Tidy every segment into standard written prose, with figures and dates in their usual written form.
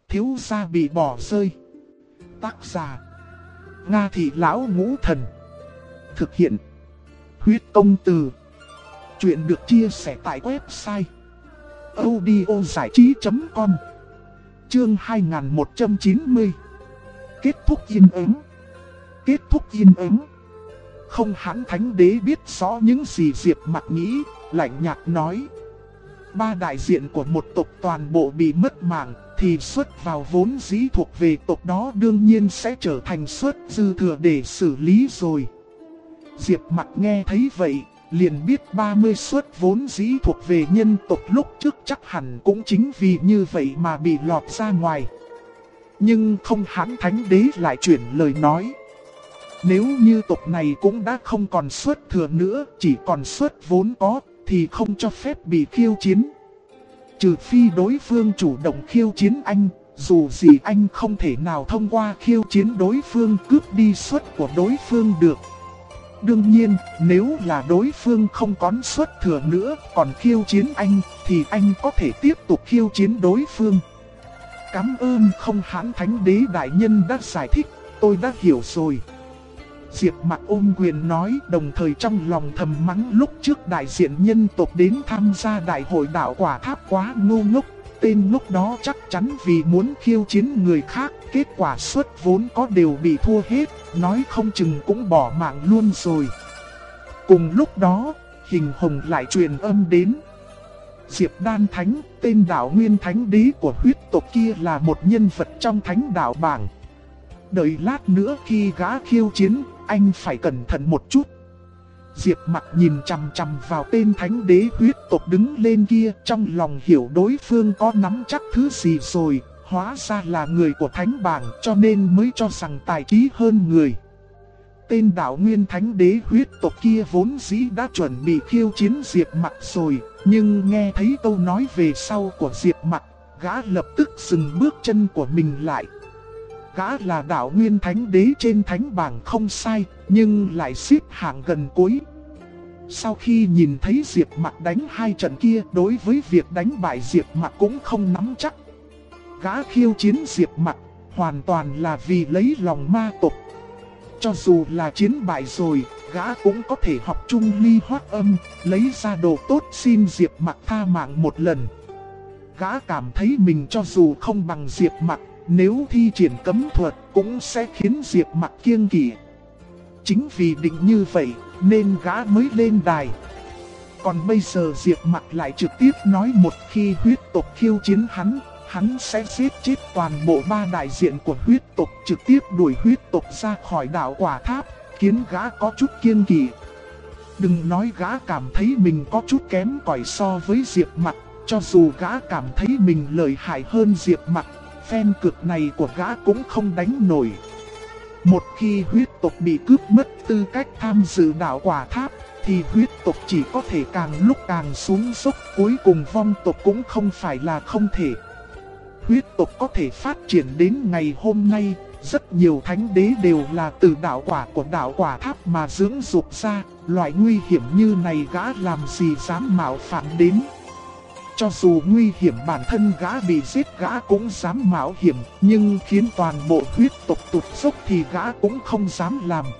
thiếu gia bị bỏ rơi. Tác giả Nga Thị Lão Ngũ Thần. Thực hiện Huyết Công Từ. Chuyện được chia sẻ tại website audiozảichí.com. Chương 2190. Kết thúc yên ắng. Kết thúc yên ắng. Không hãn thánh đế biết rõ những gì Diệp Mặc nghĩ, lạnh nhạt nói. Ba đại diện của một tộc toàn bộ bị mất mạng, thì xuất vào vốn dĩ thuộc về tộc đó đương nhiên sẽ trở thành xuất dư thừa để xử lý rồi. Diệp Mặc nghe thấy vậy, liền biết 30 suất vốn dĩ thuộc về nhân tộc lúc trước chắc hẳn cũng chính vì như vậy mà bị lọt ra ngoài. Nhưng không hãn thánh đế lại chuyển lời nói. Nếu như tộc này cũng đã không còn suất thừa nữa, chỉ còn suất vốn có, thì không cho phép bị khiêu chiến. Trừ phi đối phương chủ động khiêu chiến anh, dù gì anh không thể nào thông qua khiêu chiến đối phương cướp đi suất của đối phương được. Đương nhiên, nếu là đối phương không có suất thừa nữa, còn khiêu chiến anh, thì anh có thể tiếp tục khiêu chiến đối phương. Cảm ơn không hãn thánh đế đại nhân đã giải thích, tôi đã hiểu rồi. Diệp Mặc ôm quyền nói, đồng thời trong lòng thầm mắng lúc trước đại diện nhân tộc đến tham gia đại hội đạo quả tháp quá ngu ngốc. Tên ngốc đó chắc chắn vì muốn khiêu chiến người khác, kết quả suất vốn có đều bị thua hết, nói không chừng cũng bỏ mạng luôn rồi. Cùng lúc đó, Hình Hồng lại truyền âm đến. Diệp Đan Thánh, tên đạo nguyên thánh đế của huyết tộc kia là một nhân vật trong thánh đạo bảng. Đợi lát nữa khi gã khiêu chiến, anh phải cẩn thận một chút. Diệp Mặc nhìn chằm chằm vào tên thánh đế huyết tộc đứng lên kia, trong lòng hiểu đối phương có nắm chắc thứ gì rồi, hóa ra là người của thánh bảng cho nên mới cho rằng tài trí hơn người. Tên đạo nguyên thánh đế huyết tộc kia vốn dĩ đã chuẩn bị khiêu chiến Diệp Mặc rồi, nhưng nghe thấy câu nói về sau của Diệp Mặc, gã lập tức dừng bước chân của mình lại. Gã là đạo nguyên thánh đế trên thánh bảng không sai, nhưng lại xếp hạng gần cuối. Sau khi nhìn thấy Diệp Mặc đánh hai trận kia, đối với việc đánh bại Diệp Mặc cũng không nắm chắc. Gã khiêu chiến Diệp Mặc hoàn toàn là vì lấy lòng ma tộc. Cho dù là chiến bại rồi, gã cũng có thể học chung Ly Hoắc Âm, lấy ra đồ tốt xin Diệp Mặc tha mạng một lần. Gã cảm thấy mình cho dù không bằng Diệp Mặc, nếu thi triển cấm thuật cũng sẽ khiến Diệp Mặc kiêng kỵ. Chính vì định như vậy nên gã mới lên đài. Còn bây giờ Diệp Mặc lại trực tiếp nói một khi huyết tộc khiêu chiến hắn sẽ giết chết toàn bộ ba đại diện của huyết tộc, trực tiếp đuổi huyết tộc ra khỏi đạo quả tháp, khiến gã có chút kiêng kỵ. Đừng nói gã cảm thấy mình có chút kém cỏi so với Diệp Mặc, cho dù gã cảm thấy mình lợi hại hơn Diệp Mặc, phen cực này của gã cũng không đánh nổi. Một khi huyết tộc bị cướp mất tư cách tham dự đạo quả tháp, thì huyết tộc chỉ có thể càng lúc càng xuống dốc, cuối cùng vong tộc cũng không phải là không thể. Huyết tộc có thể phát triển đến ngày hôm nay, rất nhiều thánh đế đều là từ đạo quả của đạo quả tháp mà dưỡng dục ra, loại nguy hiểm như này gã làm gì dám mạo phạm đến. Cho dù nguy hiểm bản thân gã bị giết gã cũng dám mạo hiểm, nhưng khiến toàn bộ huyết tộc tụt dốc thì gã cũng không dám làm.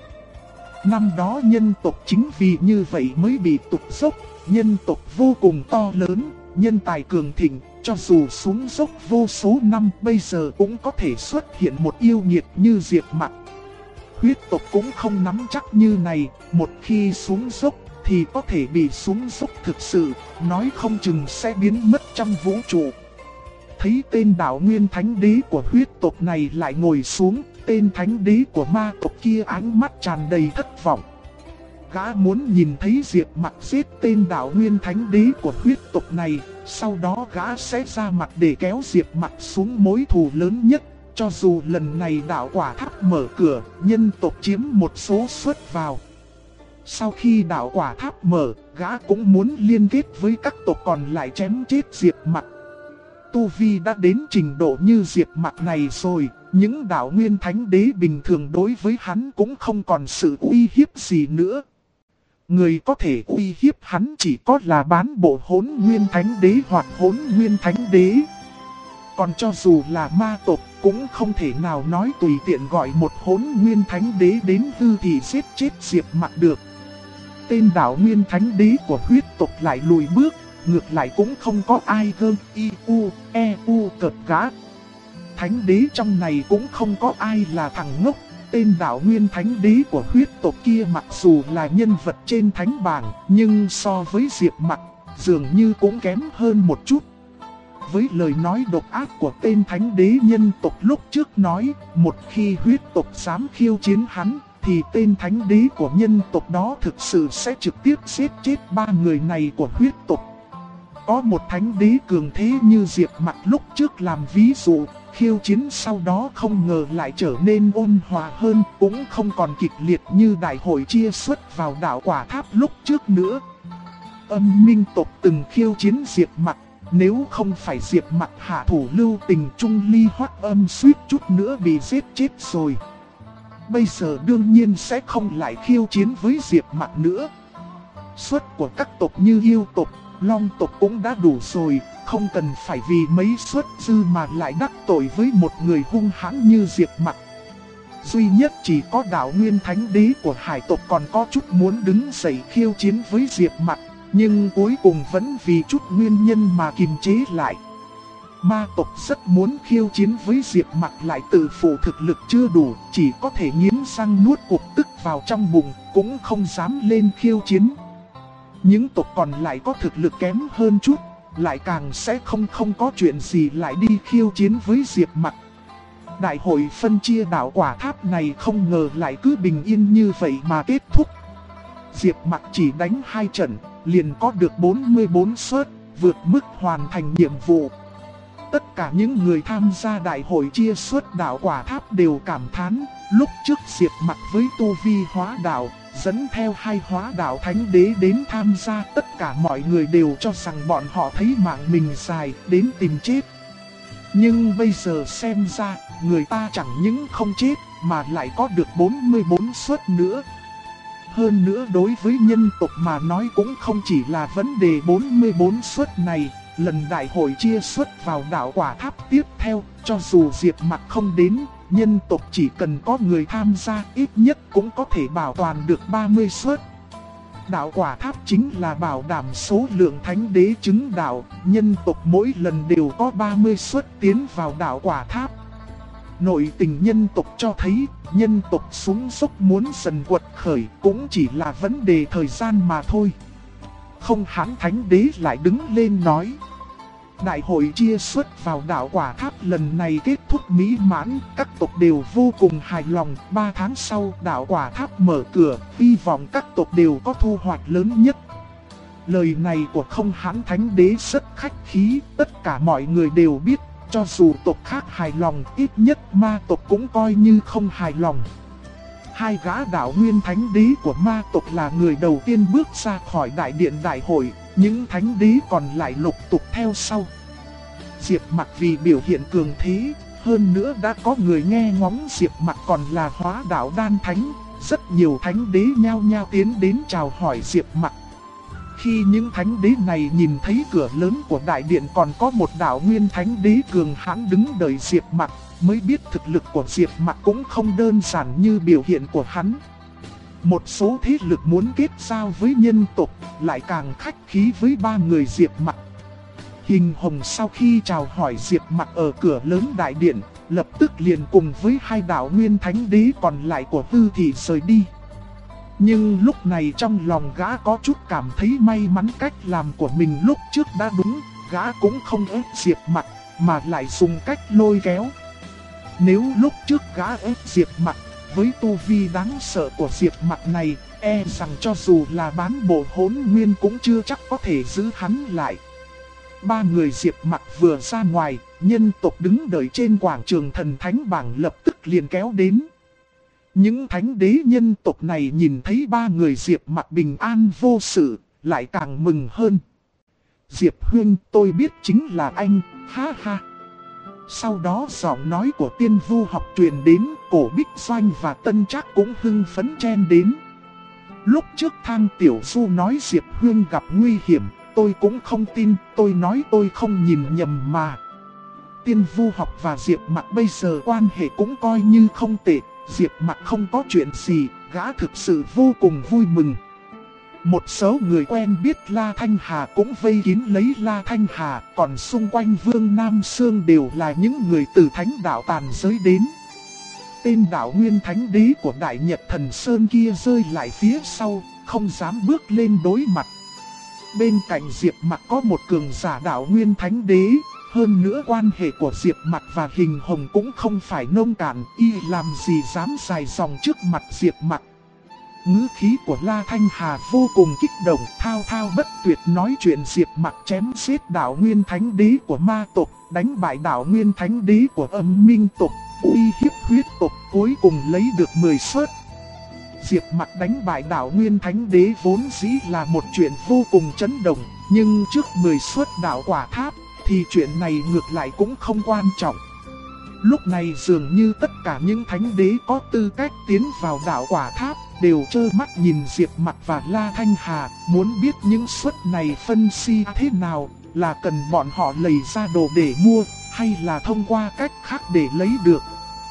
Năm đó nhân tộc chính vì như vậy mới bị tụt dốc, nhân tộc vô cùng to lớn, nhân tài cường thịnh, cho dù xuống dốc vô số năm bây giờ cũng có thể xuất hiện một yêu nghiệt như Diệp Mặc. Huyết tộc cũng không nắm chắc như này, một khi xuống dốc thì có thể bị xuống dốc thực sự, nói không chừng sẽ biến mất trong vũ trụ. Thấy tên đạo nguyên thánh đế của huyết tộc này lại ngồi xuống, tên thánh đế của ma tộc kia ánh mắt tràn đầy thất vọng. Gã muốn nhìn thấy Diệp Mặc giết tên đạo nguyên thánh đế của huyết tộc này, sau đó gã sẽ ra mặt để kéo Diệp Mặc xuống mối thù lớn nhất. Cho dù lần này đạo quả tháp mở cửa, nhân tộc chiếm một số suất vào. Sau khi đạo quả tháp mở, gã cũng muốn liên kết với các tộc còn lại chém chết Diệp Mặc. Tu Vi đã đến trình độ như Diệp Mặc này rồi, những đạo nguyên thánh đế bình thường đối với hắn cũng không còn sự uy hiếp gì nữa. Người có thể uy hiếp hắn chỉ có là bán bộ Hỗn Nguyên Thánh Đế hoặc Hỗn Nguyên Thánh Đế. Còn cho dù là ma tộc cũng không thể nào nói tùy tiện gọi một Hỗn Nguyên Thánh Đế đến hư thì giết chết Diệp Mặc được. Tên đạo Nguyên Thánh Đế của huyết tộc lại lùi bước, ngược lại cũng không có ai hơn cợt gã. Thánh đế trong này cũng không có ai là thằng ngốc. Tên đạo Nguyên Thánh Đế của huyết tộc kia mặc dù là nhân vật trên thánh bảng, nhưng so với Diệp Mặc, dường như cũng kém hơn một chút. Với lời nói độc ác của tên thánh đế nhân tộc lúc trước nói, một khi huyết tộc dám khiêu chiến hắn, thì tên thánh đế của nhân tộc đó thực sự sẽ trực tiếp giết chết ba người này của huyết tộc. Có một thánh đế cường thế như Diệp Mặc lúc trước làm ví dụ, khiêu chiến sau đó không ngờ lại trở nên ôn hòa hơn, cũng không còn kịch liệt như đại hội chia xuất vào đạo quả tháp lúc trước nữa. Âm Minh tộc từng khiêu chiến Diệp Mặc, nếu không phải Diệp Mặc hạ thủ lưu tình, Trung Ly Hoắc Âm suýt chút nữa bị giết chết rồi. Bây giờ đương nhiên sẽ không lại khiêu chiến với Diệp Mặc nữa. Suất của các tộc như yêu tộc, long tộc cũng đã đủ rồi, không cần phải vì mấy suất dư mà lại đắc tội với một người hung hãn như Diệp Mặc. Duy nhất chỉ có đạo Nguyên Thánh Đế của hải tộc còn có chút muốn đứng dậy khiêu chiến với Diệp Mặc, nhưng cuối cùng vẫn vì chút nguyên nhân mà kiềm chế lại. Ma tộc rất muốn khiêu chiến với Diệp Mặc lại tự phụ thực lực chưa đủ, chỉ có thể nghiến răng nuốt cục tức vào trong bụng, cũng không dám lên khiêu chiến. Những tộc còn lại có thực lực kém hơn chút, lại càng sẽ không có chuyện gì lại đi khiêu chiến với Diệp Mặc. Đại hội phân chia đạo quả tháp này không ngờ lại cứ bình yên như vậy mà kết thúc. Diệp Mặc chỉ đánh 2 trận, liền có được 44 suất, vượt mức hoàn thành nhiệm vụ. Tất cả những người tham gia đại hội chia suất đạo quả tháp đều cảm thán, lúc trước Diệp Mặc với tu vi hóa đạo, dẫn theo 2 hóa đạo thánh đế đến tham gia, tất cả mọi người đều cho rằng bọn họ thấy mạng mình dài, đến tìm chết. Nhưng bây giờ xem ra, người ta chẳng những không chết, mà lại có được 44 suất nữa. Hơn nữa đối với nhân tộc mà nói cũng không chỉ là vấn đề 44 suất này. Lần đại hội chia suất vào đạo quả tháp tiếp theo, cho dù Diệp Mặc không đến, nhân tộc chỉ cần có người tham gia ít nhất cũng có thể bảo toàn được 30 suất. Đạo quả tháp chính là bảo đảm số lượng thánh đế chứng đạo, nhân tộc mỗi lần đều có 30 suất tiến vào đạo quả tháp. Nội tình nhân tộc cho thấy, nhân tộc xuống dốc muốn dần quật khởi cũng chỉ là vấn đề thời gian mà thôi. Không Hán Thánh Đế lại đứng lên nói. Đại hội chia suất vào đạo quả tháp lần này kết thúc mỹ mãn, các tộc đều vô cùng hài lòng. 3 tháng sau đạo quả tháp mở cửa, hy vọng các tộc đều có thu hoạch lớn nhất. Lời này của Không Hán Thánh Đế rất khách khí, tất cả mọi người đều biết, cho dù tộc khác hài lòng, ít nhất ma tộc cũng coi như không hài lòng. 2 gã đạo Nguyên Thánh Đế của ma tộc là người đầu tiên bước ra khỏi đại điện đại hội, những thánh đế còn lại lục tục theo sau. Diệp Mặc vì biểu hiện cường thế, hơn nữa đã có người nghe ngóng Diệp Mặc còn là hóa đạo đan thánh, rất nhiều thánh đế nhao nhao tiến đến chào hỏi Diệp Mặc. Khi những thánh đế này nhìn thấy cửa lớn của đại điện còn có một đạo Nguyên Thánh Đế cường hãn đứng đợi Diệp Mặc, mới biết thực lực của Diệp Mặc cũng không đơn giản như biểu hiện của hắn. Một số thế lực muốn kết giao với nhân tộc, lại càng khách khí với 3 người Diệp Mặc. Hình Hồng sau khi chào hỏi Diệp Mặc ở cửa lớn đại điện, lập tức liền cùng với 2 đạo Nguyên Thánh Đế còn lại của Tư Thị rời đi. Nhưng lúc này trong lòng gã có chút cảm thấy may mắn cách làm của mình lúc trước đã đúng, gã cũng không ép Diệp Mặc, mà lại dùng cách lôi kéo. Nếu lúc trước gã ép Diệp Mặc, với tu vi đáng sợ của Diệp Mặc này, e rằng cho dù là bán bộ Hỗn Nguyên cũng chưa chắc có thể giữ hắn lại. 3 người Diệp Mặc vừa ra ngoài, nhân tộc đứng đợi trên quảng trường thần thánh bảng lập tức liền kéo đến. Những thánh đế nhân tộc này nhìn thấy 3 người Diệp Mặc bình an vô sự, lại càng mừng hơn. Diệp huynh, tôi biết chính là anh, ha ha. Sau đó giọng nói của Tiên Vu Học truyền đến, Cổ Bích Doanh và Tân Trác cũng hưng phấn chen đến. Lúc trước Thang Tiểu Du nói Diệp huynh gặp nguy hiểm, tôi cũng không tin, tôi nói tôi không nhìn nhầm mà. Tiên Vu Học và Diệp Mặc bây giờ quan hệ cũng coi như không tệ. Diệp Mặc không có chuyện gì, gã thực sự vô cùng vui mừng. Một số người quen biết La Thanh Hà cũng vây kín lấy La Thanh Hà, còn xung quanh Vương Nam Sương đều là những người từ thánh đạo tàn giới đến. Tên đạo nguyên thánh đế của Đại Nhật Thần Sơn kia rơi lại phía sau, không dám bước lên đối mặt. Bên cạnh Diệp Mặc có một cường giả đạo nguyên thánh đế, hơn nữa quan hệ của Diệp Mặc và Hình Hồng cũng không phải nông cạn, y làm gì dám dài dòng trước mặt Diệp Mặc. Ngữ khí của La Thanh Hà vô cùng kích động, thao thao bất tuyệt nói chuyện Diệp Mặc chém giết đạo nguyên thánh đế của ma tộc, đánh bại đạo nguyên thánh đế của âm minh tộc, uy hiếp huyết tộc, cuối cùng lấy được 10 suất. Diệp Mặc đánh bại đạo nguyên thánh đế vốn dĩ là một chuyện vô cùng chấn động, nhưng trước 10 suất đạo quả tháp thì chuyện này ngược lại cũng không quan trọng. Lúc này dường như tất cả những thánh đế có tư cách tiến vào đạo quả tháp đều trơ mắt nhìn Diệp Mặc và La Thanh Hà, muốn biết những suất này phân chia thế nào, là cần bọn họ lấy ra đồ để mua, hay là thông qua cách khác để lấy được.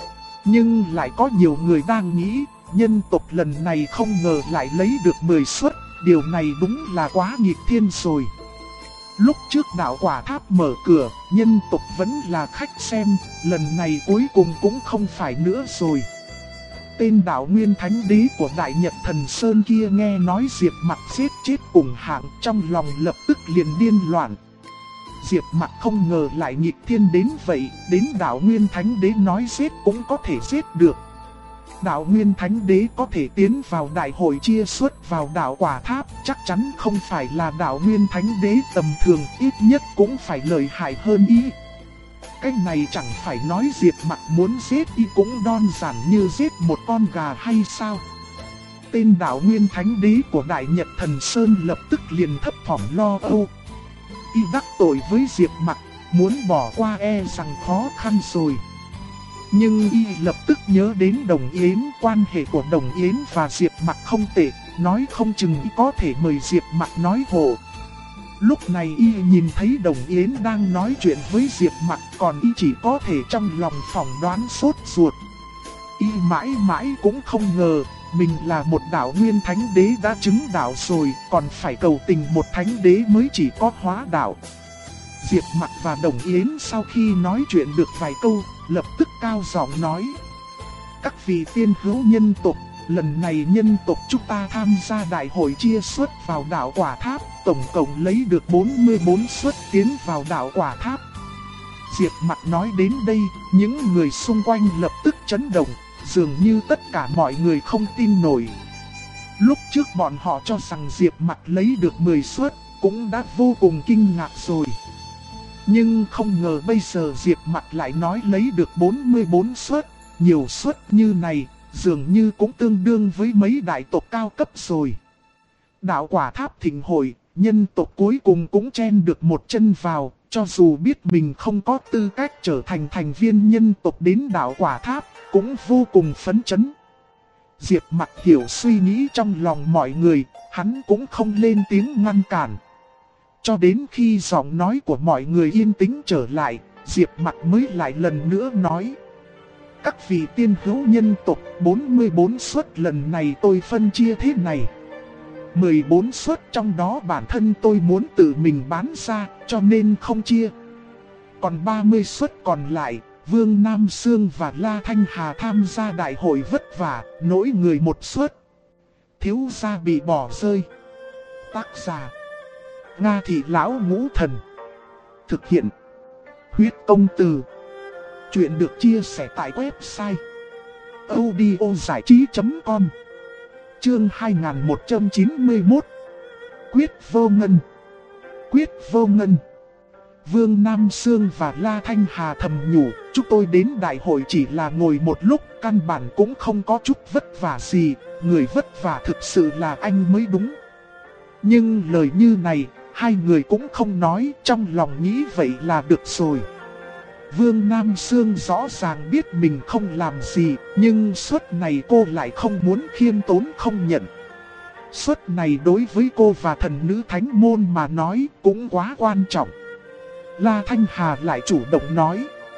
Nhưng lại có nhiều người đang nghĩ, nhân tộc lần này không ngờ lại lấy được 10 suất, điều này đúng là quá nghịch thiên rồi. Lúc trước đạo quả tháp mở cửa, nhân tộc vẫn là khách xem, lần này cuối cùng cũng không phải nữa rồi. Tên đạo nguyên thánh đế của Đại Nhật Thần Sơn kia nghe nói Diệp Mặc giết chết cùng hạng, trong lòng lập tức liền điên loạn. Diệp Mặc không ngờ lại nghịch thiên đến vậy, đến đạo nguyên thánh đế nói giết cũng có thể giết được. Đạo nguyên thánh đế có thể tiến vào đại hội chia suất vào đạo quả tháp, chắc chắn không phải là đạo nguyên thánh đế tầm thường, ít nhất cũng phải lợi hại hơn y. Cái này chẳng phải nói Diệp Mặc muốn giết y cũng đơn giản như giết một con gà hay sao? Tên đạo nguyên thánh đế của Đại Nhật Thần Sơn lập tức liền thấp thỏm lo âu. Y đắc tội với Diệp Mặc, muốn bỏ qua e rằng khó khăn rồi. Nhưng y lập tức nhớ đến Đồng Yến, quan hệ của Đồng Yến và Diệp Mặc không tệ, nói không chừng y có thể mời Diệp Mặc nói hộ. Lúc này y nhìn thấy Đồng Yến đang nói chuyện với Diệp Mặc, còn y chỉ có thể trong lòng phỏng đoán sốt ruột. Y mãi mãi cũng không ngờ, mình là một đạo nguyên thánh đế đã chứng đạo rồi, còn phải cầu tình một thánh đế mới chỉ có hóa đạo. Diệp Mặc và Đồng Yến sau khi nói chuyện được vài câu, lập tức cao giọng nói: các vị tiên hữu nhân tộc, lần này nhân tộc chúng ta tham gia đại hội chia suất vào đạo quả tháp, tổng cộng lấy được 44 suất tiến vào đạo quả tháp. Diệp Mặc nói đến đây, những người xung quanh lập tức chấn động, dường như tất cả mọi người không tin nổi. Lúc trước bọn họ cho rằng Diệp Mặc lấy được 10 suất, cũng đã vô cùng kinh ngạc rồi. Nhưng không ngờ bây giờ Diệp Mặc lại nói lấy được 44 suất, nhiều suất như này, dường như cũng tương đương với mấy đại tộc cao cấp rồi. Đạo quả tháp thịnh hội, nhân tộc cuối cùng cũng chen được một chân vào, cho dù biết mình không có tư cách trở thành thành viên nhân tộc đến đạo quả tháp, cũng vô cùng phấn chấn. Diệp Mặc hiểu suy nghĩ trong lòng mọi người, hắn cũng không lên tiếng ngăn cản. Cho đến khi giọng nói của mọi người yên tĩnh trở lại, Diệp Mặc mới lại lần nữa nói: các vị tiên hữu nhân tộc, 44 suất lần này tôi phân chia thế này. 14 suất trong đó bản thân tôi muốn tự mình bán ra, cho nên không chia. Còn 30 suất còn lại, Vương Nam Sương và La Thanh Hà tham gia đại hội vất vả, mỗi người một suất. Thiếu gia bị bỏ rơi. Tác giả: Nga Thị Lão Ngũ Thần. Thực hiện: Huyết Công Từ. Chuyện được chia sẻ tại website audiozảichí.com. Chương 2191. Quyết vô ngân. Quyết vô ngân. Vương Nam Sương và La Thanh Hà thầm nhủ, chúng tôi đến đại hội chỉ là ngồi một lúc, căn bản cũng không có chút vất vả gì, người vất vả thực sự là anh mới đúng. Nhưng lời như này, hai người cũng không nói, trong lòng nghĩ vậy là được rồi. Vương Nam Sương rõ ràng biết mình không làm gì, nhưng suất này cô lại không muốn khiêm tốn không nhận. Suất này đối với cô và thần nữ thánh môn mà nói cũng quá quan trọng. La Thanh Hà lại chủ động nói: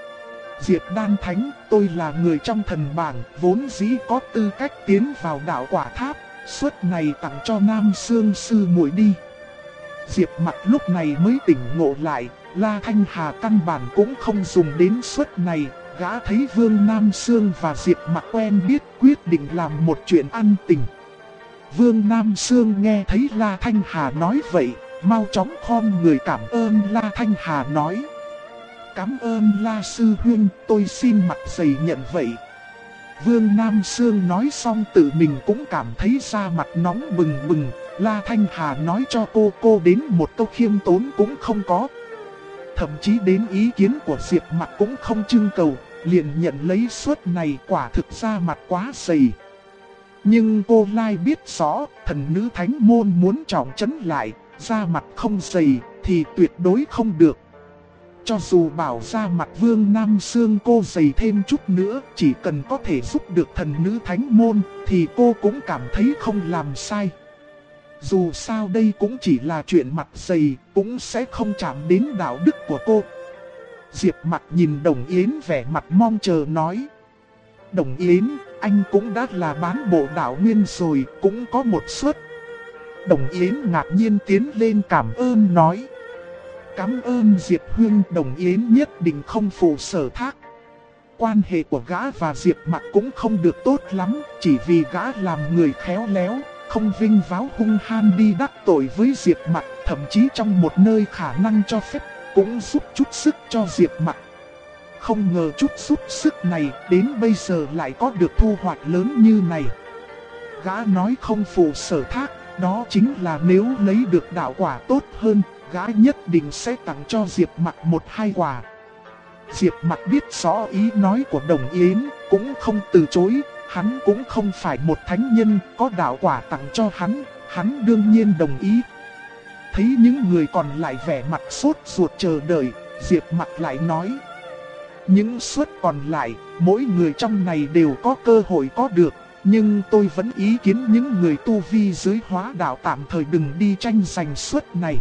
Diệp Đan Thánh, tôi là người trong thần bảng, vốn dĩ có tư cách tiến vào đạo quả tháp, suất này tặng cho Nam Sương sư muội đi. Diệp Mặc lúc này mới tỉnh ngộ lại, La Thanh Hà căn bản cũng không dùng đến suất này, gã thấy Vương Nam Sương và Diệp Mặc quen biết, quyết định làm một chuyện ăn tình. Vương Nam Sương nghe thấy La Thanh Hà nói vậy, mau chóng khom người cảm ơn La Thanh Hà nói. Cảm ơn La Sư Huynh, tôi xin mặt dày nhận vậy. Vương Nam Sương nói xong tự mình cũng cảm thấy da mặt nóng bừng bừng. La Thanh Hà nói cho cô đến một câu khiêm tốn cũng không có. Thậm chí đến ý kiến của Diệp Mặc cũng không trưng cầu, liền nhận lấy suất này, quả thực da mặt quá dày. Nhưng cô Lai biết rõ, thần nữ thánh môn muốn trọng trấn lại, da mặt không dày thì tuyệt đối không được. Cho dù bảo da mặt Vương Nam Sương cô dày thêm chút nữa, chỉ cần có thể giúp được thần nữ thánh môn thì cô cũng cảm thấy không làm sai. Dù sao đây cũng chỉ là chuyện mặt dày, cũng sẽ không chạm đến đạo đức của cô. Diệp Mặc nhìn Đồng Yến vẻ mặt mong chờ nói. Đồng Yến, anh cũng đã là bán bộ đạo nguyên rồi, cũng có một suất. Đồng Yến ngạc nhiên tiến lên cảm ơn nói. Cảm ơn Diệp Huynh, Đồng Yến nhất định không phụ sở thác. Quan hệ của gã và Diệp Mặc cũng không được tốt lắm, chỉ vì gã làm người khéo léo, không vinh váo hung han đi đắc tội với Diệp Mặc, thậm chí trong một nơi khả năng cho phép, cũng giúp chút sức cho Diệp Mặc. Không ngờ chút giúp sức này đến bây giờ lại có được thu hoạch lớn như này. Gã nói không phụ sở thác, đó chính là nếu lấy được đạo quả tốt hơn, gã nhất định sẽ tặng cho Diệp Mặc 1-2 quả. Diệp Mặc biết rõ ý nói của Đồng Yến, cũng không từ chối, hắn cũng không phải một thánh nhân, có đạo quả tặng cho hắn đương nhiên đồng ý. Thấy những người còn lại vẻ mặt sốt ruột chờ đợi, Diệp Mặc lại nói. Những suất còn lại, mỗi người trong này đều có cơ hội có được, nhưng tôi vẫn ý kiến những người tu vi dưới hóa đạo tạm thời đừng đi tranh giành suất này.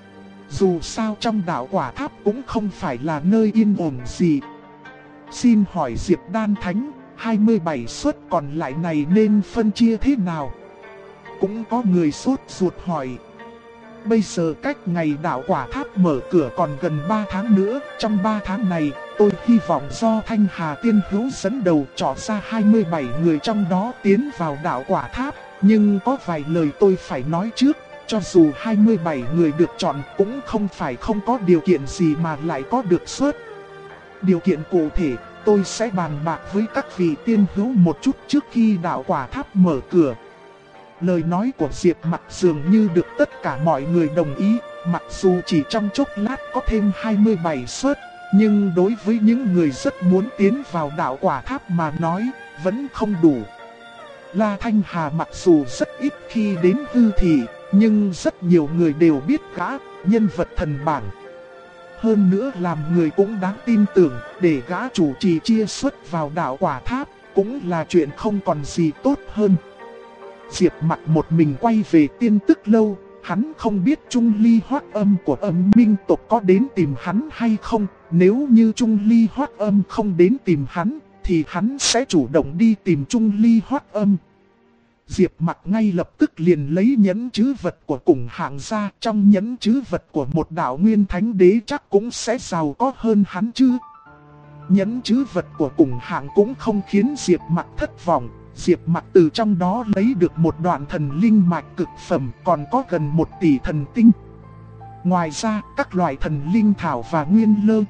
Dù sao trong đạo quả tháp cũng không phải là nơi yên ổn gì. Xin hỏi Diệp Đan Thánh, 27 suất còn lại này nên phân chia thế nào? Cũng có người sốt ruột hỏi. Bây giờ cách ngày đạo quả tháp mở cửa còn gần 3 tháng nữa. Trong 3 tháng này, tôi hy vọng do Thanh Hà Tiên Hữu dẫn đầu chọn ra 27 người trong đó tiến vào đạo quả tháp. Nhưng có vài lời tôi phải nói trước. Cho dù 27 người được chọn cũng không phải không có điều kiện gì mà lại có được suất. Điều kiện cụ thể, tôi sẽ bàn bạc với các vị tiên hữu một chút trước khi đạo quả tháp mở cửa. Lời nói của Diệp Mặc dường như được tất cả mọi người đồng ý, mặc dù chỉ trong chốc lát có thêm 27 suất, nhưng đối với những người rất muốn tiến vào đạo quả tháp mà nói, vẫn không đủ. La Thanh Hà mặc dù rất ít khi đến hư thị, nhưng rất nhiều người đều biết gã, nhân vật thần bảng. Hơn nữa làm người cũng đáng tin tưởng, để gã chủ trì chia suất vào đạo quả tháp, cũng là chuyện không còn gì tốt hơn. Diệp Mặc một mình quay về Tiên Tức Lâu, hắn không biết Trung Ly Hoắc Âm của Âm Minh tộc có đến tìm hắn hay không. Nếu như Trung Ly Hoắc Âm không đến tìm hắn, thì hắn sẽ chủ động đi tìm Trung Ly Hoắc Âm. Diệp Mặc ngay lập tức liền lấy nhẫn trữ vật của cùng hạng ra, trong nhẫn trữ vật của một đạo nguyên thánh đế chắc cũng sẽ giàu có hơn hắn chứ. Nhẫn trữ vật của cùng hạng cũng không khiến Diệp Mặc thất vọng. Diệp Mặc từ trong đó lấy được một đoạn thần linh mạch cực phẩm, còn có gần 1 tỷ thần tinh. Ngoài ra, các loại thần linh thảo và nguyên lơ,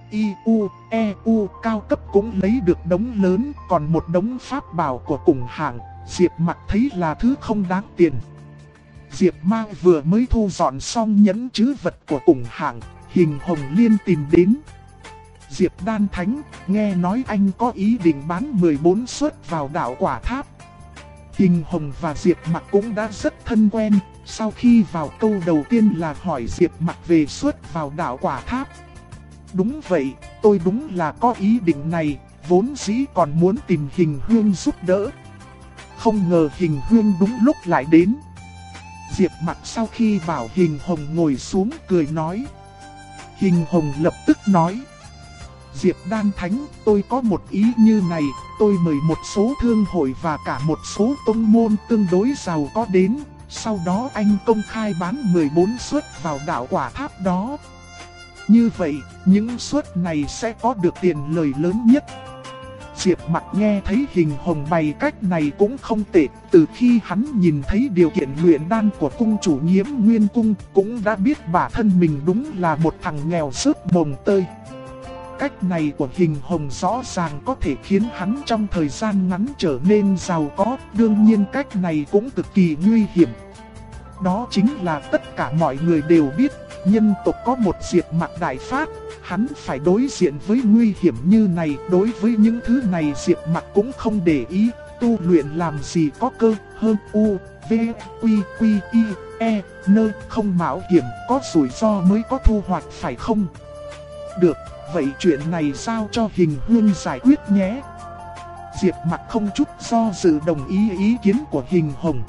EU cao cấp cũng lấy được đống lớn, còn một đống pháp bảo của cùng hạng, Diệp Mặc thấy là thứ không đáng tiền. Diệp Ma vừa mới thu dọn xong nhẫn trữ vật của cùng hạng, Hình Hồng Liên tìm đến. Diệp Đan Thánh, nghe nói anh có ý định bán 14 suất vào đạo quả tháp. Hình Hồng và Diệp Mặc cũng đã rất thân quen, sau khi vào câu đầu tiên là hỏi Diệp Mặc về suất vào đạo quả tháp. Đúng vậy, tôi đúng là có ý định này, vốn dĩ còn muốn tìm Hình Huyên giúp đỡ. Không ngờ Hình Huyên đúng lúc lại đến. Diệp Mặc sau khi bảo Hình Hồng ngồi xuống cười nói. Hình Hồng lập tức nói. Diệp Đan Thánh, tôi có một ý như này, tôi mời một số thương hội và cả một số tông môn tương đối giàu có đến, sau đó anh công khai bán 14 suất vào đạo quả tháp đó. Như vậy, những suất này sẽ có được tiền lời lớn nhất. Diệp Mặc nghe thấy Hình Hồng bày cách này cũng không tệ, từ khi hắn nhìn thấy điều kiện luyện đan của cung chủ Nhiễm Nguyên Cung, cũng đã biết bản thân mình đúng là một thằng nghèo rớt mồng tơi. Cách này của Hình Hồng rõ ràng có thể khiến hắn trong thời gian ngắn trở nên giàu có, đương nhiên cách này cũng cực kỳ nguy hiểm. Đó chính là tất cả mọi người đều biết, nhân tộc có một Diệp Mặc đại phát, hắn phải đối diện với nguy hiểm như này. Đối với những thứ này Diệp Mặc cũng không để ý, tu luyện làm gì có cơ hơn u, v, quy, quy, y, e, nơi không mạo hiểm, có rủi ro mới có thu hoạch phải không? Được, vậy chuyện này giao cho Hình Hương giải quyết nhé. Diệp Mặc không chút do dự đồng ý ý kiến của Hình Hồng.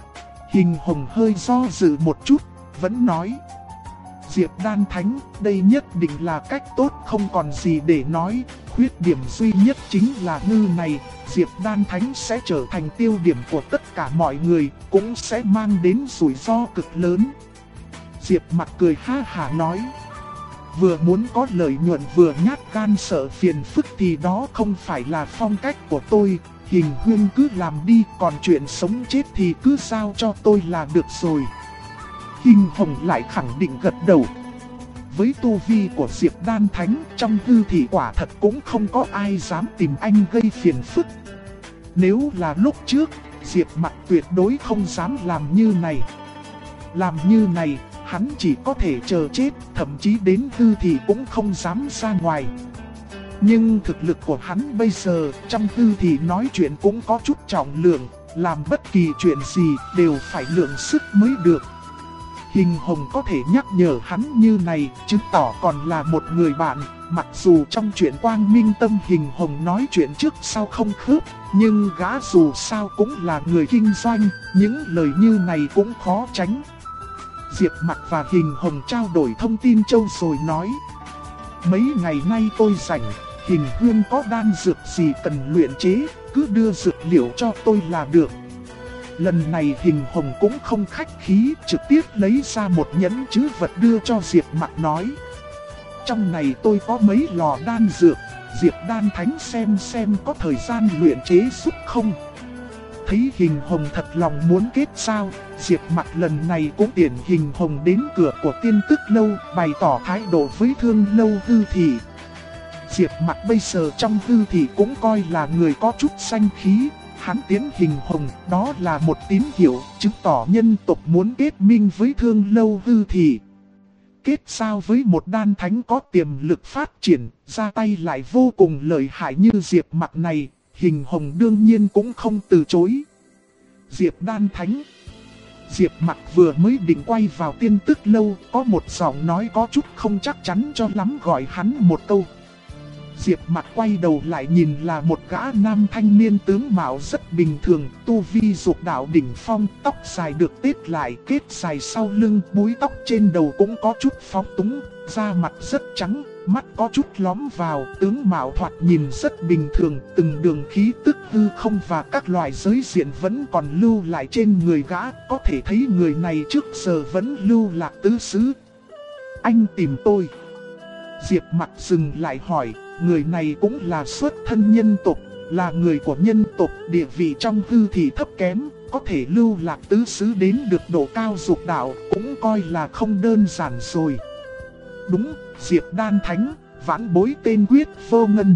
Hình Hồng hơi do dự một chút, vẫn nói: Diệp Đan Thánh, đây nhất định là cách tốt, không còn gì để nói. Khuyết điểm duy nhất chính là ngư này, Diệp Đan Thánh sẽ trở thành tiêu điểm của tất cả mọi người, cũng sẽ mang đến rủi ro cực lớn. Diệp Mặc cười ha hả nói: vừa muốn có lợi nhuận vừa nhát gan sợ phiền phức thì đó không phải là phong cách của tôi. Hình Huyên cứ làm đi, còn chuyện sống chết thì cứ giao cho tôi là được rồi. Hình Hồng lại khẳng định gật đầu. Với tu vi của Diệp Đan Thánh, trong hư thị quả thật cũng không có ai dám tìm anh gây phiền phức. Nếu là lúc trước, Diệp Mặc tuyệt đối không dám làm như này. Làm như này, hắn chỉ có thể chờ chết, thậm chí đến hư thị cũng không dám ra ngoài. Nhưng thực lực của hắn bây giờ, trong hư thị nói chuyện cũng có chút trọng lượng, làm bất kỳ chuyện gì đều phải lượng sức mới được. Hình Hồng có thể nhắc nhở hắn như này, chứng tỏ còn là một người bạn. Mặc dù trong chuyện Quang Minh Tâm Hình Hồng nói chuyện trước sau không khớp, nhưng gã dù sao cũng là người kinh doanh, những lời như này cũng khó tránh. Diệp Mặc và Hình Hồng trao đổi thông tin châu rồi nói: mấy ngày nay tôi rảnh, Hình Hương có đan dược gì cần luyện chế, cứ đưa dược liệu cho tôi là được. Lần này Hình Hồng cũng không khách khí, trực tiếp lấy ra một nhẫn trữ vật đưa cho Diệp Mặc nói: trong này tôi có mấy lò đan dược, Diệp Đan Thánh xem có thời gian luyện chế giúp không. Thấy Hình Hồng thật lòng muốn kết giao, Diệp Mặc lần này cũng tiện Hình Hồng đến cửa của Tiên Tức Lâu, bày tỏ thái độ với Thương Lâu hư thị. Diệp Mặc bây giờ trong hư thị cũng coi là người có chút danh khí. Hắn tiến Hình Hồng, đó là một tín hiệu, chứng tỏ nhân tộc muốn kết minh với Thương Lâu hư thị. Kết giao với một đan thánh có tiềm lực phát triển, ra tay lại vô cùng lợi hại như Diệp Mặc này, Hình Hồng đương nhiên cũng không từ chối. Diệp Đan Thánh. Diệp Mặc vừa mới định quay vào Tiên Tức Lâu, có một giọng nói có chút không chắc chắn cho lắm gọi hắn một câu. Diệp Mặc quay đầu lại nhìn là một gã nam thanh niên tướng mạo rất bình thường, tu vi dục đạo đỉnh phong, tóc dài được tết lại kết dài sau lưng, búi tóc trên đầu cũng có chút phóng túng, da mặt rất trắng, mắt có chút lóm vào, tướng mạo thoạt nhìn rất bình thường, từng đường khí tức hư không và các loại giới diện vẫn còn lưu lại trên người gã, có thể thấy người này trước giờ vẫn lưu lạc tứ xứ. Anh tìm tôi. Diệp Mặc dừng lại hỏi, người này cũng là xuất thân nhân tộc, là người của nhân tộc, địa vị trong hư thị thấp kém, có thể lưu lạc tứ xứ đến được độ cao dục đạo, cũng coi là không đơn giản rồi. Đúng, Diệp Đan Thánh, vãn bối tên Quyết Vô Ngân.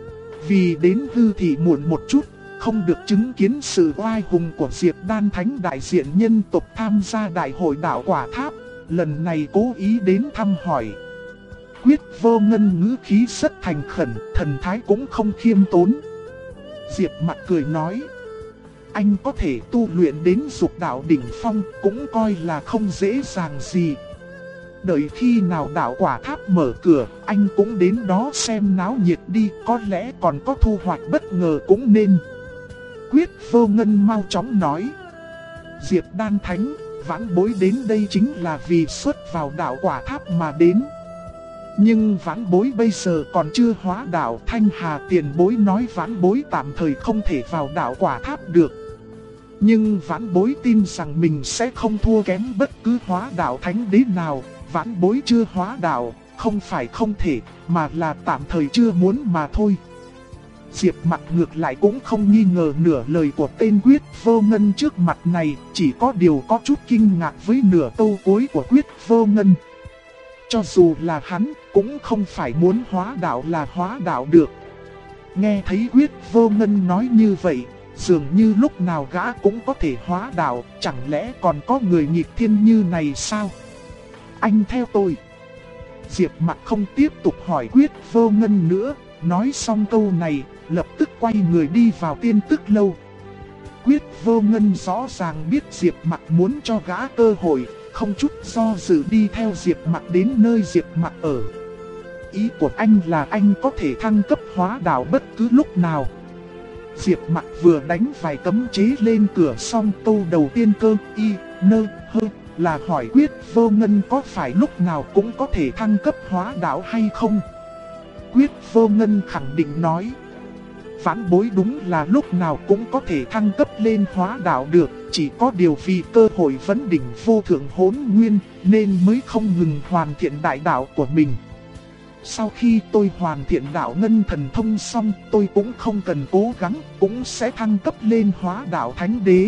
Vì đến hư thị muộn một chút, không được chứng kiến sự oai hùng của Diệp Đan Thánh đại diện nhân tộc tham gia đại hội đạo quả tháp, lần này cố ý đến thăm hỏi. Quyết Vô Ngân ngữ khí rất thành khẩn, thần thái cũng không khiêm tốn. Diệp Mặc cười nói, anh có thể tu luyện đến dục đạo đỉnh phong cũng coi là không dễ dàng gì. Đợi khi nào đạo quả tháp mở cửa, anh cũng đến đó xem náo nhiệt đi, có lẽ còn có thu hoạch bất ngờ cũng nên. Quyết Vô Ngân mau chóng nói, Diệp Đan Thánh, vãn bối đến đây chính là vì xuất vào đạo quả tháp mà đến. Nhưng vãn bối bây giờ còn chưa hóa đạo. Thanh Hà tiền bối nói vãn bối tạm thời không thể vào đạo quả tháp được. Nhưng vãn bối tin rằng mình sẽ không thua kém bất cứ hóa đạo thánh đế nào. Vãn bối chưa hóa đạo, không phải không thể, mà là tạm thời chưa muốn mà thôi. Diệp Mặc ngược lại cũng không nghi ngờ nửa lời của tên Quyết Vô Ngân trước mặt này, chỉ có điều có chút kinh ngạc với nửa câu cuối của Quyết Vô Ngân. Cho dù là hắn, cũng không phải muốn hóa đạo là hóa đạo được. Nghe thấy Quyết Vô Ngân nói như vậy, dường như lúc nào gã cũng có thể hóa đạo, chẳng lẽ còn có người nghịch thiên như này sao? Anh theo tôi. Diệp Mặc không tiếp tục hỏi Quyết Vô Ngân nữa, nói xong câu này, lập tức quay người đi vào Tiên Tức Lâu. Quyết Vô Ngân rõ ràng biết Diệp Mặc muốn cho gã cơ hội, không chút do dự đi theo Diệp Mặc đến nơi Diệp Mặc ở. Ý của anh là anh có thể thăng cấp hóa đạo bất cứ lúc nào. Diệp Mặc vừa đánh vài cấm chế lên cửa xong, câu đầu tiên cơ y, nơ, hơ là hỏi Quyết Vô Ngân có phải lúc nào cũng có thể thăng cấp hóa đạo hay không. Quyết Vô Ngân khẳng định nói, vãn bối đúng là lúc nào cũng có thể thăng cấp lên hóa đạo được, chỉ có điều vì cơ hội vấn đỉnh vô thượng hỗn nguyên nên mới không ngừng hoàn thiện đại đạo của mình. Sau khi tôi hoàn thiện đạo ngân thần thông xong, tôi cũng không cần cố gắng, cũng sẽ thăng cấp lên hóa đạo thánh đế.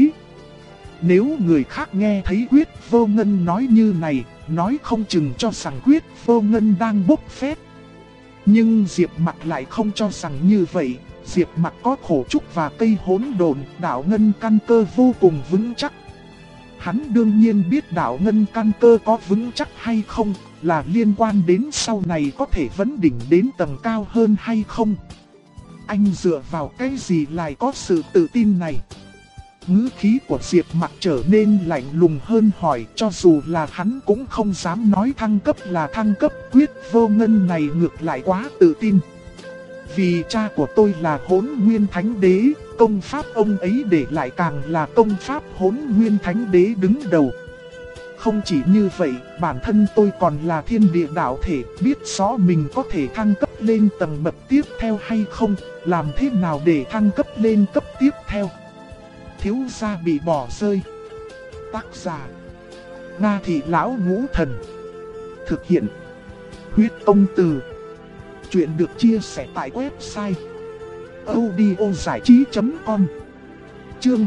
Nếu người khác nghe thấy Quyết Vô Ngân nói như này, nói không chừng cho rằng Quyết Vô Ngân đang bốc phét. Nhưng Diệp Mặc lại không cho rằng như vậy. Diệp Mặc có khổ trúc và cây hỗn độn, đạo ngân căn cơ vô cùng vững chắc. Hắn đương nhiên biết đạo ngân căn cơ có vững chắc hay không là liên quan đến sau này có thể vấn đỉnh đến tầng cao hơn hay không. Anh dựa vào cái gì lại có sự tự tin này? Ngữ khí của Diệp Mặc trở nên lạnh lùng hơn, hỏi cho dù là hắn cũng không dám nói thăng cấp là thăng cấp. Quyết Vô Ngân này ngược lại quá tự tin. Vì cha của tôi là Hỗn Nguyên Thánh Đế, công pháp ông ấy để lại càng là công pháp Hỗn Nguyên Thánh Đế đứng đầu. Không chỉ như vậy, bản thân tôi còn là thiên địa đạo thể, biết rõ mình có thể thăng cấp lên tầng bậc tiếp theo hay không, làm thế nào để thăng cấp lên cấp tiếp theo. Thiếu gia bị bỏ rơi. Tác giả: Nga Thị Lão Ngũ Thần. Thực hiện: Huyết Công Từ. Chuyện được chia sẻ tại website audiozảichí.com. Chương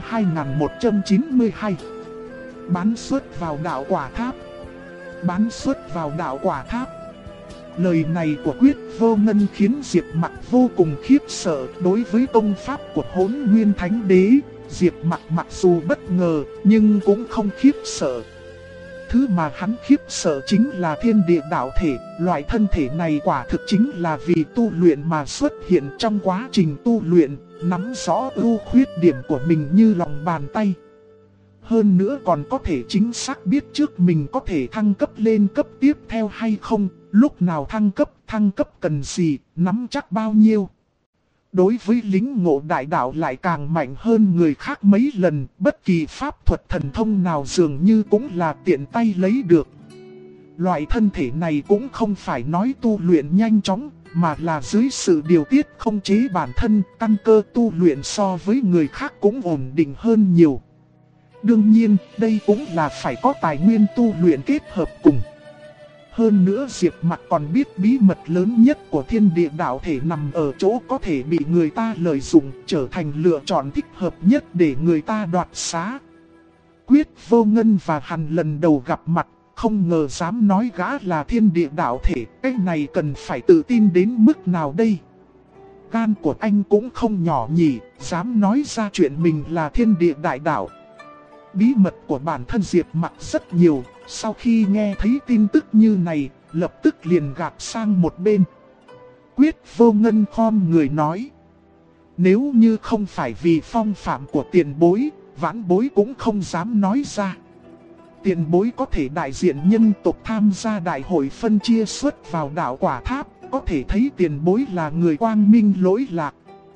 2192. Bán xuất vào đạo quả tháp. Bán xuất vào đạo quả tháp. Lời này của Quyết Vô Ngân khiến Diệp Mặc vô cùng khiếp sợ. Đối với công pháp của Hỗn Nguyên Thánh Đế, Diệp Mặc mặc dù bất ngờ nhưng cũng không khiếp sợ. Thứ mà hắn khiếp sợ chính là thiên địa đạo thể. Loại thân thể này quả thực chính là vì tu luyện mà xuất hiện. Trong quá trình tu luyện, nắm rõ ưu khuyết điểm của mình như lòng bàn tay. Hơn nữa còn có thể chính xác biết trước mình có thể thăng cấp lên cấp tiếp theo hay không, lúc nào thăng cấp cần gì, nắm chắc bao nhiêu. Đối với lính ngộ đại đạo lại càng mạnh hơn người khác mấy lần, bất kỳ pháp thuật thần thông nào dường như cũng là tiện tay lấy được. Loại thân thể này cũng không phải nói tu luyện nhanh chóng, mà là dưới sự điều tiết không chế bản thân, căn cơ tu luyện so với người khác cũng ổn định hơn nhiều. Đương nhiên, đây cũng là phải có tài nguyên tu luyện kết hợp cùng. Hơn nữa Diệp Mặc còn biết bí mật lớn nhất của thiên địa đạo thể nằm ở chỗ có thể bị người ta lợi dụng, trở thành lựa chọn thích hợp nhất để người ta đoạt xá. Quyết Vô Ngân và hắn lần đầu gặp mặt, không ngờ dám nói gã là thiên địa đạo thể, cái này cần phải tự tin đến mức nào đây? Gan của anh cũng không nhỏ nhỉ, dám nói ra chuyện mình là thiên địa đại đạo. Bí mật của bản thân Diệp Mặc rất nhiều, sau khi nghe thấy tin tức như này, lập tức liền gạt sang một bên. Quyết Vô Ngân khom người nói, nếu như không phải vì phong phạm của tiền bối, vãn bối cũng không dám nói ra. Tiền bối có thể đại diện nhân tộc tham gia đại hội phân chia xuất vào đạo quả tháp, có thể thấy tiền bối là người quang minh lỗi lạc.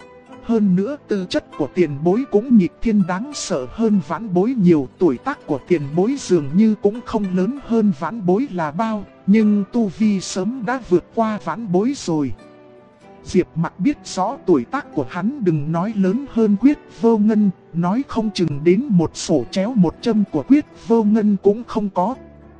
Hơn nữa tư chất của tiền bối cũng nghịch thiên đáng sợ hơn vãn bối nhiều. Tuổi tác của tiền bối dường như cũng không lớn hơn vãn bối là bao, nhưng tu vi sớm đã vượt qua vãn bối rồi. Diệp Mặc biết rõ tuổi tác của hắn đừng nói lớn hơn Quyết Vô Ngân, nói không chừng đến một sổ chéo một châm của Quyết Vô Ngân cũng không có.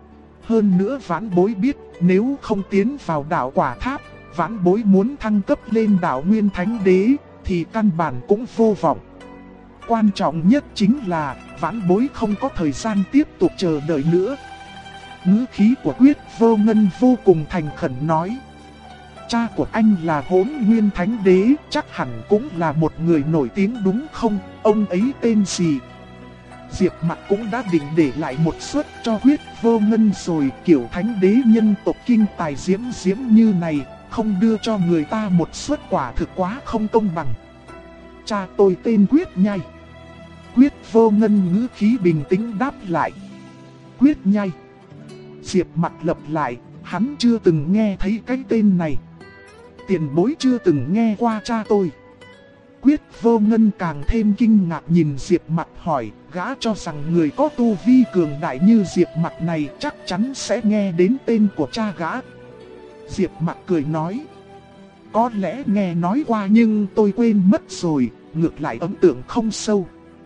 Hơn nữa vãn bối biết nếu không tiến vào đạo Quả Tháp, vãn bối muốn thăng cấp lên đạo Nguyên Thánh Đế thì căn bản cũng vô vọng. Quan trọng nhất chính là vãn bối không có thời gian tiếp tục chờ đợi nữa. Ngữ khí của Quyết Vô Ngân vô cùng thành khẩn nói: cha của anh là Hỗn Nguyên Thánh Đế, chắc hẳn cũng là một người nổi tiếng đúng không? Ông ấy tên gì? Diệp Mặc cũng đã định để lại một suất cho Quyết Vô Ngân rồi, kiểu thánh đế nhân tộc kinh tài diễm như này, không đưa cho người ta một suất quả thực quá không công bằng. Cha tôi tên Quyết Nhai. Quyết Vô Ngân ngữ khí bình tĩnh đáp lại: Quyết Nhai. Diệp Mặc lặp lại, hắn chưa từng nghe thấy cái tên này. Tiền bối chưa từng nghe qua cha tôi. Quyết Vô Ngân càng thêm kinh ngạc nhìn Diệp Mặc hỏi, gã cho rằng người có tu vi cường đại như Diệp Mặc này chắc chắn sẽ nghe đến tên của cha gã. Diệp Mặc cười nói: có lẽ nghe nói qua nhưng tôi quên mất rồi, ngược lại ấn tượng không sâu.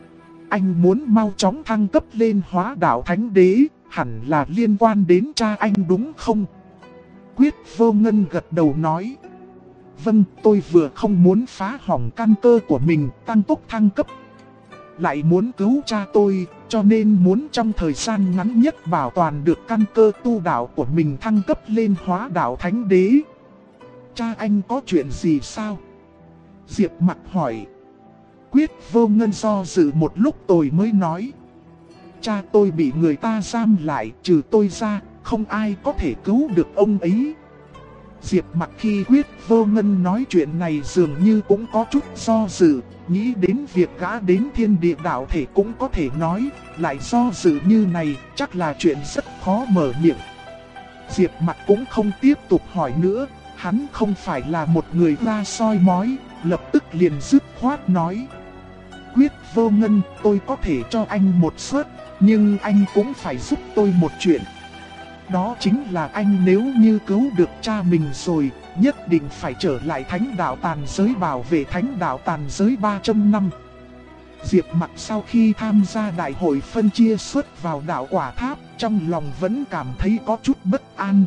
Anh muốn mau chóng thăng cấp lên Hóa Đạo Thánh Đế, hẳn là liên quan đến cha anh đúng không? Quyết Vô Ngân gật đầu nói: vâng, tôi vừa không muốn phá hỏng căn cơ của mình, tăng tốc thăng cấp, lại muốn cứu cha tôi, cho nên muốn trong thời gian ngắn nhất bảo toàn được căn cơ tu đạo của mình thăng cấp lên Hóa Đạo Thánh Đế. Cha anh có chuyện gì sao? Diệp Mặc hỏi. Quyết Vô Ngân do dự một lúc tôi mới nói: cha tôi bị người ta giam lại, trừ tôi ra, không ai có thể cứu được ông ấy. Diệp Mặc khi Quyết Vô Ngân nói chuyện này dường như cũng có chút do dự, nghĩ đến việc gã đến Thiên Địa Đạo Thể cũng có thể nói, lại do dự như này, chắc là chuyện rất khó mở miệng. Diệp Mặc cũng không tiếp tục hỏi nữa, hắn không phải là một người ra soi mói, lập tức liền dứt khoát nói: Quyết Vô Ngân, tôi có thể cho anh một suất, nhưng anh cũng phải giúp tôi một chuyện. Đó chính là anh nếu như cứu được cha mình rồi, nhất định phải trở lại Thánh Đạo Tàn Giới bảo vệ Thánh Đạo Tàn Giới 300 năm. Diệp Mặc sau khi tham gia đại hội phân chia suất vào đạo Quả Tháp, trong lòng vẫn cảm thấy có chút bất an.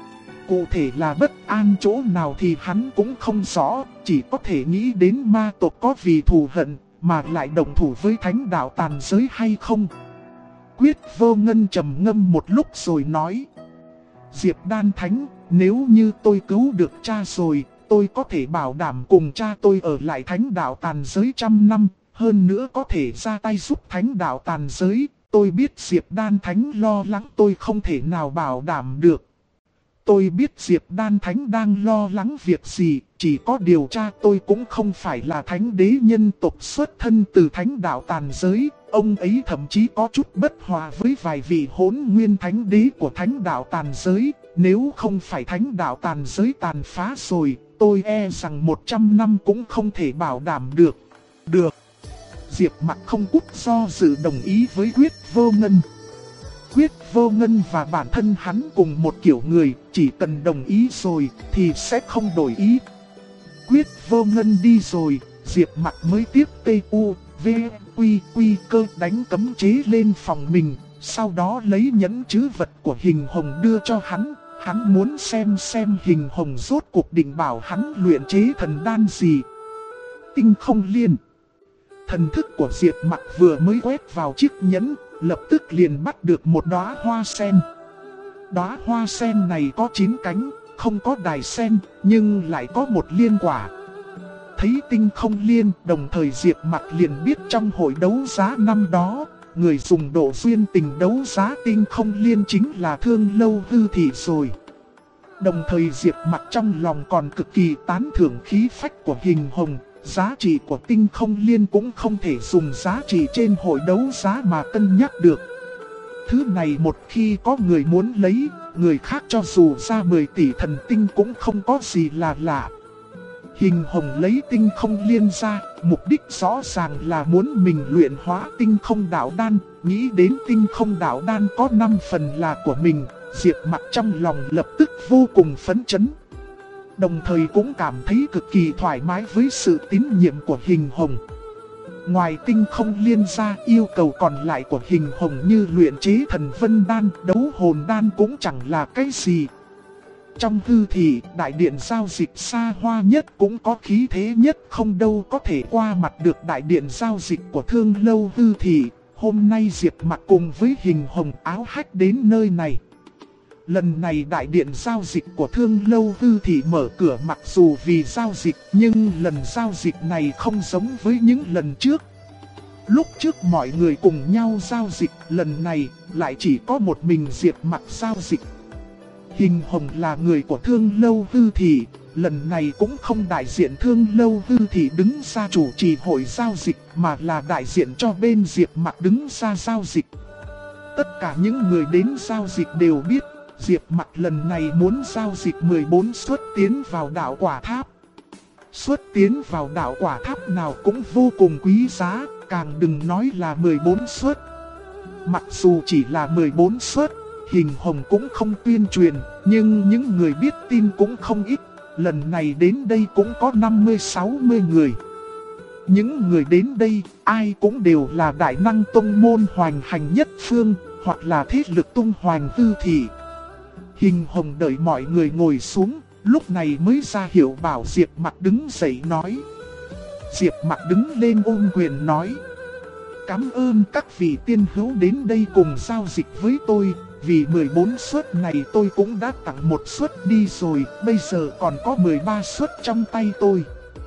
Cụ thể là bất an chỗ nào thì hắn cũng không rõ, chỉ có thể nghĩ đến ma tộc có vì thù hận mà lại đồng thủ với Thánh Đạo Tàn Giới hay không. Quyết Vô Ngân trầm ngâm một lúc rồi nói: Diệp Đan Thánh, nếu như tôi cứu được cha rồi, tôi có thể bảo đảm cùng cha tôi ở lại Thánh Đạo Tàn Giới 100 năm, hơn nữa có thể ra tay giúp Thánh Đạo Tàn Giới. Tôi biết Diệp Đan Thánh lo lắng tôi không thể nào bảo đảm được. Tôi biết Diệp Đan Thánh đang lo lắng việc gì, chỉ có điều cha tôi cũng không phải là thánh đế nhân tộc xuất thân từ Thánh Đạo Tàn Giới. Ông ấy thậm chí có chút bất hòa với vài vị Hỗn Nguyên Thánh Đế của Thánh Đạo Tàn Giới. Nếu không phải Thánh Đạo Tàn Giới tàn phá rồi, tôi e rằng 100 năm cũng không thể bảo đảm được. Được. Diệp Mặc không chút do dự đồng ý với Quyết Vô Ngân. Quyết Vô Ngân và bản thân hắn cùng một kiểu người, chỉ cần đồng ý rồi thì sẽ không đổi ý. Quyết Vô Ngân đi rồi, Diệp Mặc mới tiếp T.U.V.Q.Q cơ đánh cấm chế lên phòng mình, sau đó lấy nhẫn trữ vật của Hình Hồng đưa cho hắn. Hắn muốn xem Hình Hồng rốt cuộc định bảo hắn luyện chế thần đan gì. Tinh Không Liên. Thần thức của Diệp Mặc vừa mới quét vào chiếc nhẫn, lập tức liền bắt được một đóa hoa sen. Đóa hoa sen này có 9 cánh, không có đài sen, nhưng lại có một liên quả. Thấy Tinh Không Liên, đồng thời Diệp Mặc liền biết trong hội đấu giá năm đó, người dùng độ duyên tình đấu giá Tinh Không Liên chính là Thương Lâu Hư Thị rồi. Đồng thời Diệp Mặc trong lòng còn cực kỳ tán thưởng khí phách của Hình Hồng. Giá trị của Tinh Không Liên cũng không thể dùng giá trị trên hội đấu giá mà cân nhắc được. Thứ này một khi có người muốn lấy, người khác cho dù ra 10 tỷ thần tinh cũng không có gì là lạ. Hình Hồng lấy Tinh Không Liên ra, Mục đích rõ ràng là muốn mình luyện hóa tinh không đạo đan. Nghĩ đến tinh không đạo đan có 5 phần là của mình, Diệp Mặc trong lòng lập tức vô cùng phấn chấn. Đồng thời cũng cảm thấy cực kỳ thoải mái với sự tín nhiệm của Hình Hồng. Ngoài tinh không liên ra, yêu cầu còn lại của Hình Hồng như luyện chế thần vân đan, đấu hồn đan cũng chẳng là cái gì. Trong hư thị, đại điện giao dịch xa hoa nhất cũng có khí thế nhất, không đâu có thể qua mặt được đại điện giao dịch của Thương Lâu hư thị. Hôm nay Diệp Mặc cùng với Hình Hồng áo hách đến nơi này. Lần này đại điện giao dịch của Thương Lâu hư thị mở cửa, mặc dù vì giao dịch nhưng lần giao dịch này không giống với những lần trước. Lúc trước mọi người cùng nhau giao dịch, lần này lại chỉ có một mình Diệp Mặc giao dịch. Hình Hồng là người của Thương Lâu hư thị, lần này cũng không đại diện Thương Lâu hư thị đứng ra chủ trì hội giao dịch, mà là đại diện cho bên Diệp Mặc đứng ra giao dịch. Tất cả những người đến giao dịch đều biết Diệp Mặc lần này muốn giao dịch 14 suất tiến vào đạo quả tháp. Suất tiến vào đạo quả tháp nào cũng vô cùng quý giá, càng đừng nói là 14 suất. Mặc dù chỉ là 14 suất, Hình Hồng cũng không tuyên truyền, nhưng những người biết tin cũng không ít. Lần này đến đây cũng có 50-60 người. Những người đến đây, ai cũng đều là đại năng tông môn hoành hành nhất phương, hoặc là thế lực tung hoành hư thị. Hình Hồng đợi mọi người ngồi xuống, lúc này mới ra hiệu bảo Diệp Mặc đứng dậy nói. Diệp Mặc đứng lên ôm quyền nói: cảm ơn các vị tiên hữu đến đây cùng giao dịch với tôi. Vì 14 suất này tôi cũng đã tặng một suất đi rồi, bây giờ còn có 13 suất trong tay tôi.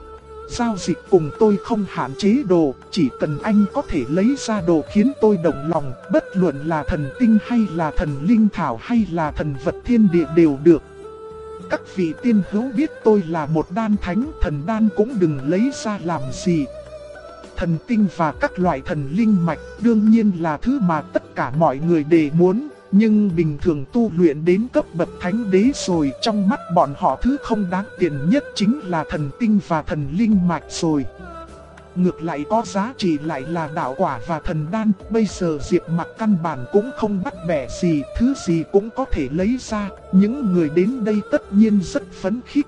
Giao dịch cùng tôi không hạn chế đồ, chỉ cần anh có thể lấy ra đồ khiến tôi động lòng, bất luận là thần tinh hay là thần linh thảo hay là thần vật thiên địa đều được. Các vị tiên hữu biết tôi là một đan thánh, thần đan cũng đừng lấy ra làm gì. Thần tinh và các loại thần linh mạch đương nhiên là thứ mà tất cả mọi người đều muốn. Nhưng bình thường tu luyện đến cấp bậc thánh đế rồi, trong mắt bọn họ thứ không đáng tiền nhất chính là thần tinh và thần linh mạch rồi. Ngược lại có giá trị lại là đạo quả và thần đan. Bây giờ Diệp Mặc căn bản cũng không bắt bẻ gì, thứ gì cũng có thể lấy ra. Những người đến đây tất nhiên rất phấn khích.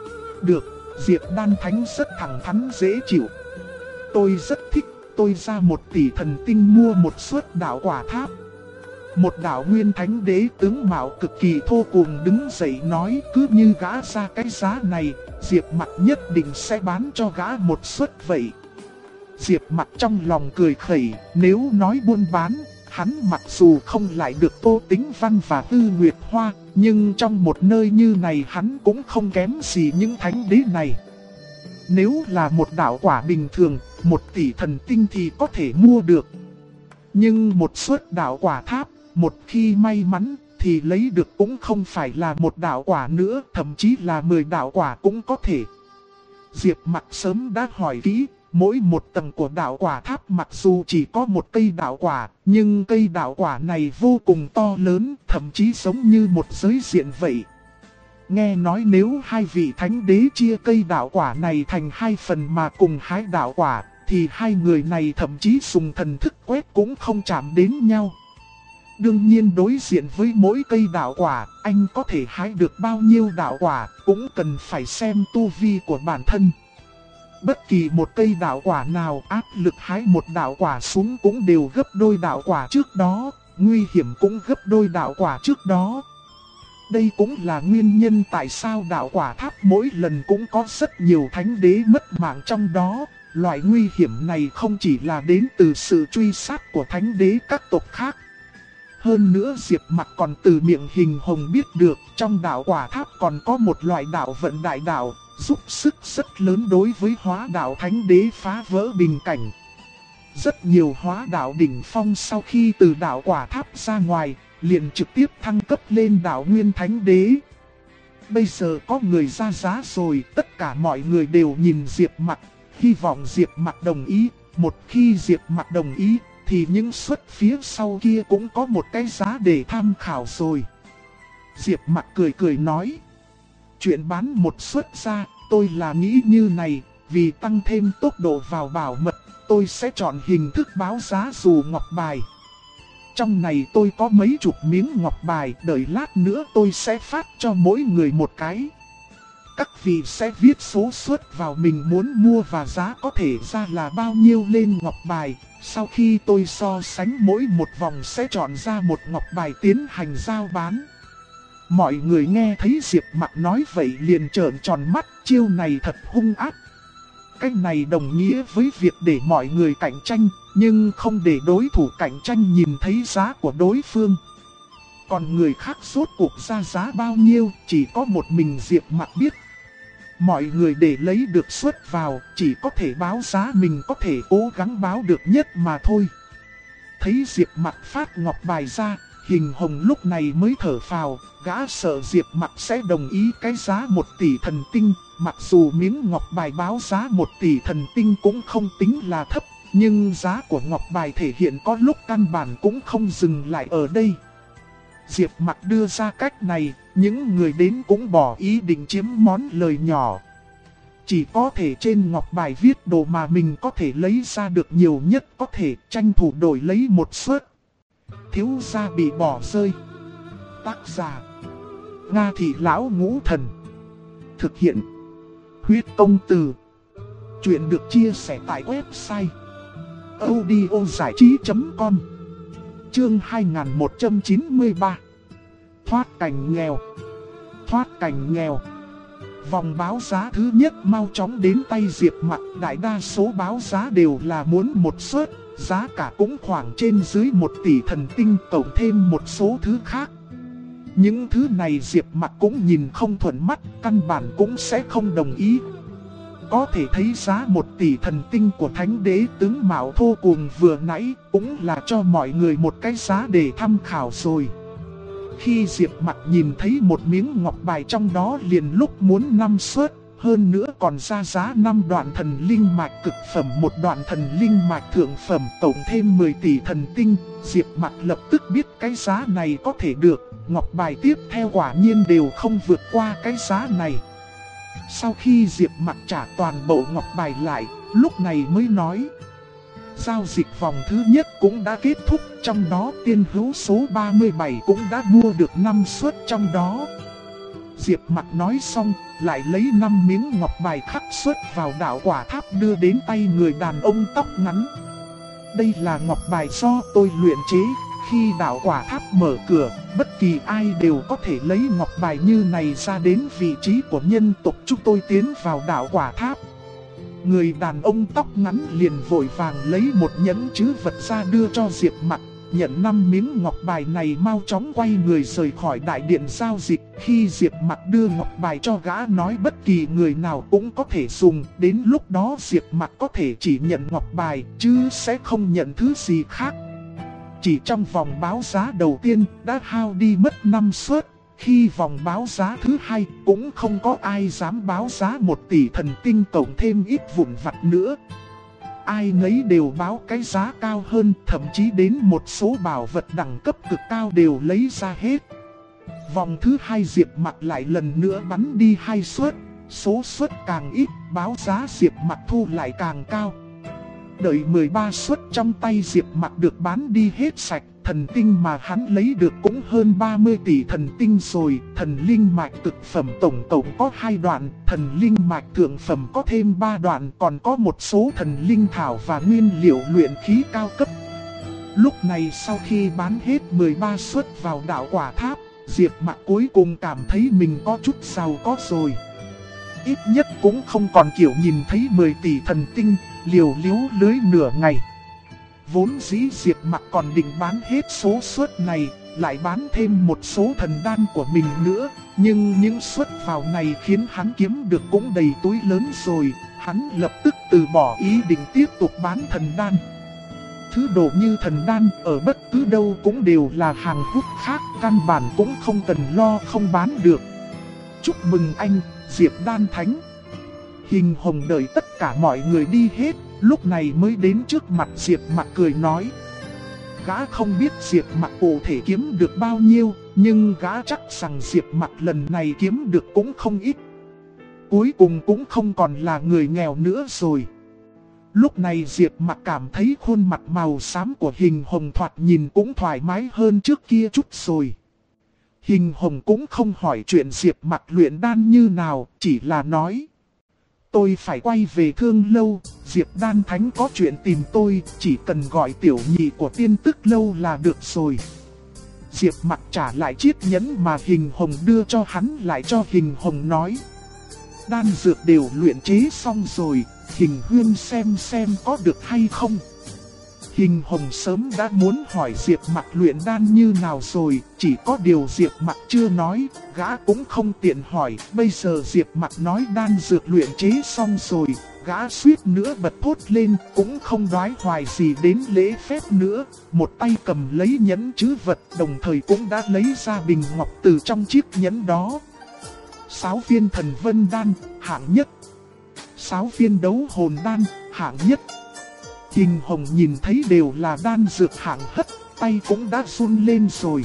Được, Diệp đan thánh rất thẳng thắn dễ chịu. Tôi rất thích, tôi ra 1 tỷ thần tinh mua một suất đạo quả tháp. Một đạo nguyên thánh đế tướng mạo cực kỳ thô cuồng đứng dậy nói, cứ như gã ra cái giá này, Diệp Mặc nhất định sẽ bán cho gã một suất vậy. Diệp Mặc trong lòng cười khẩy, nếu nói buôn bán, hắn mặc dù không lại được Tô Tĩnh Văn và Tư Nguyệt Hoa, nhưng trong một nơi như này hắn cũng không kém gì những thánh đế này. Nếu là một đạo quả bình thường, 1 tỷ thần tinh thì có thể mua được. Nhưng một suất đạo quả tháp, một khi may mắn thì lấy được cũng không phải là một đạo quả nữa, thậm chí là 10 đạo quả cũng có thể. Diệp Mặc sớm đã hỏi kỹ, mỗi một tầng của đạo quả tháp mặc dù chỉ có một cây đạo quả, nhưng cây đạo quả này vô cùng to lớn, thậm chí giống như một giới diện vậy. Nghe nói nếu 2 vị thánh đế chia cây đạo quả này thành 2 phần mà cùng hái đạo quả, thì 2 người này thậm chí dùng thần thức quét cũng không chạm đến nhau. Đương nhiên đối diện với mỗi cây đạo quả, anh có thể hái được bao nhiêu đạo quả, cũng cần phải xem tu vi của bản thân. Bất kỳ một cây đạo quả nào áp lực hái một đạo quả xuống cũng đều gấp đôi đạo quả trước đó, nguy hiểm cũng gấp đôi đạo quả trước đó. Đây cũng là nguyên nhân tại sao đạo quả tháp mỗi lần cũng có rất nhiều thánh đế mất mạng trong đó. Loại nguy hiểm này không chỉ là đến từ sự truy sát của thánh đế các tộc khác. Hơn nữa Diệp Mặc còn từ miệng Hình Hồng biết được trong đạo quả tháp còn có một loại đạo vận đại đạo, giúp sức rất lớn đối với hóa đạo thánh đế phá vỡ bình cảnh. Rất nhiều hóa đạo đỉnh phong sau khi từ đạo quả tháp ra ngoài, liền trực tiếp thăng cấp lên đạo nguyên thánh đế. Bây giờ có người ra giá rồi, tất cả mọi người đều nhìn Diệp Mặc, hy vọng Diệp Mặc đồng ý. Một khi Diệp Mặc đồng ý, thì những suất phía sau kia cũng có một cái giá để tham khảo rồi. Diệp Mặc cười cười nói, chuyện bán một suất ra, tôi là nghĩ như này, vì tăng thêm tốc độ vào bảo mật, tôi sẽ chọn hình thức báo giá dù ngọc bài. Trong này tôi có mấy chục miếng ngọc bài, đợi lát nữa tôi sẽ phát cho mỗi người một cái. Các vị sẽ viết số suất vào mình muốn mua và giá có thể ra là bao nhiêu lên ngọc bài. Sau khi tôi so sánh mỗi một vòng sẽ chọn ra một ngọc bài tiến hành giao bán. Mọi người nghe thấy Diệp Mặc nói vậy liền trợn tròn mắt, chiêu này thật hung ác. Cách này đồng nghĩa với việc để mọi người cạnh tranh, nhưng không để đối thủ cạnh tranh nhìn thấy giá của đối phương. Còn người khác rốt cuộc ra giá bao nhiêu, chỉ có một mình Diệp Mặc biết. Mọi người để lấy được suất vào, chỉ có thể báo giá mình có thể cố gắng báo được nhất mà thôi. Thấy Diệp Mặc phát ngọc bài ra, Hình Hồng lúc này mới thở phào, gã sợ Diệp Mặc sẽ đồng ý cái giá 1 tỷ thần tinh. Mặc dù miếng ngọc bài báo giá 1 tỷ thần tinh cũng không tính là thấp, nhưng giá của ngọc bài thể hiện có lúc căn bản cũng không dừng lại ở đây. Diệp Mặc đưa ra cách này, những người đến cũng bỏ ý định chiếm món lời nhỏ. Chỉ có thể trên ngọc bài viết đồ mà mình có thể lấy ra được nhiều nhất có thể, tranh thủ đổi lấy một suất. Thiếu gia bị bỏ rơi. Tác giả: Nga Thị Lão Ngũ Thần. Thực hiện: Huyết Công Từ. Chuyện được chia sẻ tại website audiozảichí.com. Chương 2193. Thoát cảnh nghèo. Thoát cảnh nghèo. Vòng báo giá thứ nhất mau chóng đến tay Diệp Mặc, đại đa số báo giá đều là muốn một suất, giá cả cũng khoảng trên dưới 1 tỷ thần tinh, cộng thêm một số thứ khác. Những thứ này Diệp Mặc cũng nhìn không thuận mắt, căn bản cũng sẽ không đồng ý. Có thể thấy giá 1 tỷ thần tinh của Thánh Đế tướng Mạo Thô Cuồng vừa nãy cũng là cho mọi người một cái giá để tham khảo rồi. Khi Diệp Mặc nhìn thấy một miếng ngọc bài trong đó liền lúc muốn 5 suất, hơn nữa còn ra giá 5 đoạn thần linh mạch cực phẩm, 1 đoạn thần linh mạch thượng phẩm, tổng thêm 10 tỷ thần tinh, Diệp Mặc lập tức biết cái giá này có thể được, ngọc bài tiếp theo quả nhiên đều không vượt qua cái giá này. Sau khi Diệp Mặc trả toàn bộ ngọc bài lại, lúc này mới nói: giao dịch vòng thứ nhất cũng đã kết thúc, trong đó tiên hữu số 37 cũng đã mua được 5 suất trong đó. Diệp Mặc nói xong, lại lấy 5 miếng ngọc bài khắc xuất vào đạo quả tháp đưa đến tay người đàn ông tóc ngắn. Đây là ngọc bài do tôi luyện chế, khi đạo quả tháp mở cửa, bất kỳ ai đều có thể lấy ngọc bài như này ra đến vị trí của nhân tộc chúng tôi tiến vào đạo quả tháp. Người đàn ông tóc ngắn liền vội vàng lấy một nhẫn trữ vật ra đưa cho Diệp Mặc, nhận 5 miếng ngọc bài này mau chóng quay người rời khỏi đại điện giao dịch. Khi Diệp Mặc đưa ngọc bài cho gã nói bất kỳ người nào cũng có thể dùng, đến lúc đó Diệp Mặc có thể chỉ nhận ngọc bài chứ sẽ không nhận thứ gì khác. Chỉ trong vòng báo giá đầu tiên đã hao đi mất 5 suất. Khi vòng báo giá thứ hai cũng không có ai dám báo giá 1 tỷ thần tinh cộng thêm ít vụn vặt nữa. Ai nấy đều báo cái giá cao hơn, thậm chí đến một số bảo vật đẳng cấp cực cao đều lấy ra hết. Vòng thứ hai Diệp Mặc lại lần nữa bắn đi 2 suất, số suất càng ít, báo giá Diệp Mặc thu lại càng cao. Đợi 13 suất trong tay Diệp Mặc được bán đi hết sạch, thần tinh mà hắn lấy được cũng hơn 30 tỷ thần tinh rồi. Thần linh mạch cực phẩm tổng cộng có 2 đoạn, thần linh mạch thượng phẩm có thêm 3 đoạn, còn có một số thần linh thảo và nguyên liệu luyện khí cao cấp. Lúc này sau khi bán hết 13 suất vào đạo quả tháp, Diệp Mặc cuối cùng cảm thấy mình có chút giàu có rồi. Ít nhất cũng không còn kiểu nhìn thấy 10 tỷ thần tinh, liều liếu lưới nửa ngày. Vốn dĩ Diệp Mặc còn định bán hết số suất này, lại bán thêm một số thần đan của mình nữa. Nhưng những suất vào này khiến hắn kiếm được cũng đầy túi lớn rồi, hắn lập tức từ bỏ ý định tiếp tục bán thần đan. Thứ đồ như thần đan ở bất cứ đâu cũng đều là hàng hút khác, căn bản cũng không cần lo không bán được. Chúc mừng anh, Diệp Đan Thánh. Hình Hồng đợi tất cả mọi người đi hết, lúc này mới đến trước mặt Diệp Mặc cười nói. Gã không biết Diệp Mặc cụ thể kiếm được bao nhiêu, nhưng gã chắc rằng Diệp Mặc lần này kiếm được cũng không ít. cuối cùng cũng không còn là người nghèo nữa rồi. Lúc này Diệp Mặc cảm thấy khuôn mặt màu xám của Hình Hồng thoạt nhìn cũng thoải mái hơn trước kia chút rồi. Hình Hồng cũng không hỏi chuyện Diệp Mặc luyện đan như nào, chỉ là nói: tôi phải quay về Thương Lâu, Diệp Đan Thánh có chuyện tìm tôi, chỉ cần gọi tiểu nhị của Tiên Tức Lâu là được rồi. Diệp Mặc trả lại chiếc nhẫn mà Hình Hồng đưa cho hắn lại cho Hình Hồng nói: đan dược đều luyện chế xong rồi, Hình Huyên xem có được hay không. Hình Hồng sớm đã muốn hỏi Diệp Mặc luyện đan như nào rồi, chỉ có điều Diệp Mặc chưa nói, gã cũng không tiện hỏi. Bây giờ Diệp Mặc nói đan dược luyện chế xong rồi, gã suýt nữa bật thốt lên, cũng không đoái hoài gì đến lễ phép nữa. Một tay cầm lấy nhẫn trữ vật, đồng thời cũng đã lấy ra bình ngọc từ trong chiếc nhẫn đó. 6 viên thần vân đan, hạng nhất. 6 viên đấu hồn đan, hạng nhất. Hình Hồng nhìn thấy đều là đan dược hạng hất, tay cũng đã run lên rồi.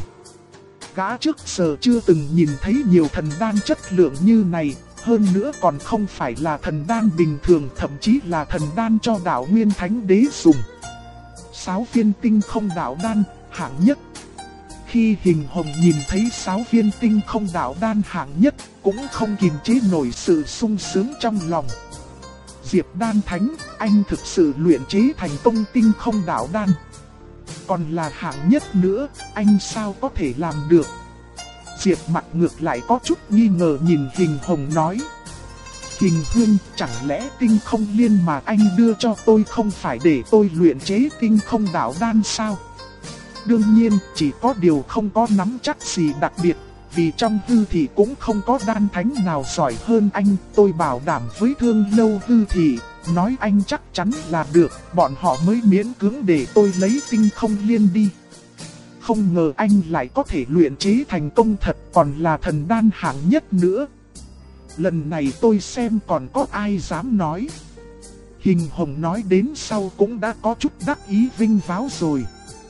Gã trước giờ chưa từng nhìn thấy nhiều thần đan chất lượng như này, hơn nữa còn không phải là thần đan bình thường, thậm chí là thần đan cho đạo Nguyên Thánh Đế dùng. 6 viên tinh không đạo đan, hạng nhất. Khi Hình Hồng nhìn thấy 6 viên tinh không đạo đan hạng nhất, cũng không kìm chế nổi sự sung sướng trong lòng. Diệp Đan Thánh, anh thực sự luyện chế thành công tinh không đạo đan. Còn là hạng nhất nữa, anh sao có thể làm được? Diệp Mặc ngược lại có chút nghi ngờ nhìn Hình Hồng nói: Hình Huyên, chẳng lẽ tinh không liên mà anh đưa cho tôi không phải để tôi luyện chế tinh không đạo đan sao? Đương nhiên, chỉ có điều không có nắm chắc gì đặc biệt. Vì trong hư thị cũng không có đan thánh nào giỏi hơn anh, tôi bảo đảm với Thương Lâu hư thị, nói anh chắc chắn là được, bọn họ mới miễn cưỡng để tôi lấy tinh không liên đi. Không ngờ anh lại có thể luyện chế thành công thật, còn là thần đan hạng nhất nữa. Lần này tôi xem còn có ai dám nói. Hình Hồng nói đến sau cũng đã có chút đắc ý vinh váo rồi.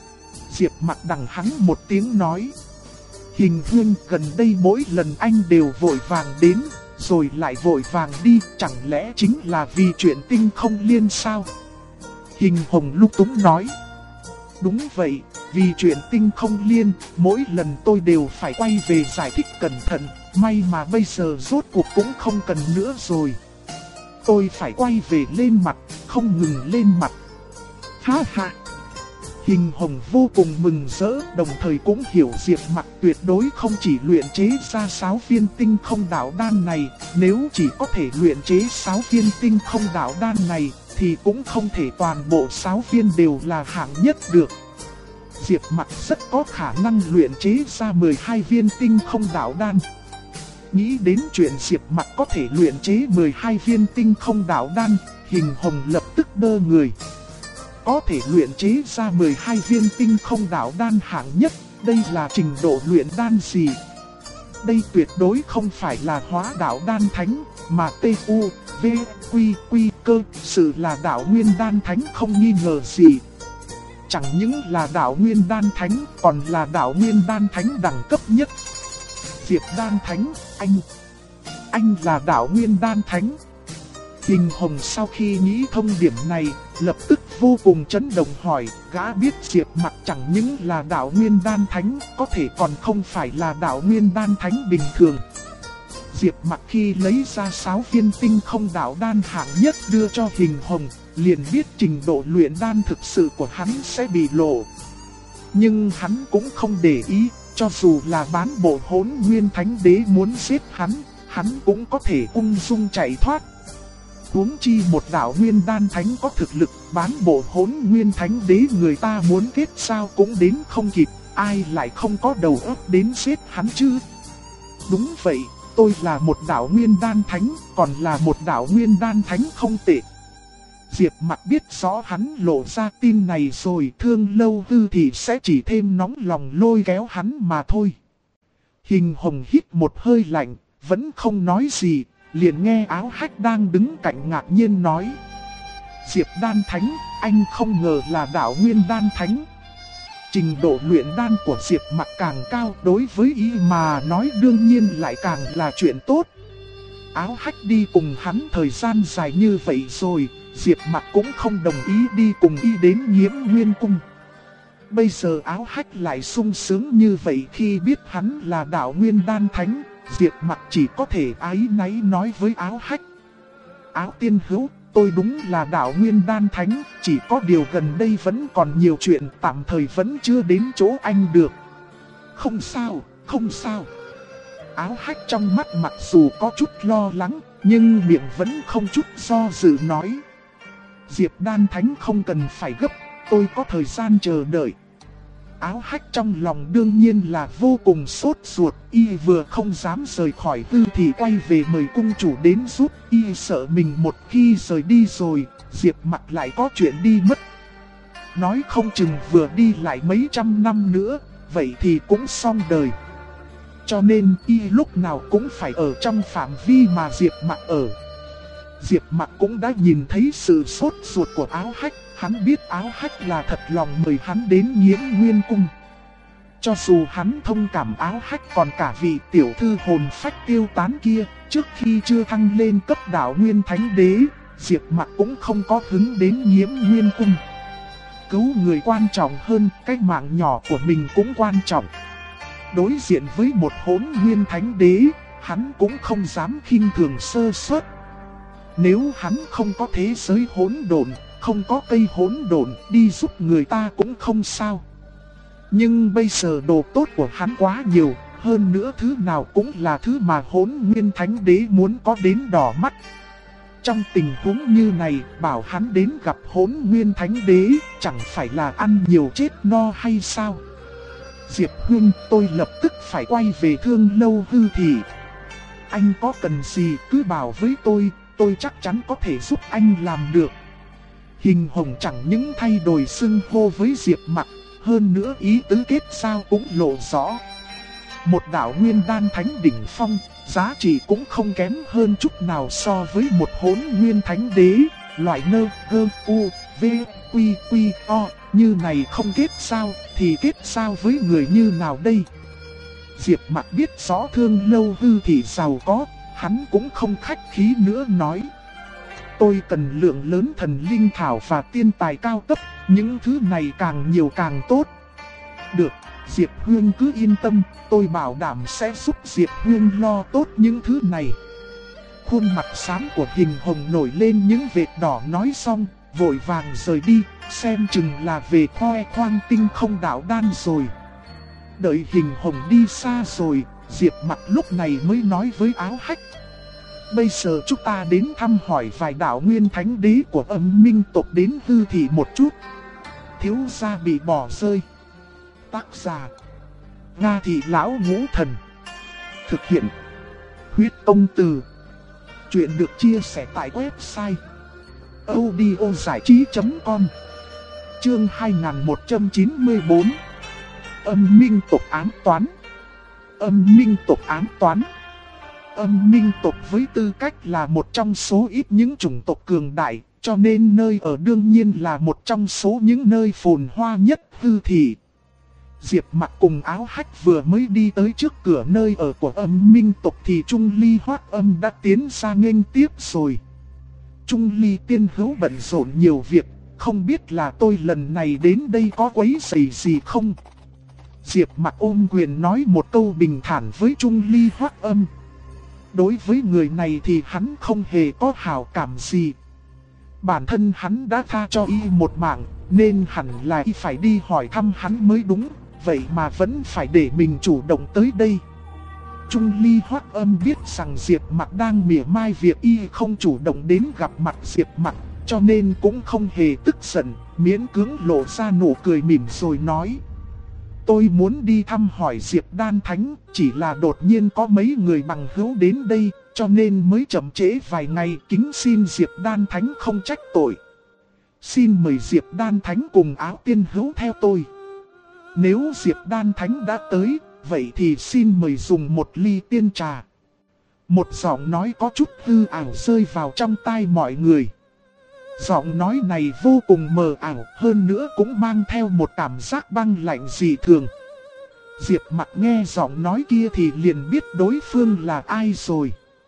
Diệp Mặc đằng hắn một tiếng nói: Hình Huyên, gần đây mỗi lần anh đều vội vàng đến, rồi lại vội vàng đi, chẳng lẽ chính là vì chuyện tinh không liên sao? Hình Hồng lúc túng nói: đúng vậy, vì chuyện tinh không liên, mỗi lần tôi đều phải quay về giải thích cẩn thận, may mà bây giờ rốt cuộc cũng không cần nữa rồi. Tôi phải quay về lên mặt, không ngừng lên mặt. Ha ha! Hình Hồng vô cùng mừng rỡ, đồng thời cũng hiểu Diệp Mặc tuyệt đối không chỉ luyện chế ra 6 viên tinh không đạo đan này, nếu chỉ có thể luyện chế 6 viên tinh không đạo đan này, thì cũng không thể toàn bộ 6 viên đều là hạng nhất được. Diệp Mặc rất có khả năng luyện chế ra 12 viên tinh không đạo đan. Nghĩ đến chuyện Diệp Mặc có thể luyện chế 12 viên tinh không đạo đan, Hình Hồng lập tức đơ người. Có thể luyện chế ra 12 viên tinh không đạo đan hạng nhất, đây là trình độ luyện đan gì? Đây tuyệt đối không phải là hóa đạo đan thánh, mà T.U. V. Quy cơ, sự là đạo nguyên đan thánh không nghi ngờ gì. Chẳng những là đạo nguyên đan thánh, còn là đạo nguyên đan thánh đẳng cấp nhất. Diệp Đan Thánh, anh là đạo nguyên đan thánh. Hình Hồng sau khi nghĩ thông điểm này, lập tức vô cùng chấn động hỏi, gã biết Diệp Mặc chẳng những là đạo nguyên đan thánh, có thể còn không phải là đạo nguyên đan thánh bình thường. Diệp Mặc khi lấy ra 6 viên tinh không đạo đan hạng nhất đưa cho Hình Hồng, liền biết trình độ luyện đan thực sự của hắn sẽ bị lộ. Nhưng hắn cũng không để ý, cho dù là bán bộ Hỗn Nguyên Thánh Đế muốn giết hắn cũng có thể ung dung chạy thoát. Huống chi một đạo nguyên đan thánh có thực lực, bán bộ Hỗn Nguyên Thánh Đế người ta muốn kết sao cũng đến không kịp, ai lại không có đầu óc đến giết hắn chứ? Đúng vậy, tôi là một đạo nguyên đan thánh, còn là một đạo nguyên đan thánh không tệ. Diệp Mặc biết rõ hắn lộ ra tin này rồi, Thương Lâu hư thì sẽ chỉ thêm nóng lòng lôi kéo hắn mà thôi. Hình Hồng hít một hơi lạnh, vẫn không nói gì, liền nghe Áo Hách đang đứng cạnh ngạc nhiên nói: Diệp Đan Thánh, anh không ngờ là đạo nguyên đan thánh. Trình độ luyện đan của Diệp Mặc càng cao, đối với y mà nói đương nhiên lại càng là chuyện tốt. Áo Hách đi cùng hắn thời gian dài như vậy rồi, Diệp Mặc cũng không đồng ý đi cùng y đến Nhiễm Nguyên Cung. Bây giờ Áo Hách lại sung sướng như vậy khi biết hắn là Đạo Nguyên Đan Thánh, Diệp Mặc chỉ có thể áy náy nói với Áo Hách. Áo tiên hữu, tôi đúng là Đạo Nguyên Đan Thánh, chỉ có điều gần đây vẫn còn nhiều chuyện, tạm thời vẫn chưa đến chỗ anh được. Không sao, không sao. Áo Hách trong mắt mặc dù có chút lo lắng, nhưng miệng vẫn không chút do dự nói. Diệp Đan Thánh không cần phải gấp, tôi có thời gian chờ đợi. Áo Hách trong lòng đương nhiên là vô cùng sốt ruột, y vừa không dám rời khỏi Hư thì quay về mời cung chủ đến giúp, y sợ mình một khi rời đi rồi, Diệp Mặc lại có chuyện đi mất. Nói không chừng vừa đi lại mấy trăm năm nữa, vậy thì cũng xong đời. Cho nên y lúc nào cũng phải ở trong phạm vi mà Diệp Mặc ở. Diệp Mặc cũng đã nhìn thấy sự sốt ruột của Áo Hách, hắn biết Áo Hách là thật lòng mời hắn đến Nhiễm Nguyên Cung. Cho dù hắn thông cảm Áo Hách còn cả vị tiểu thư hồn phách tiêu tán kia, trước khi chưa thăng lên cấp Đạo Nguyên Thánh Đế, Diệp Mặc cũng không có hứng đến Nhiễm Nguyên Cung. Cứu người quan trọng hơn, cái mạng nhỏ của mình cũng quan trọng. Đối diện với một Hỗn Nguyên Thánh Đế, hắn cũng không dám khinh thường sơ suất. Nếu hắn không có thế giới hỗn độn, không có cây hỗn độn, đi giúp người ta cũng không sao. Nhưng bây giờ đồ tốt của hắn quá nhiều, hơn nữa thứ nào cũng là thứ mà Hỗn Nguyên Thánh Đế muốn có đến đỏ mắt. Trong tình huống như này, bảo hắn đến gặp Hỗn Nguyên Thánh Đế, chẳng phải là ăn nhiều chết no hay sao? Diệp Huynh, tôi lập tức phải quay về Thương Lâu Hư Thị. Anh có cần gì cứ bảo với tôi chắc chắn có thể giúp anh làm được. Hình Hồng chẳng những thay đổi xưng hô với Diệp Mặc, hơn nữa ý tứ kết giao cũng lộ rõ. Một Đạo Nguyên Đan Thánh đỉnh phong, giá trị cũng không kém hơn chút nào so với một Hỗn Nguyên Thánh Đế, loại nơ, gơ, u, v, quy, quy, o, như này không kết giao, thì kết giao với người như nào đây? Diệp Mặc biết rõ Thương Lâu Hư Thị giàu có, hắn cũng không khách khí nữa nói. Tôi cần lượng lớn thần linh thảo và tiên tài cao cấp, những thứ này càng nhiều càng tốt. Được, Diệp Huyên cứ yên tâm, tôi bảo đảm sẽ giúp Diệp Huyên lo tốt những thứ này. Khuôn mặt xám của Hình Hồng nổi lên những vệt đỏ, nói xong, vội vàng rời đi, xem chừng là về khoe khoang tinh không đạo đan rồi. Đợi Hình Hồng đi xa rồi, Diệp Mặc lúc này mới nói với Áo Hách. Bây giờ chúng ta đến thăm hỏi vài Đạo Nguyên Thánh Đế của Âm Minh tộc đến Hư Thị một chút. Thiếu gia bị bỏ rơi. Tác giả Nga Thị Lão Ngũ Thần. Thực hiện Huyết Công Từ. Chuyện được chia sẻ tại website audiozảichí.com. Chương 2194. Âm Minh tộc ám toán. Âm Minh tộc ám toán. Âm Minh tộc với tư cách là một trong số ít những chủng tộc cường đại, cho nên nơi ở đương nhiên là một trong số những nơi phồn hoa nhất Hư Thị. Diệp Mặc cùng Áo Hách vừa mới đi tới trước cửa nơi ở của Âm Minh tộc thì Trung Ly Hoắc Âm đã tiến ra nghênh tiếp rồi. Trung Ly tiên hữu bận rộn nhiều việc, không biết là tôi lần này đến đây có quấy rầy gì không? Diệp Mặc ôm quyền nói một câu bình thản với Trung Ly Hoắc Âm. Đối với người này thì hắn không hề có hảo cảm gì. Bản thân hắn đã tha cho y một mạng, nên hẳn là y phải đi hỏi thăm hắn mới đúng, vậy mà vẫn phải để mình chủ động tới đây. Trung Ly Hoắc Âm biết rằng Diệp Mặc đang mỉa mai việc y không chủ động đến gặp mặt Diệp Mặc, cho nên cũng không hề tức giận, miễn cưỡng lộ ra nụ cười mỉm rồi nói. Tôi muốn đi thăm hỏi Diệp Đan Thánh, chỉ là đột nhiên có mấy người bằng hữu đến đây, cho nên mới chậm trễ vài ngày, kính xin Diệp Đan Thánh không trách tội. Xin mời Diệp Đan Thánh cùng Áo tiên hữu theo tôi. Nếu Diệp Đan Thánh đã tới, vậy thì xin mời dùng một ly tiên trà. Một giọng nói có chút hư ảo rơi vào trong tai mọi người. Giọng nói này vô cùng mờ ảo, hơn nữa cũng mang theo một cảm giác băng lạnh dị thường. Diệp Mặc nghe giọng nói kia thì liền biết đối phương là ai rồi.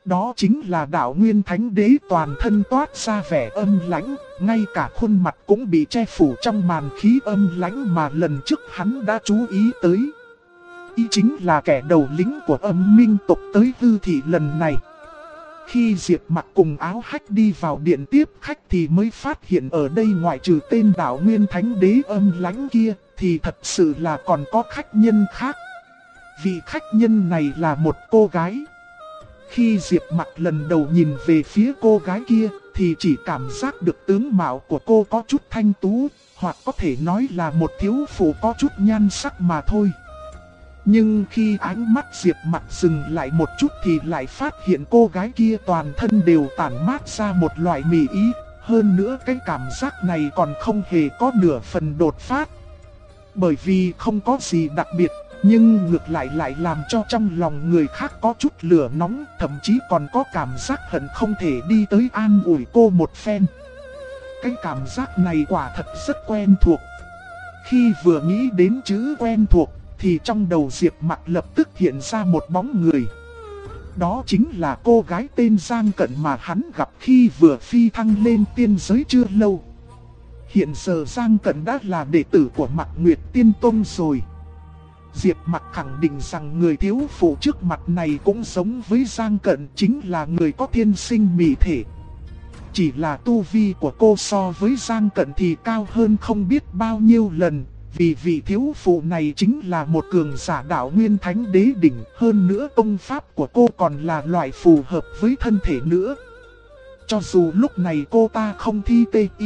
Đó chính là đạo nguyên thánh đế toàn thân toát ra vẻ âm lãnh, ngay cả khuôn mặt cũng bị che phủ trong màn khí âm lãnh mà lần trước hắn đã chú ý tới. Y chính là kẻ đầu lĩnh của âm minh tộc tới hư thị lần này. Khi Diệp Mặc cùng Áo Hách đi vào điện tiếp khách thì mới phát hiện ở đây ngoại trừ tên đạo nguyên thánh đế âm lãnh kia thì thật sự là còn có khách nhân khác. Vị khách nhân này là một cô gái. Khi Diệp Mặc lần đầu nhìn về phía cô gái kia thì chỉ cảm giác được tướng mạo của cô có chút thanh tú, hoặc có thể nói là một thiếu phụ có chút nhan sắc mà thôi. Nhưng khi ánh mắt Diệp Mặc dừng lại một chút thì lại phát hiện cô gái kia toàn thân đều tản mát ra một loại mị ý. Hơn nữa cái cảm giác này còn không hề có nửa phần đột phát. Bởi vì không có gì đặc biệt, nhưng ngược lại lại làm cho trong lòng người khác có chút lửa nóng, thậm chí còn có cảm giác hận không thể đi tới an ủi cô một phen. Cái cảm giác này quả thật rất quen thuộc. Khi vừa nghĩ đến chữ quen thuộc thì trong đầu Diệp Mặc lập tức hiện ra một bóng người. Đó chính là cô gái tên Giang Cận mà hắn gặp khi vừa phi thăng lên tiên giới chưa lâu. Hiện giờ Giang Cận đã là đệ tử của Mạc Nguyệt Tiên Tông rồi. Diệp Mặc khẳng định rằng người thiếu phụ trước mặt này cũng giống với Giang Cận, chính là người có thiên sinh mỹ thể. Chỉ là tu vi của cô so với Giang Cận thì cao hơn không biết bao nhiêu lần. Vì vị thiếu phụ này chính là một cường giả đạo nguyên thánh đế đỉnh. Hơn nữa công pháp của cô còn là loại phù hợp với thân thể nữa. Cho dù lúc này cô ta không thi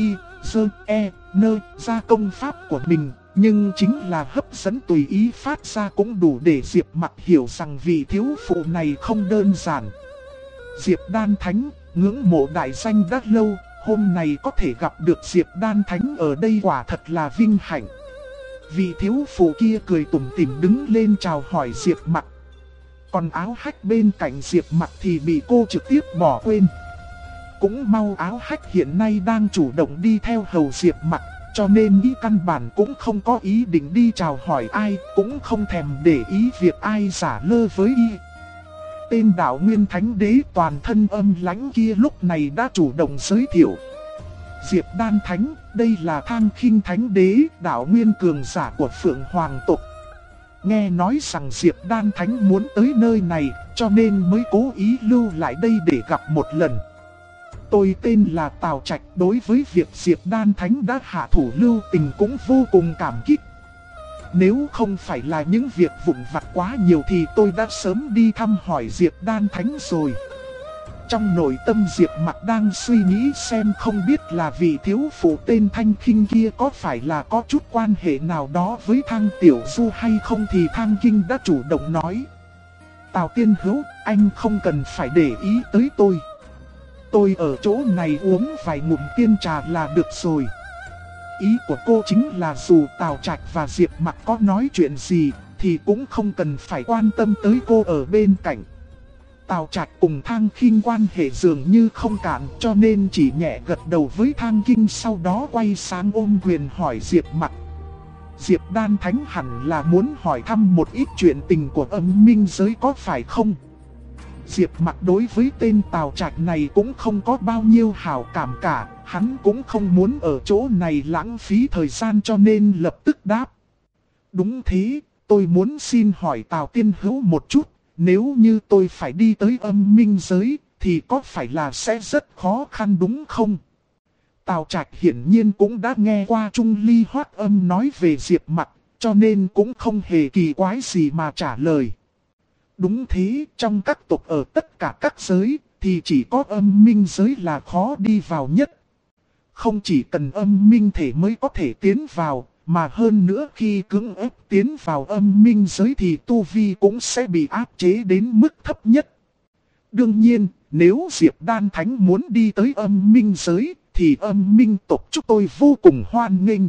ra công pháp của mình, nhưng chính là hấp dẫn tùy ý phát ra cũng đủ để Diệp Mặc hiểu rằng vị thiếu phụ này không đơn giản. Diệp Đan Thánh, ngưỡng mộ đại danh đã lâu, hôm nay có thể gặp được Diệp Đan Thánh ở đây quả thật là vinh hạnh. Vị thiếu phụ kia cười tủm tỉm đứng lên chào hỏi Diệp Mặc. Còn Áo Hách bên cạnh Diệp Mặc thì bị cô trực tiếp bỏ quên. Cũng mau Áo Hách hiện nay đang chủ động đi theo hầu Diệp Mặc, cho nên y căn bản cũng không có ý định đi chào hỏi ai, cũng không thèm để ý việc ai giả lơ với y. Tên đạo nguyên thánh đế toàn thân âm lãnh kia lúc này đã chủ động giới thiệu. Diệp Đan Thánh, đây là Thang Khinh Thánh Đế, đạo nguyên cường giả của Phượng Hoàng tộc. Nghe nói rằng Diệp Đan Thánh muốn tới nơi này, cho nên mới cố ý lưu lại đây để gặp một lần. Tôi tên là Tào Trạch, đối với việc Diệp Đan Thánh đã hạ thủ lưu tình cũng vô cùng cảm kích. Nếu không phải là những việc vụn vặt quá nhiều thì tôi đã sớm đi thăm hỏi Diệp Đan Thánh rồi. Trong nội tâm Diệp Mặc đang suy nghĩ xem không biết là vị thiếu phụ tên Thanh Khinh kia có phải là có chút quan hệ nào đó với Thang Tiểu Du hay không, thì Thang Kinh đã chủ động nói. Tào Tiên Hữu, anh không cần phải để ý tới tôi. Tôi ở chỗ này uống vài ngụm tiên trà là được rồi. Ý của cô chính là dù Tào Trạch và Diệp Mặc có nói chuyện gì thì cũng không cần phải quan tâm tới cô ở bên cạnh. Tào Trạch cùng Thang Khinh quan hệ dường như không cạn, cho nên chỉ nhẹ gật đầu với Thang Kinh, sau đó quay sang ôm quyền hỏi Diệp Mặc. Diệp Đan Thánh hẳn là muốn hỏi thăm một ít chuyện tình của âm minh giới có phải không? Diệp Mặc đối với tên Tào Trạch này cũng không có bao nhiêu hảo cảm cả, hắn cũng không muốn ở chỗ này lãng phí thời gian cho nên lập tức đáp. Đúng thế, tôi muốn xin hỏi Tào Tiên Hữu một chút. Nếu như tôi phải đi tới âm minh giới, thì có phải là sẽ rất khó khăn đúng không? Tào Trạch hiển nhiên cũng đã nghe qua Trung Ly Hoát Âm nói về Diệp Mặc, cho nên cũng không hề kỳ quái gì mà trả lời. Đúng thế, trong các tộc ở tất cả các giới, thì chỉ có âm minh giới là khó đi vào nhất. Không chỉ cần âm minh thể mới có thể tiến vào, mà hơn nữa khi cưỡng ép tiến vào âm minh giới thì tu vi cũng sẽ bị áp chế đến mức thấp nhất. Đương nhiên, nếu Diệp Đan Thánh muốn đi tới âm minh giới, thì âm minh tộc chúng tôi vô cùng hoan nghênh.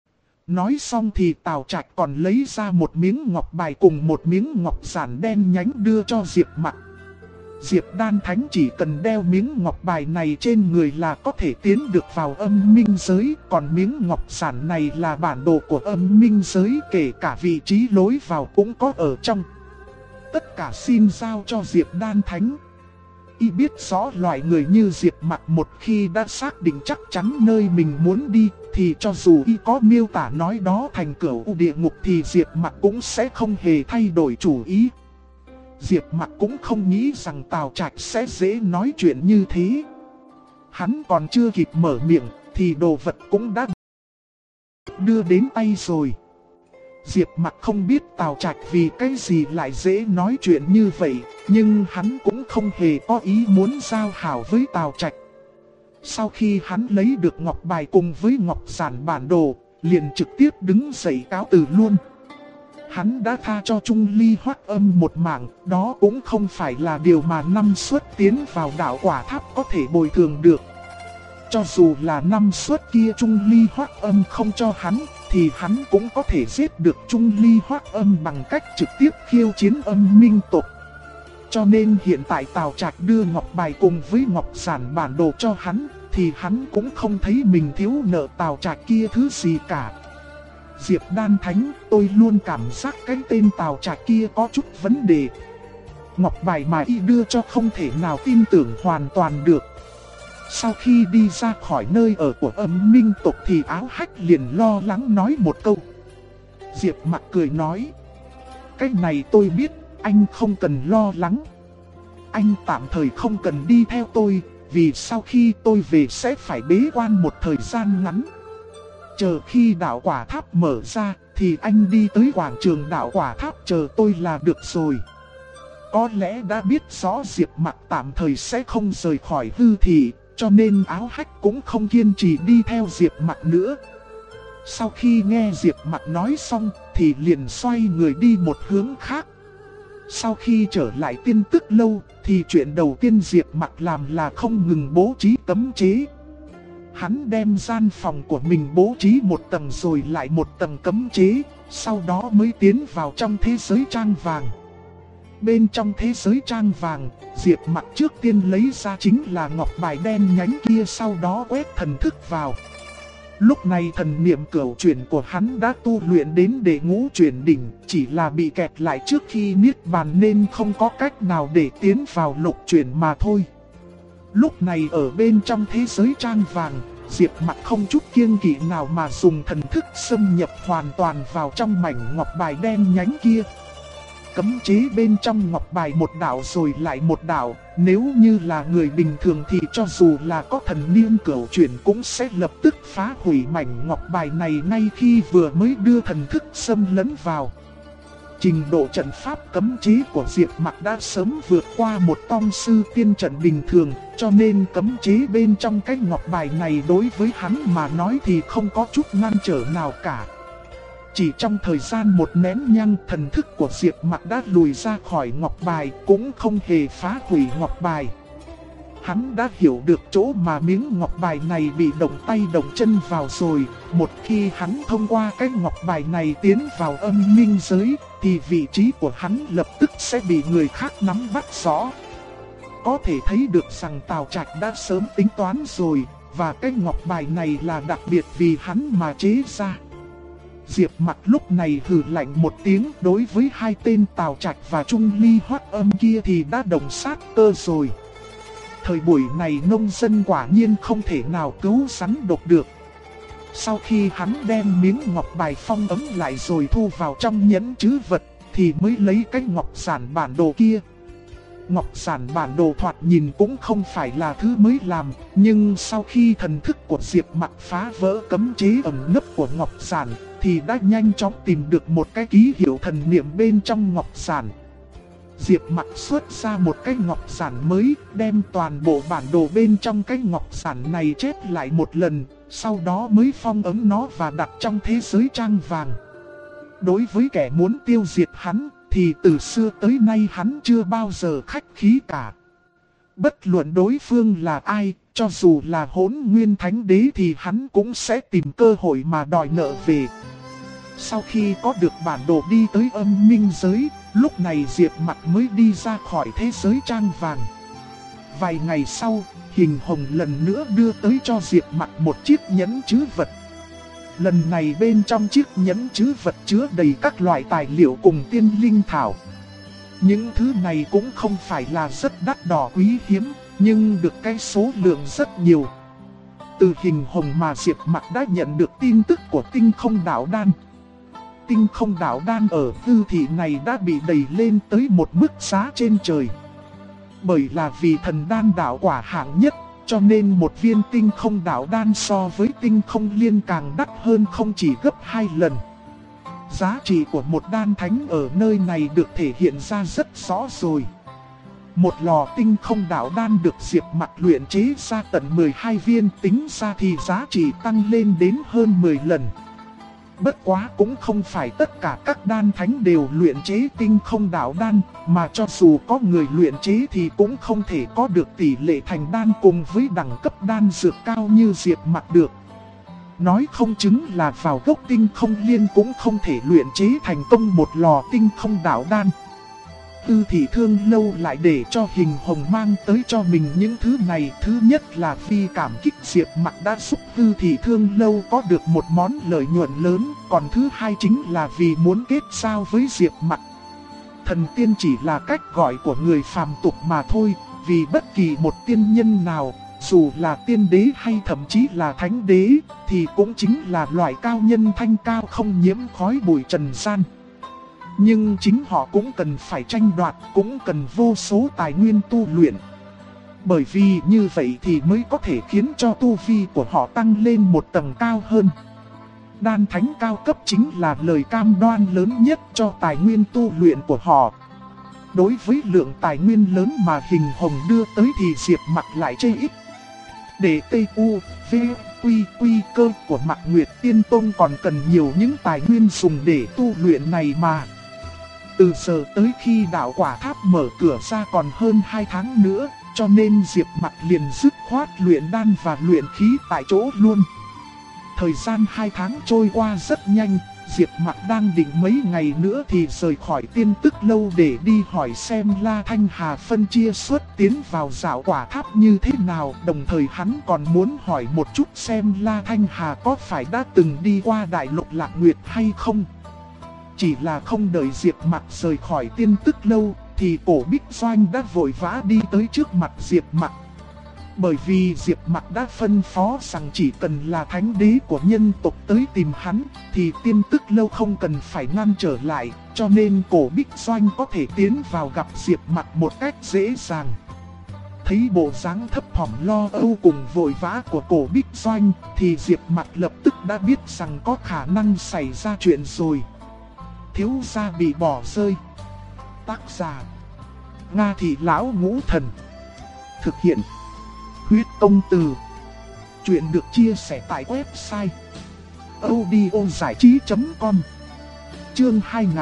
Nói xong thì Tào Trạch còn lấy ra một miếng ngọc bài cùng một miếng ngọc giản đen nhánh đưa cho Diệp Mặc. Diệp Đan Thánh chỉ cần đeo miếng ngọc bài này trên người là có thể tiến được vào âm minh giới. Còn miếng ngọc giản này là bản đồ của âm minh giới, kể cả vị trí lối vào cũng có ở trong. Tất cả xin giao cho Diệp Đan Thánh. Y biết rõ loại người như Diệp Mặc một khi đã xác định chắc chắn nơi mình muốn đi, thì cho dù Y có miêu tả nói đó thành cửu địa ngục thì Diệp Mặc cũng sẽ không hề thay đổi chủ ý. Diệp Mặc cũng không nghĩ rằng Tào Trạch sẽ dễ nói chuyện như thế. Hắn còn chưa kịp mở miệng thì đồ vật cũng đã đưa đến tay rồi. Diệp Mặc không biết Tào Trạch vì cái gì lại dễ nói chuyện như vậy, nhưng hắn cũng không hề có ý muốn giao hảo với Tào Trạch. Sau khi hắn lấy được ngọc bài cùng với ngọc giản bản đồ, liền trực tiếp đứng dậy cáo từ luôn. Hắn đã tha cho Trung Ly Hoắc Âm một mạng, đó cũng không phải là điều mà năm suất tiến vào đạo quả tháp có thể bồi thường được. Cho dù là năm suất kia Trung Ly Hoắc Âm không cho hắn, thì hắn cũng có thể giết được Trung Ly Hoắc Âm bằng cách trực tiếp khiêu chiến Âm Minh tộc. Cho nên hiện tại Tào Trạch đưa ngọc bài cùng với ngọc giản bản đồ cho hắn, thì hắn cũng không thấy mình thiếu nợ Tào Trạch kia thứ gì cả. Diệp Đan Thánh, tôi luôn cảm giác cái tên Tào Trạch kia có chút vấn đề. Ngọc bài mà Y đưa cho không thể nào tin tưởng hoàn toàn được. Sau khi đi ra khỏi nơi ở của Âm Minh tộc thì Áo Hách liền lo lắng nói một câu. Diệp Mặc cười nói, cái này tôi biết, anh không cần lo lắng. Anh tạm thời không cần đi theo tôi, vì sau khi tôi về sẽ phải bế quan một thời gian ngắn. Chờ khi đạo quả tháp mở ra thì anh đi tới quảng trường đạo quả tháp chờ tôi là được rồi. Có lẽ đã biết rõ Diệp Mặc tạm thời sẽ không rời khỏi hư thị, cho nên Áo Hách cũng không kiên trì đi theo Diệp Mặc nữa. Sau khi nghe Diệp Mặc nói xong thì liền xoay người đi một hướng khác. Sau khi trở lại Tiên Tức Lâu thì chuyện đầu tiên Diệp Mặc làm là không ngừng bố trí cấm chế. Hắn đem gian phòng của mình bố trí một tầng rồi lại một tầng cấm chế, sau đó mới tiến vào trong thế giới trang vàng. Bên trong thế giới trang vàng, Diệp Mặc trước tiên lấy ra chính là ngọc bài đen nhánh kia, sau đó quét thần thức vào. Lúc này thần niệm cửu chuyển của hắn đã tu luyện đến đệ ngũ chuyển đỉnh, chỉ là bị kẹt lại trước khi niết bàn nên không có cách nào để tiến vào lục chuyển mà thôi. Lúc này ở bên trong thế giới trang vàng, Diệp Mặc không chút kiêng kỵ nào mà dùng thần thức xâm nhập hoàn toàn vào trong mảnh ngọc bài đen nhánh kia. Cấm chế bên trong ngọc bài một đạo rồi lại một đạo, nếu như là người bình thường thì cho dù là có thần niệm cửu chuyển cũng sẽ lập tức phá hủy mảnh ngọc bài này ngay khi vừa mới đưa thần thức xâm lấn vào. Trình độ trận pháp cấm chế của Diệp Mặc đã sớm vượt qua một tông sư tiên trận bình thường, cho nên cấm chế bên trong cái ngọc bài này đối với hắn mà nói thì không có chút ngăn trở nào cả. Chỉ trong thời gian một nén nhang, thần thức của Diệp Mặc đã lùi ra khỏi ngọc bài, cũng không hề phá hủy ngọc bài. Hắn đã hiểu được chỗ mà miếng ngọc bài này bị động tay động chân vào rồi. Một khi hắn thông qua cái ngọc bài này tiến vào âm minh giới, thì vị trí của hắn lập tức sẽ bị người khác nắm bắt rõ. Có thể thấy được rằng Tào Trạch đã sớm tính toán rồi, và cái ngọc bài này là đặc biệt vì hắn mà chế ra. Diệp Mặc lúc này hừ lạnh một tiếng, đối với hai tên Tào Trạch và Trung Ly Hoắc Âm kia thì đã đồng sát cơ rồi. Thời buổi này nông dân quả nhiên không thể nào cứu rắn độc được. Sau khi hắn đem miếng ngọc bài phong ấm lại rồi thu vào trong nhẫn trữ vật, thì mới lấy cái ngọc giản bản đồ kia. Ngọc giản bản đồ thoạt nhìn cũng không phải là thứ mới làm, nhưng sau khi thần thức của Diệp Mặc phá vỡ cấm chế ẩn nấp của ngọc giản, thì đã nhanh chóng tìm được một cái ký hiệu thần niệm bên trong ngọc giản. Diệp Mặc xuất ra một cái ngọc giản mới, đem toàn bộ bản đồ bên trong cái ngọc giản này chép lại một lần, sau đó mới phong ấn nó và đặt trong thế giới trang vàng. Đối với kẻ muốn tiêu diệt hắn, thì từ xưa tới nay hắn chưa bao giờ khách khí cả. Bất luận đối phương là ai, cho dù là Hỗn Nguyên Thánh Đế thì hắn cũng sẽ tìm cơ hội mà đòi nợ về. Sau khi có được bản đồ đi tới âm minh giới, lúc này Diệp Mặc mới đi ra khỏi thế giới trang vàng. Vài ngày sau, Hình Hồng lần nữa đưa tới cho Diệp Mặc một chiếc nhẫn trữ vật. Lần này bên trong chiếc nhẫn trữ vật chứa đầy các loại tài liệu cùng tiên linh thảo. Những thứ này cũng không phải là rất đắt đỏ quý hiếm, nhưng được cái số lượng rất nhiều. Từ hình hồng mà Diệp Mặc đã nhận được tin tức của tinh không đạo đan. Tinh không đạo đan ở Tư thị này đã bị đẩy lên tới một mức giá trên trời. Bởi là vì thần đan đạo quả hạng nhất, cho nên một viên tinh không đạo đan so với tinh không liên càng đắt hơn không chỉ gấp 2 lần. Giá trị của một đan thánh ở nơi này được thể hiện ra rất rõ rồi. Một lò tinh không đạo đan được Diệp Mặc luyện chế ra tận 12 viên, tính ra thì giá trị tăng lên đến hơn 10 lần. Bất quá cũng không phải tất cả các đan thánh đều luyện chế tinh không đạo đan, mà cho dù có người luyện chế thì cũng không thể có được tỷ lệ thành đan cùng với đẳng cấp đan dược cao như Diệp Mặc được. Nói không chứng là vào gốc tinh không liên cũng không thể luyện chế thành công một lò tinh không đạo đan. Tư thị thương lâu lại để cho hình hồng mang tới cho mình những thứ này. Thứ nhất là vì cảm kích Diệp Mặc đã giúp tư thị thương lâu có được một món lợi nhuận lớn. Còn thứ hai chính là vì muốn kết giao với Diệp Mặc. Thần tiên chỉ là cách gọi của người phàm tục mà thôi. Vì bất kỳ một tiên nhân nào, dù là tiên đế hay thậm chí là thánh đế, thì cũng chính là loại cao nhân thanh cao không nhiễm khói bụi trần gian. Nhưng chính họ cũng cần phải tranh đoạt, cũng cần vô số tài nguyên tu luyện. Bởi vì như vậy thì mới có thể khiến cho tu vi của họ tăng lên một tầng cao hơn. Đan thánh cao cấp chính là lời cam đoan lớn nhất cho tài nguyên tu luyện của họ. Đối với lượng tài nguyên lớn mà hình hồng đưa tới thì Diệp Mặc lại chê ít. Để T.U. V. Quy cơ của Mạc Nguyệt Tiên Tông còn cần nhiều những tài nguyên dùng để tu luyện này mà. Từ giờ tới khi đạo quả tháp mở cửa ra còn hơn 2 tháng nữa, cho nên Diệp Mặc liền dứt khoát luyện đan và luyện khí tại chỗ luôn. Thời gian 2 tháng trôi qua rất nhanh, Diệp Mặc đang định mấy ngày nữa thì rời khỏi Tiên Tức Lâu để đi hỏi xem La Thanh Hà phân chia suất tiến vào đạo quả tháp như thế nào. Đồng thời hắn còn muốn hỏi một chút xem La Thanh Hà có phải đã từng đi qua Đại Lục Lạc Nguyệt hay không. Chỉ là không đợi Diệp Mặc rời khỏi Tiên Tức Lâu thì Cổ Bích Doanh đã vội vã đi tới trước mặt Diệp Mặc. Bởi vì Diệp Mặc đã phân phó rằng chỉ cần là thánh đế của nhân tộc tới tìm hắn thì Tiên Tức Lâu không cần phải ngăn trở lại, cho nên Cổ Bích Doanh có thể tiến vào gặp Diệp Mặc một cách dễ dàng. Thấy bộ dáng thấp thỏm lo âu cùng vội vã của Cổ Bích Doanh thì Diệp Mặc lập tức đã biết rằng có khả năng xảy ra chuyện rồi. Thiếu gia bị bỏ rơi. Tác giả: Nga Thị Lão Ngũ Thần. Thực hiện: Huyết Công Từ. Chuyện được chia sẻ tại website audiozảichí.com. Chương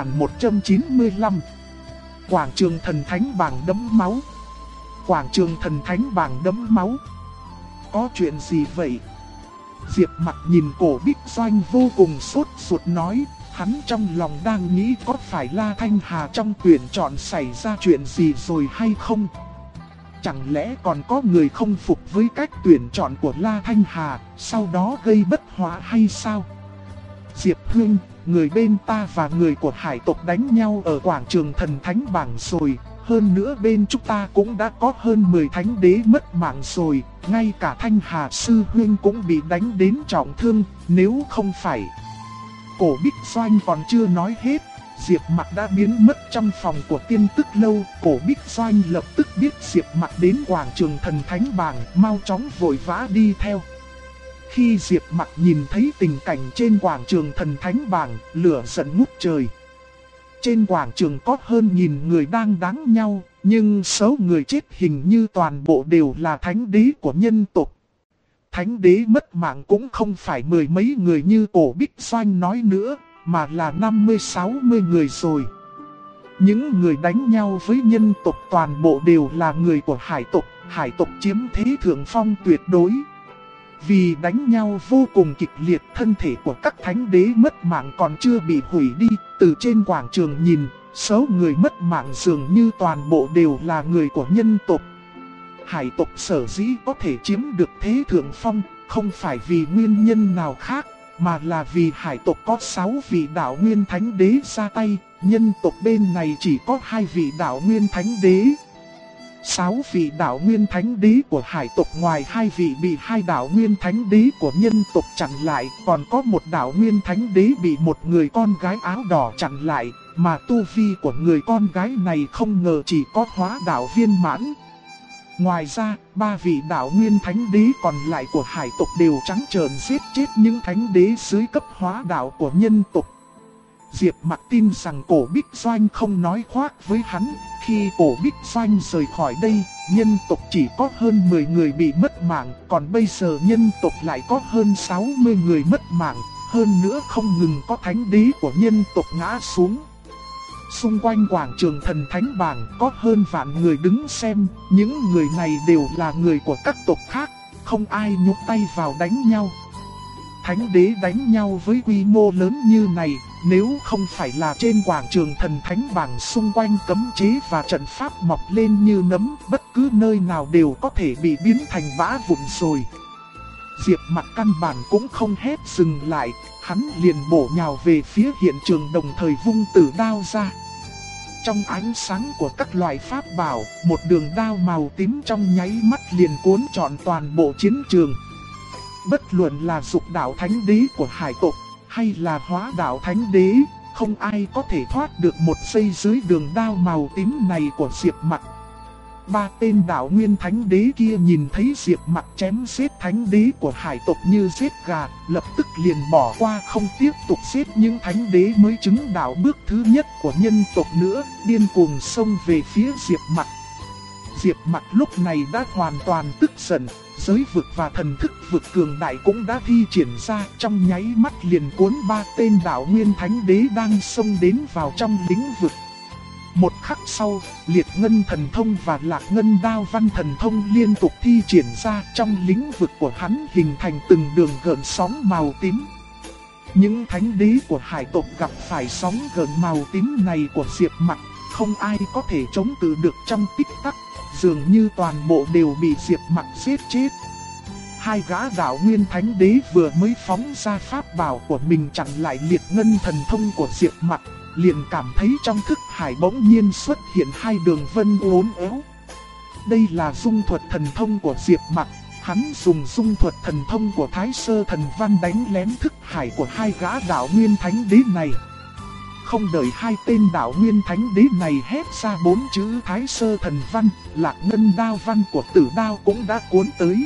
2195. Quảng trường thần thánh bảng đấm máu. Quảng trường thần thánh bảng đấm máu. Có chuyện gì vậy? Diệp Mặc nhìn Cổ Bích Doanh vô cùng sốt ruột nói. Hắn trong lòng đang nghĩ có phải La Thanh Hà trong tuyển chọn xảy ra chuyện gì rồi hay không? Chẳng lẽ còn có người không phục với cách tuyển chọn của La Thanh Hà, sau đó gây bất hòa hay sao? Diệp Hương, người bên ta và người của hải tộc đánh nhau ở quảng trường thần thánh bảng rồi. Hơn nữa bên chúng ta cũng đã có hơn 10 thánh đế mất mạng rồi. Ngay cả Thanh Hà sư huynh cũng bị đánh đến trọng thương, nếu không phải. Cổ Bích Doanh còn chưa nói hết, Diệp Mặc đã biến mất trong phòng của Tiên Tức Lâu. Cổ Bích Doanh lập tức biết Diệp Mặc đến quảng trường thần thánh bảng, mau chóng vội vã đi theo. Khi Diệp Mặc nhìn thấy tình cảnh trên quảng trường thần thánh bảng, lửa giận ngút trời. Trên quảng trường có hơn 1000 người đang đánh nhau, nhưng số người chết hình như toàn bộ đều là thánh đế của nhân tộc. Thánh đế mất mạng cũng không phải 10 mấy người như Cổ Bích Doanh nói nữa, mà là 50-60 người rồi. Những người đánh nhau với nhân tộc toàn bộ đều là người của hải tộc chiếm thế thượng phong tuyệt đối. Vì đánh nhau vô cùng kịch liệt, thân thể của các thánh đế mất mạng còn chưa bị hủy đi. Từ trên quảng trường nhìn, số người mất mạng dường như toàn bộ đều là người của nhân tộc. Hải tộc sở dĩ có thể chiếm được thế thượng phong, không phải vì nguyên nhân nào khác, mà là vì hải tộc có 6 vị đạo nguyên thánh đế ra tay, nhân tộc bên này chỉ có 2 vị đạo nguyên thánh đế. 6 vị đạo nguyên thánh đế của hải tộc, ngoài 2 vị bị 2 đạo nguyên thánh đế của nhân tộc chặn lại, còn có 1 đạo nguyên thánh đế bị một người con gái áo đỏ chặn lại, mà tu vi của người con gái này không ngờ chỉ có hóa đạo viên mãn. Ngoài ra, 3 vị đạo nguyên thánh đế còn lại của hải tộc đều trắng trợn giết chết những thánh đế dưới cấp hóa đạo của nhân tộc. Diệp Mặc tin rằng Cổ Bích Doanh không nói khoác với hắn. Khi Cổ Bích Doanh rời khỏi đây, nhân tộc chỉ có hơn 10 người bị mất mạng, còn bây giờ nhân tộc lại có hơn 60 người mất mạng. Hơn nữa không ngừng có thánh đế của nhân tộc ngã xuống. Xung quanh quảng trường thần thánh bảng có hơn vạn người đứng xem, những người này đều là người của các tộc khác, không ai nhúc tay vào đánh nhau. Thánh đế đánh nhau với quy mô lớn như này, nếu không phải là trên quảng trường thần thánh bảng xung quanh cấm chế và trận pháp mọc lên như nấm, bất cứ nơi nào đều có thể bị biến thành bã vụn rồi. Diệp Mặc căn bản cũng không hét dừng lại, hắn liền bổ nhào về phía hiện trường, đồng thời vung tử đao ra. Trong ánh sáng của các loại pháp bảo, một đường đao màu tím trong nháy mắt liền cuốn trọn toàn bộ chiến trường. Bất luận là dục đạo thánh đế của hải tộc, hay là hóa đạo thánh đế, không ai có thể thoát được một giây dưới đường đao màu tím này của Diệp Mặc. 3 tên đạo nguyên thánh đế kia nhìn thấy Diệp Mặc chém giết thánh đế của hải tộc như giết gà, lập tức liền bỏ qua không tiếp tục giết những thánh đế mới chứng đạo bước thứ nhất của nhân tộc nữa, điên cuồng xông về phía Diệp Mặc. Diệp Mặc lúc này đã hoàn toàn tức giận, giới vực và thần thức vực cường đại cũng đã thi triển ra, trong nháy mắt liền cuốn 3 tên đạo nguyên thánh đế đang xông đến vào trong lĩnh vực. Một khắc sau, liệt ngân thần thông và lạc ngân đao văn thần thông liên tục thi triển ra, trong lĩnh vực của hắn hình thành từng đường gợn sóng màu tím. Những thánh đế của hải tộc gặp phải sóng gợn màu tím này của Diệp Mặc, không ai có thể chống cự được trong tích tắc, dường như toàn bộ đều bị Diệp Mặc giết chết. 2 gã đạo nguyên thánh đế vừa mới phóng ra pháp bảo của mình chặn lại liệt ngân thần thông của Diệp Mặc, liền cảm thấy trong thức hải bỗng nhiên xuất hiện 2 đường vân uốn éo. Đây là dung thuật thần thông của Diệp Mặc, hắn dùng dung thuật thần thông của Thái Sơ Thần Văn đánh lén thức hải của 2 gã đạo nguyên thánh đế này. Không đợi 2 tên đạo nguyên thánh đế này hét ra 4 chữ Thái Sơ Thần Văn, lạc ngân đao văn của Tử Đao cũng đã cuốn tới.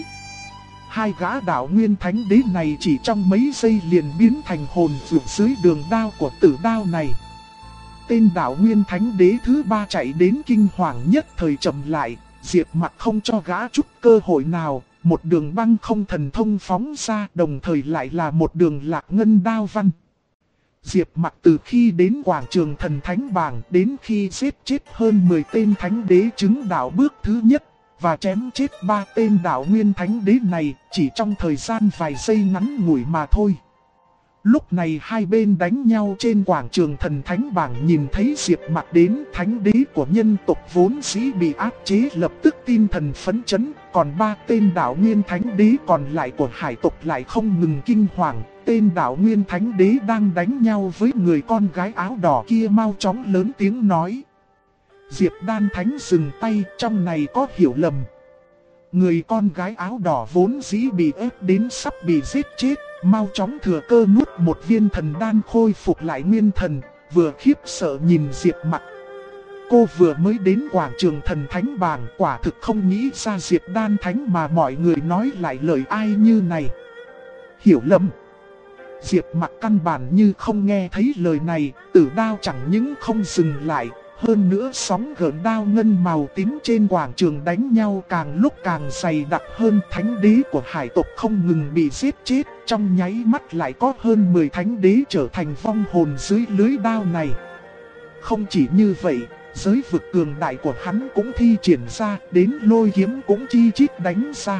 2 gã đạo nguyên thánh đế này chỉ trong mấy giây liền biến thành hồn vượt dưới đường đao của Tử Đao này. Tên đạo nguyên thánh đế thứ 3 chạy đến kinh hoàng nhất thời chậm lại, Diệp Mặc không cho gã chút cơ hội nào, một đường băng không thần thông phóng ra, đồng thời lại là một đường lạc ngân đao văn. Diệp Mặc từ khi đến quảng trường thần thánh bảng đến khi giết chết hơn 10 tên thánh đế chứng đạo bước thứ nhất và chém chết 3 tên đạo nguyên thánh đế này chỉ trong thời gian vài giây ngắn ngủi mà thôi. Lúc này hai bên đánh nhau trên quảng trường thần thánh bảng, nhìn thấy Diệp Mặc đến, thánh đế của nhân tộc vốn dĩ bị áp chế lập tức tinh thần phấn chấn, còn 3 tên đạo nguyên thánh đế còn lại của hải tộc lại không ngừng kinh hoàng. Tên đạo nguyên thánh đế đang đánh nhau với người con gái áo đỏ kia mau chóng lớn tiếng nói. Diệp Đan Thánh dừng tay, trong này có hiểu lầm. Người con gái áo đỏ vốn dĩ bị ép đến sắp bị giết chết, mau chóng thừa cơ nuốt một viên thần đan khôi phục lại nguyên thần, vừa khiếp sợ nhìn Diệp Mặc. Cô vừa mới đến quảng trường thần thánh bảng, quả thực không nghĩ ra Diệp Đan Thánh mà mọi người nói lại lời ai như này. Hiểu lầm. Diệp Mặc căn bản như không nghe thấy lời này, tử đao chẳng những không dừng lại, hơn nữa sóng gợn đao ngân màu tím trên quảng trường đánh nhau càng lúc càng dày đặc hơn. Thánh đế của hải tộc không ngừng bị giết chết, trong nháy mắt lại có hơn 10 thánh đế trở thành vong hồn dưới lưới đao này. Không chỉ như vậy, giới vực cường đại của hắn cũng thi triển ra, đến lôi kiếm cũng chi chít đánh ra.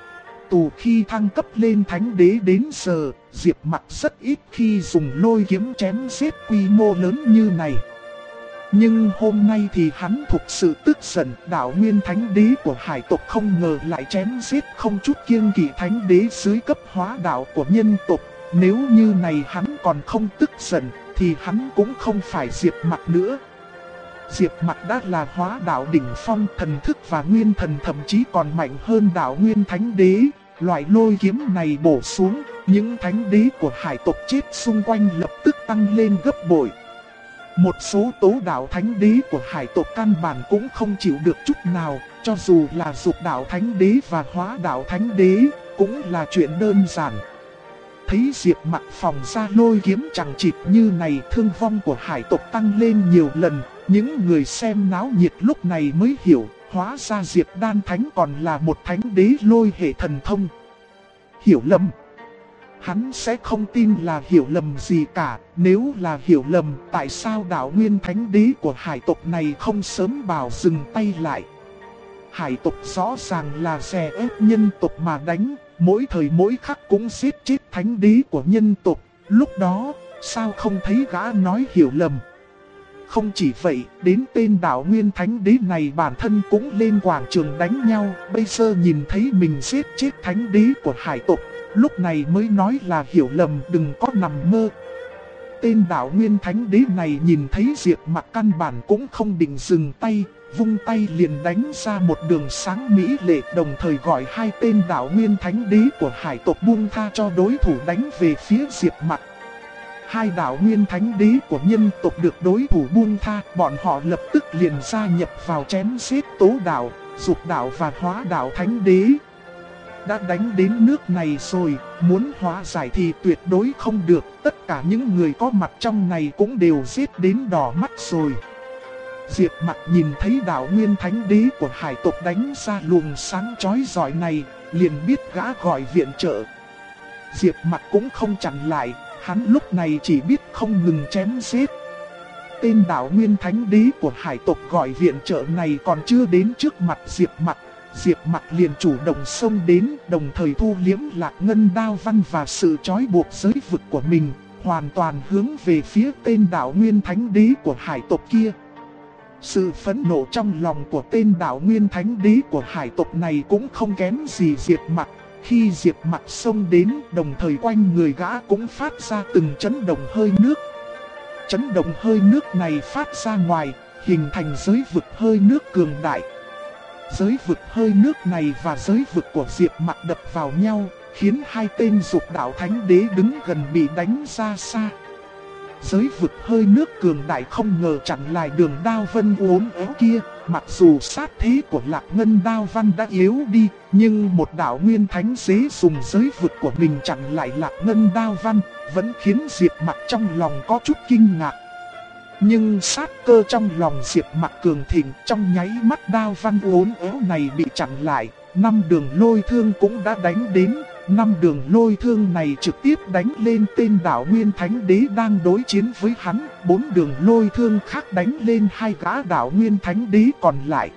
Từ khi thăng cấp lên thánh đế đến giờ, Diệp Mặc rất ít khi dùng lôi kiếm chém giết quy mô lớn như này. Nhưng hôm nay thì hắn thực sự tức giận, đạo nguyên thánh đế của hải tộc không ngờ lại chém giết không chút kiêng kỵ thánh đế dưới cấp hóa đạo của nhân tộc. Nếu như này hắn còn không tức giận, thì hắn cũng không phải Diệp Mặc nữa. Diệp Mặc đã là hóa đạo đỉnh phong, thần thức và nguyên thần thậm chí còn mạnh hơn đạo nguyên thánh đế. Loại lôi kiếm này bổ xuống, những thánh đế của hải tộc chết xung quanh lập tức tăng lên gấp bội. Một số tố đạo thánh đế của hải tộc căn bản cũng không chịu được chút nào, cho dù là dục đạo thánh đế và hóa đạo thánh đế, cũng là chuyện đơn giản. Thấy Diệp Mặc phòng ra lôi kiếm chẳng chịt như này, thương vong của hải tộc tăng lên nhiều lần. Những người xem náo nhiệt lúc này mới hiểu, hóa ra Diệp Đan Thánh còn là một thánh đế lôi hệ thần thông. Hiểu lầm. Hắn sẽ không tin là hiểu lầm gì cả. Nếu là hiểu lầm, tại sao đạo nguyên thánh đế của hải tộc này không sớm bảo dừng tay lại? Hải tộc rõ ràng là đè ép nhân tộc mà đánh, mỗi thời mỗi khắc cũng giết chết thánh đế của nhân tộc. Lúc đó, sao không thấy gã nói hiểu lầm? Không chỉ vậy, đến tên đạo nguyên thánh đế này bản thân cũng lên quảng trường đánh nhau. Bây giờ nhìn thấy mình giết chết thánh đế của hải tộc, lúc này mới nói là hiểu lầm, đừng có nằm mơ. Tên đạo nguyên thánh đế này nhìn thấy Diệp Mặc căn bản cũng không định dừng tay, vung tay liền đánh ra một đường sáng mỹ lệ, đồng thời gọi hai tên đạo nguyên thánh đế của hải tộc buông tha cho đối thủ đánh về phía Diệp Mặc. Hai đạo nguyên thánh đế của nhân tộc được đối thủ buông tha, bọn họ lập tức liền gia nhập vào chém giết tố đạo, dục đạo và hóa đạo thánh đế. Đã đánh đến nước này rồi, muốn hóa giải thì tuyệt đối không được, tất cả những người có mặt trong này cũng đều giết đến đỏ mắt rồi. Diệp Mặc nhìn thấy đạo nguyên thánh đế của hải tộc đánh ra luồng sáng chói rọi này, liền biết gã gọi viện trợ. Diệp Mặc cũng không chặn lại, hắn lúc này chỉ biết không ngừng chém giết. Tên đạo nguyên thánh đế của hải tộc gọi viện trợ này còn chưa đến trước mặt Diệp Mặc, Diệp Mặc liền chủ động xông đến, đồng thời thu liếm Lạc Ngân Đao Văn và sự trói buộc giới vực của mình, hoàn toàn hướng về phía tên đạo nguyên thánh đế của hải tộc kia. Sự phẫn nộ trong lòng của tên đạo nguyên thánh đế của hải tộc này cũng không kém gì Diệp Mặc. Khi Diệp Mặc xông đến, đồng thời quanh người gã cũng phát ra từng chấn động hơi nước. Chấn động hơi nước này phát ra ngoài, hình thành giới vực hơi nước cường đại. Giới vực hơi nước này và giới vực của Diệp Mặc đập vào nhau, khiến hai tên dục đạo thánh đế đứng gần bị đánh ra xa. Giới vực hơi nước cường đại không ngờ chặn lại đường đao vân uốn éo kia. Mặc dù sát thế của Lạc Ngân Đao Văn đã yếu đi, nhưng một đạo nguyên thánh đế dùng giới vực của mình chặn lại Lạc Ngân Đao Văn, vẫn khiến Diệp Mặc trong lòng có chút kinh ngạc. Nhưng sát cơ trong lòng Diệp Mặc cường thịnh, trong nháy mắt đao văn uốn éo này bị chặn lại, 5 đường lôi thương cũng đã đánh đến. 5 đường lôi thương này trực tiếp đánh lên tên đạo nguyên thánh đế đang đối chiến với hắn. 4 đường lôi thương khác đánh lên hai gã đạo nguyên thánh đế còn lại.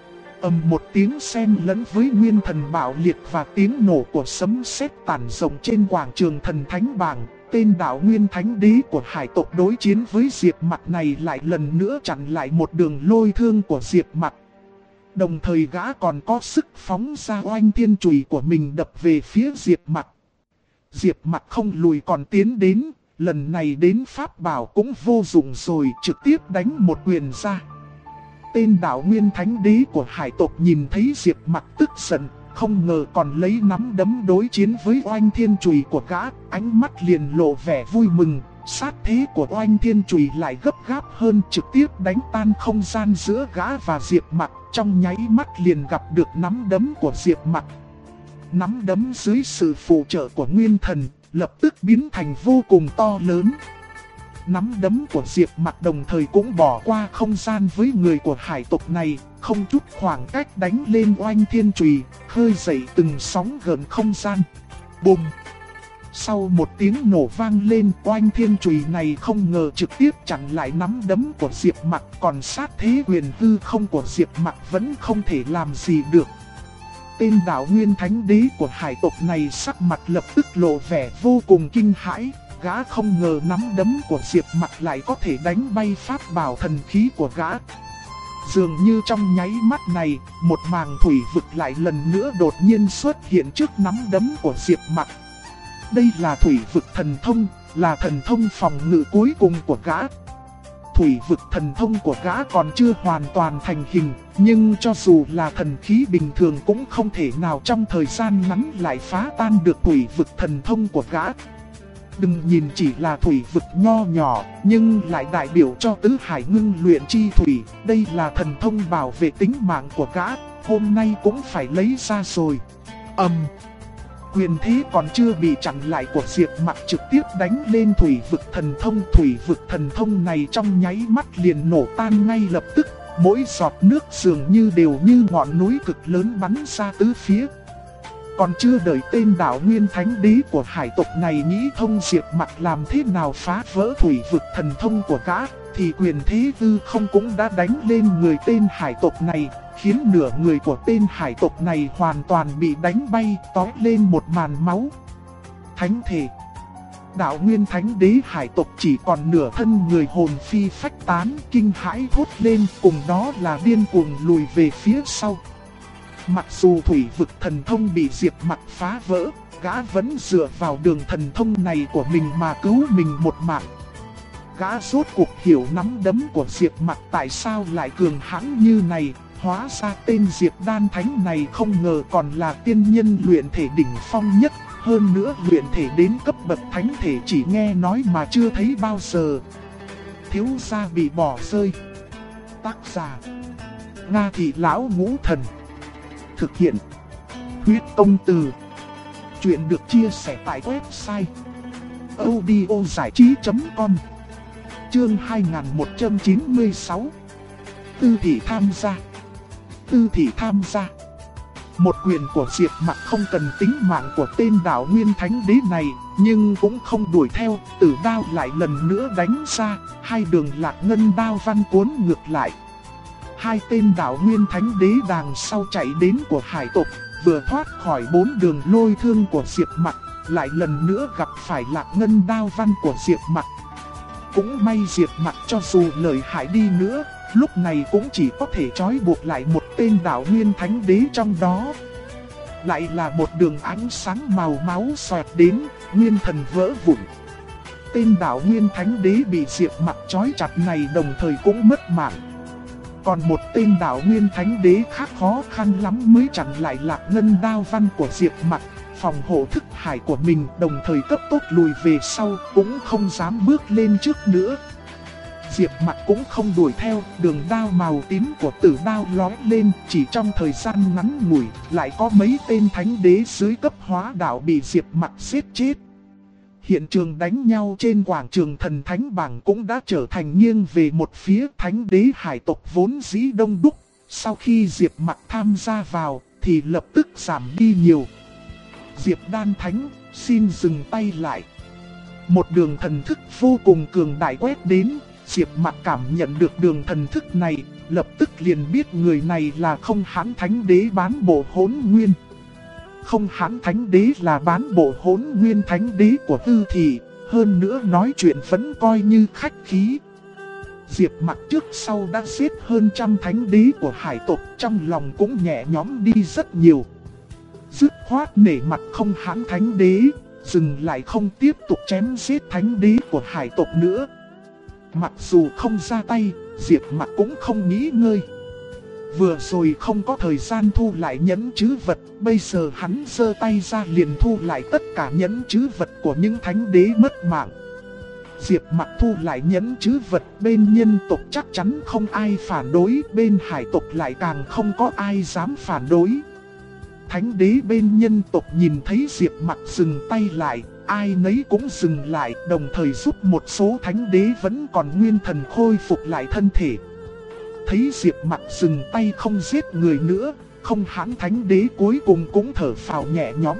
Ầm một tiếng xen lẫn với nguyên thần bạo liệt và tiếng nổ của sấm sét tản rộng trên quảng trường thần thánh bảng. Tên đạo nguyên thánh đế của hải tộc đối chiến với Diệp Mặc này lại lần nữa chặn lại một đường lôi thương của Diệp Mặc. Đồng thời gã còn có sức phóng ra oanh thiên chùy của mình đập về phía Diệp Mặc. Diệp Mặc không lùi còn tiến đến, lần này đến pháp bảo cũng vô dụng rồi, trực tiếp đánh một quyền ra. Tên đạo nguyên thánh đế của hải tộc nhìn thấy Diệp Mặc tức giận, không ngờ còn lấy nắm đấm đối chiến với oanh thiên chùy của gã, ánh mắt liền lộ vẻ vui mừng. Sát thế của oanh thiên chùy lại gấp gáp hơn, trực tiếp đánh tan không gian giữa gã và Diệp Mặc, trong nháy mắt liền gặp được nắm đấm của Diệp Mặc. Nắm đấm dưới sự phụ trợ của nguyên thần, lập tức biến thành vô cùng to lớn. Nắm đấm của Diệp Mặc đồng thời cũng bỏ qua không gian với người của hải tộc này, không chút khoảng cách đánh lên oanh thiên chùy, khơi dậy từng sóng gợn không gian. Bùm! Sau một tiếng nổ vang lên, oanh thiên chùy này không ngờ trực tiếp chặn lại nắm đấm của Diệp Mặc, còn sát thế huyền hư không của Diệp Mặc vẫn không thể làm gì được. Tên đạo nguyên thánh đế của hải tộc này sắc mặt lập tức lộ vẻ vô cùng kinh hãi, gã không ngờ nắm đấm của Diệp Mặc lại có thể đánh bay pháp bảo thần khí của gã. Dường như trong nháy mắt này, một màng thủy vực lại lần nữa đột nhiên xuất hiện trước nắm đấm của Diệp Mặc. đây là thủy vực thần thông, là thần thông phòng ngự cuối cùng của gã. Thủy vực thần thông của gã còn chưa hoàn toàn thành hình, nhưng cho dù là thần khí bình thường cũng không thể nào trong thời gian ngắn lại phá tan được thủy vực thần thông của gã. Đừng nhìn chỉ là thủy vực nho nhỏ, nhưng lại đại biểu cho tứ hải ngưng luyện chi thủy, đây là thần thông bảo vệ tính mạng của gã, hôm nay cũng phải lấy ra rồi. Quyền thế còn chưa bị chặn lại của Diệp Mặc trực tiếp đánh lên thủy vực thần thông này trong nháy mắt liền nổ tan ngay lập tức, mỗi giọt nước dường như đều như ngọn núi cực lớn bắn ra tứ phía. Còn chưa đợi tên đạo nguyên thánh đế của hải tộc này nghĩ thông Diệp Mặc làm thế nào phá vỡ thủy vực thần thông của gã, thì quyền thế hư không cũng đã đánh lên người tên hải tộc này, khiến nửa người của tên hải tộc này hoàn toàn bị đánh bay, tói lên một màn máu. Thánh thể. Đạo nguyên thánh đế hải tộc chỉ còn nửa thân người hồn phi phách tán, kinh hãi thốt lên, cùng đó là điên cuồng lùi về phía sau. Mặc dù thủy vực thần thông bị Diệp Mặc phá vỡ, gã vẫn dựa vào đường thần thông này của mình mà cứu mình một mạng. Gã rốt cuộc hiểu nắm đấm của Diệp Mặc tại sao lại cường hãn như này, hóa ra tên Diệp Đan Thánh này không ngờ còn là tiên nhân luyện thể đỉnh phong nhất, hơn nữa luyện thể đến cấp bậc thánh thể chỉ nghe nói mà chưa thấy bao giờ. Thiếu gia bị bỏ rơi. Tác giả: Nga Thị Lão Ngũ Thần. Thực hiện: Huyết Công Từ. Chuyện được chia sẻ tại website audiozảichí.com. Chương 2196. Tư thị tham gia. Tư thị tham gia. Một quyền của Diệp Mặc không cần tính mạng của tên đạo nguyên thánh đế này, nhưng cũng không đuổi theo, tử đao lại lần nữa đánh ra, hai đường lạc ngân đao văn cuốn ngược lại. Hai tên đạo nguyên thánh đế đằng sau chạy đến của hải tộc, vừa thoát khỏi bốn đường lôi thương của Diệp Mặc, lại lần nữa gặp phải lạc ngân đao văn của Diệp Mặc. Cũng may Diệp Mặc cho dù lợi hại đi nữa, lúc này cũng chỉ có thể trói buộc lại một tên đạo nguyên thánh đế trong đó. Lại là một đường ánh sáng màu máu xoẹt đến, nguyên thần vỡ vụn. Tên đạo nguyên thánh đế bị Diệp Mặc trói chặt này đồng thời cũng mất mạng. Còn một tên đạo nguyên thánh đế khác khó khăn lắm mới chặn lại lạc ngân đao văn của Diệp Mặc, phòng hộ thức hải của mình, đồng thời cấp tốc lùi về sau, cũng không dám bước lên trước nữa. Diệp Mặc cũng không đuổi theo, đường đao màu tím của tử đao lóe lên, chỉ trong thời gian ngắn ngủi, lại có mấy tên thánh đế dưới cấp hóa đạo bị Diệp Mặc giết chết. Hiện trường đánh nhau trên quảng trường thần thánh bảng cũng đã trở thành nghiêng về một phía, thánh đế hải tộc vốn dĩ đông đúc, sau khi Diệp Mặc tham gia vào thì lập tức giảm đi nhiều. Diệp Đan Thánh, xin dừng tay lại. Một đường thần thức vô cùng cường đại quét đến, Diệp Mặc cảm nhận được đường thần thức này, lập tức liền biết người này là Không Hãn Thánh Đế bán bộ Hỗn Nguyên. Không Hãn Thánh Đế là bán bộ Hỗn Nguyên Thánh Đế của Tư Thị, hơn nữa nói chuyện vẫn coi như khách khí. Diệp Mặc trước sau đã giết hơn trăm thánh đế của hải tộc, trong lòng cũng nhẹ nhõm đi rất nhiều. Dứt khoát nể mặt Không Hãn Thánh Đế, dừng lại không tiếp tục chém giết thánh đế của hải tộc nữa. Mặc dù không ra tay, Diệp Mặc cũng không nghỉ ngơi. Vừa rồi không có thời gian thu lại nhẫn trữ vật, bây giờ hắn giơ tay ra liền thu lại tất cả nhẫn trữ vật của những thánh đế mất mạng. Diệp Mặc thu lại nhẫn trữ vật, bên nhân tộc chắc chắn không ai phản đối, bên hải tộc lại càng không có ai dám phản đối. Thánh đế bên nhân tộc nhìn thấy Diệp Mặc dừng tay lại, ai nấy cũng dừng lại, đồng thời giúp một số thánh đế vẫn còn nguyên thần khôi phục lại thân thể. Thấy Diệp Mặc dừng tay không giết người nữa, Không Hãn Thánh Đế cuối cùng cũng thở phào nhẹ nhõm.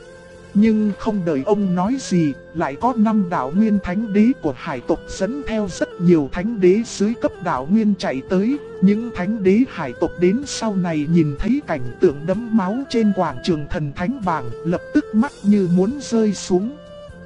Nhưng không đợi ông nói gì, lại có 5 đạo nguyên thánh đế của hải tộc dẫn theo rất nhiều thánh đế dưới cấp đạo nguyên chạy tới. Những thánh đế hải tộc đến sau này nhìn thấy cảnh tượng đẫm máu trên quảng trường thần thánh bảng, lập tức mắt như muốn rơi xuống.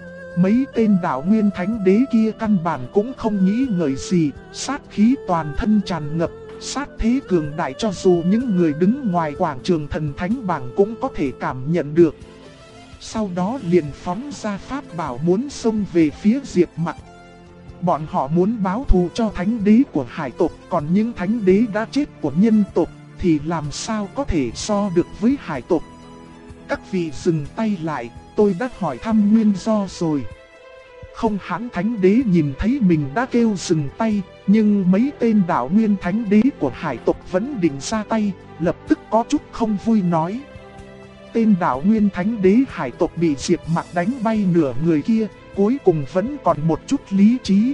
Mấy tên đạo nguyên thánh đế kia căn bản cũng không nghĩ ngợi gì, sát khí toàn thân tràn ngập, sát thế cường đại cho dù những người đứng ngoài quảng trường thần thánh bảng cũng có thể cảm nhận được. sau đó liền phóng ra pháp bảo muốn xông về phía Diệp Mặc. Bọn họ muốn báo thù cho thánh đế của hải tộc, còn những thánh đế đã chết của nhân tộc thì làm sao có thể so được với hải tộc. Các vị dừng tay lại, tôi đã hỏi thăm nguyên do rồi. Không hãn thánh đế nhìn thấy mình đã kêu dừng tay, nhưng mấy tên đạo nguyên thánh đế của hải tộc vẫn định ra tay, lập tức có chút không vui nói. Tên đạo nguyên thánh đế hải tộc bị Diệp Mặc đánh bay nửa người kia, cuối cùng vẫn còn một chút lý trí.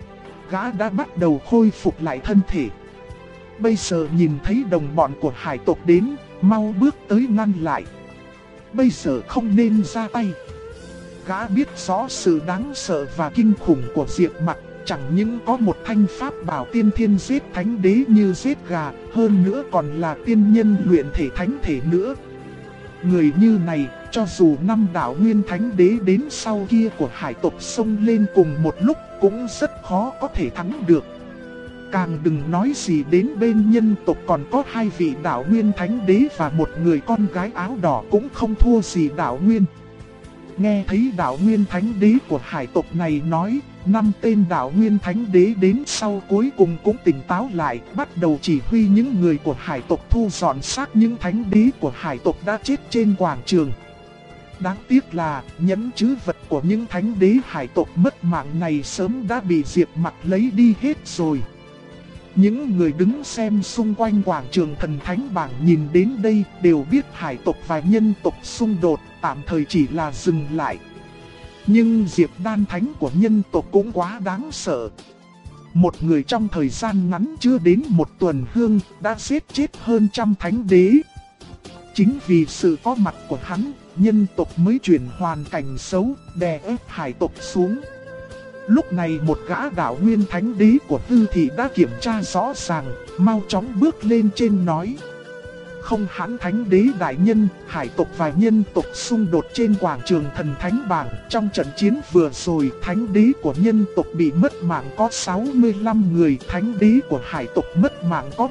Gã đã bắt đầu khôi phục lại thân thể. Bây giờ nhìn thấy đồng bọn của hải tộc đến, mau bước tới ngăn lại. Bây giờ không nên ra tay. Gã biết rõ sự đáng sợ và kinh khủng của Diệp Mặc, chẳng những có một thanh pháp bảo tiên thiên giết thánh đế như giết gà, hơn nữa còn là tiên nhân luyện thể thánh thể nữa. Người như này, cho dù 5 đạo nguyên thánh đế đến sau kia của hải tộc xông lên cùng một lúc cũng rất khó có thể thắng được. Càng đừng nói gì đến bên nhân tộc còn có 2 vị đạo nguyên thánh đế và một người con gái áo đỏ cũng không thua gì đạo nguyên. Nghe thấy đạo nguyên thánh đế của hải tộc này nói, 5 tên đạo nguyên thánh đế đến sau cuối cùng cũng tỉnh táo lại, bắt đầu chỉ huy những người của hải tộc thu dọn xác những thánh đế của hải tộc đã chết trên quảng trường. Đáng tiếc là nhẫn trữ vật của những thánh đế hải tộc mất mạng này sớm đã bị Diệp Mặc lấy đi hết rồi. Những người đứng xem xung quanh quảng trường thần thánh bảng nhìn đến đây đều biết hải tộc và nhân tộc xung đột tạm thời chỉ là dừng lại. Nhưng Diệp Đan thánh của nhân tộc cũng quá đáng sợ. Một người trong thời gian ngắn chưa đến 1 tuần hương đã giết chết hơn 100 thánh đế. Chính vì sự có mặt của hắn, nhân tộc mới chuyển hoàn cảnh xấu, đè ép hải tộc xuống. Lúc này một gã đạo nguyên thánh đế của Tư Thị đã kiểm tra rõ ràng, mau chóng bước lên trên nói. Không hãn thánh đế đại nhân, hải tộc và nhân tộc xung đột trên quảng trường thần thánh bảng. Trong trận chiến vừa rồi, thánh đế của nhân tộc bị mất mạng có 65 người, thánh đế của hải tộc mất mạng có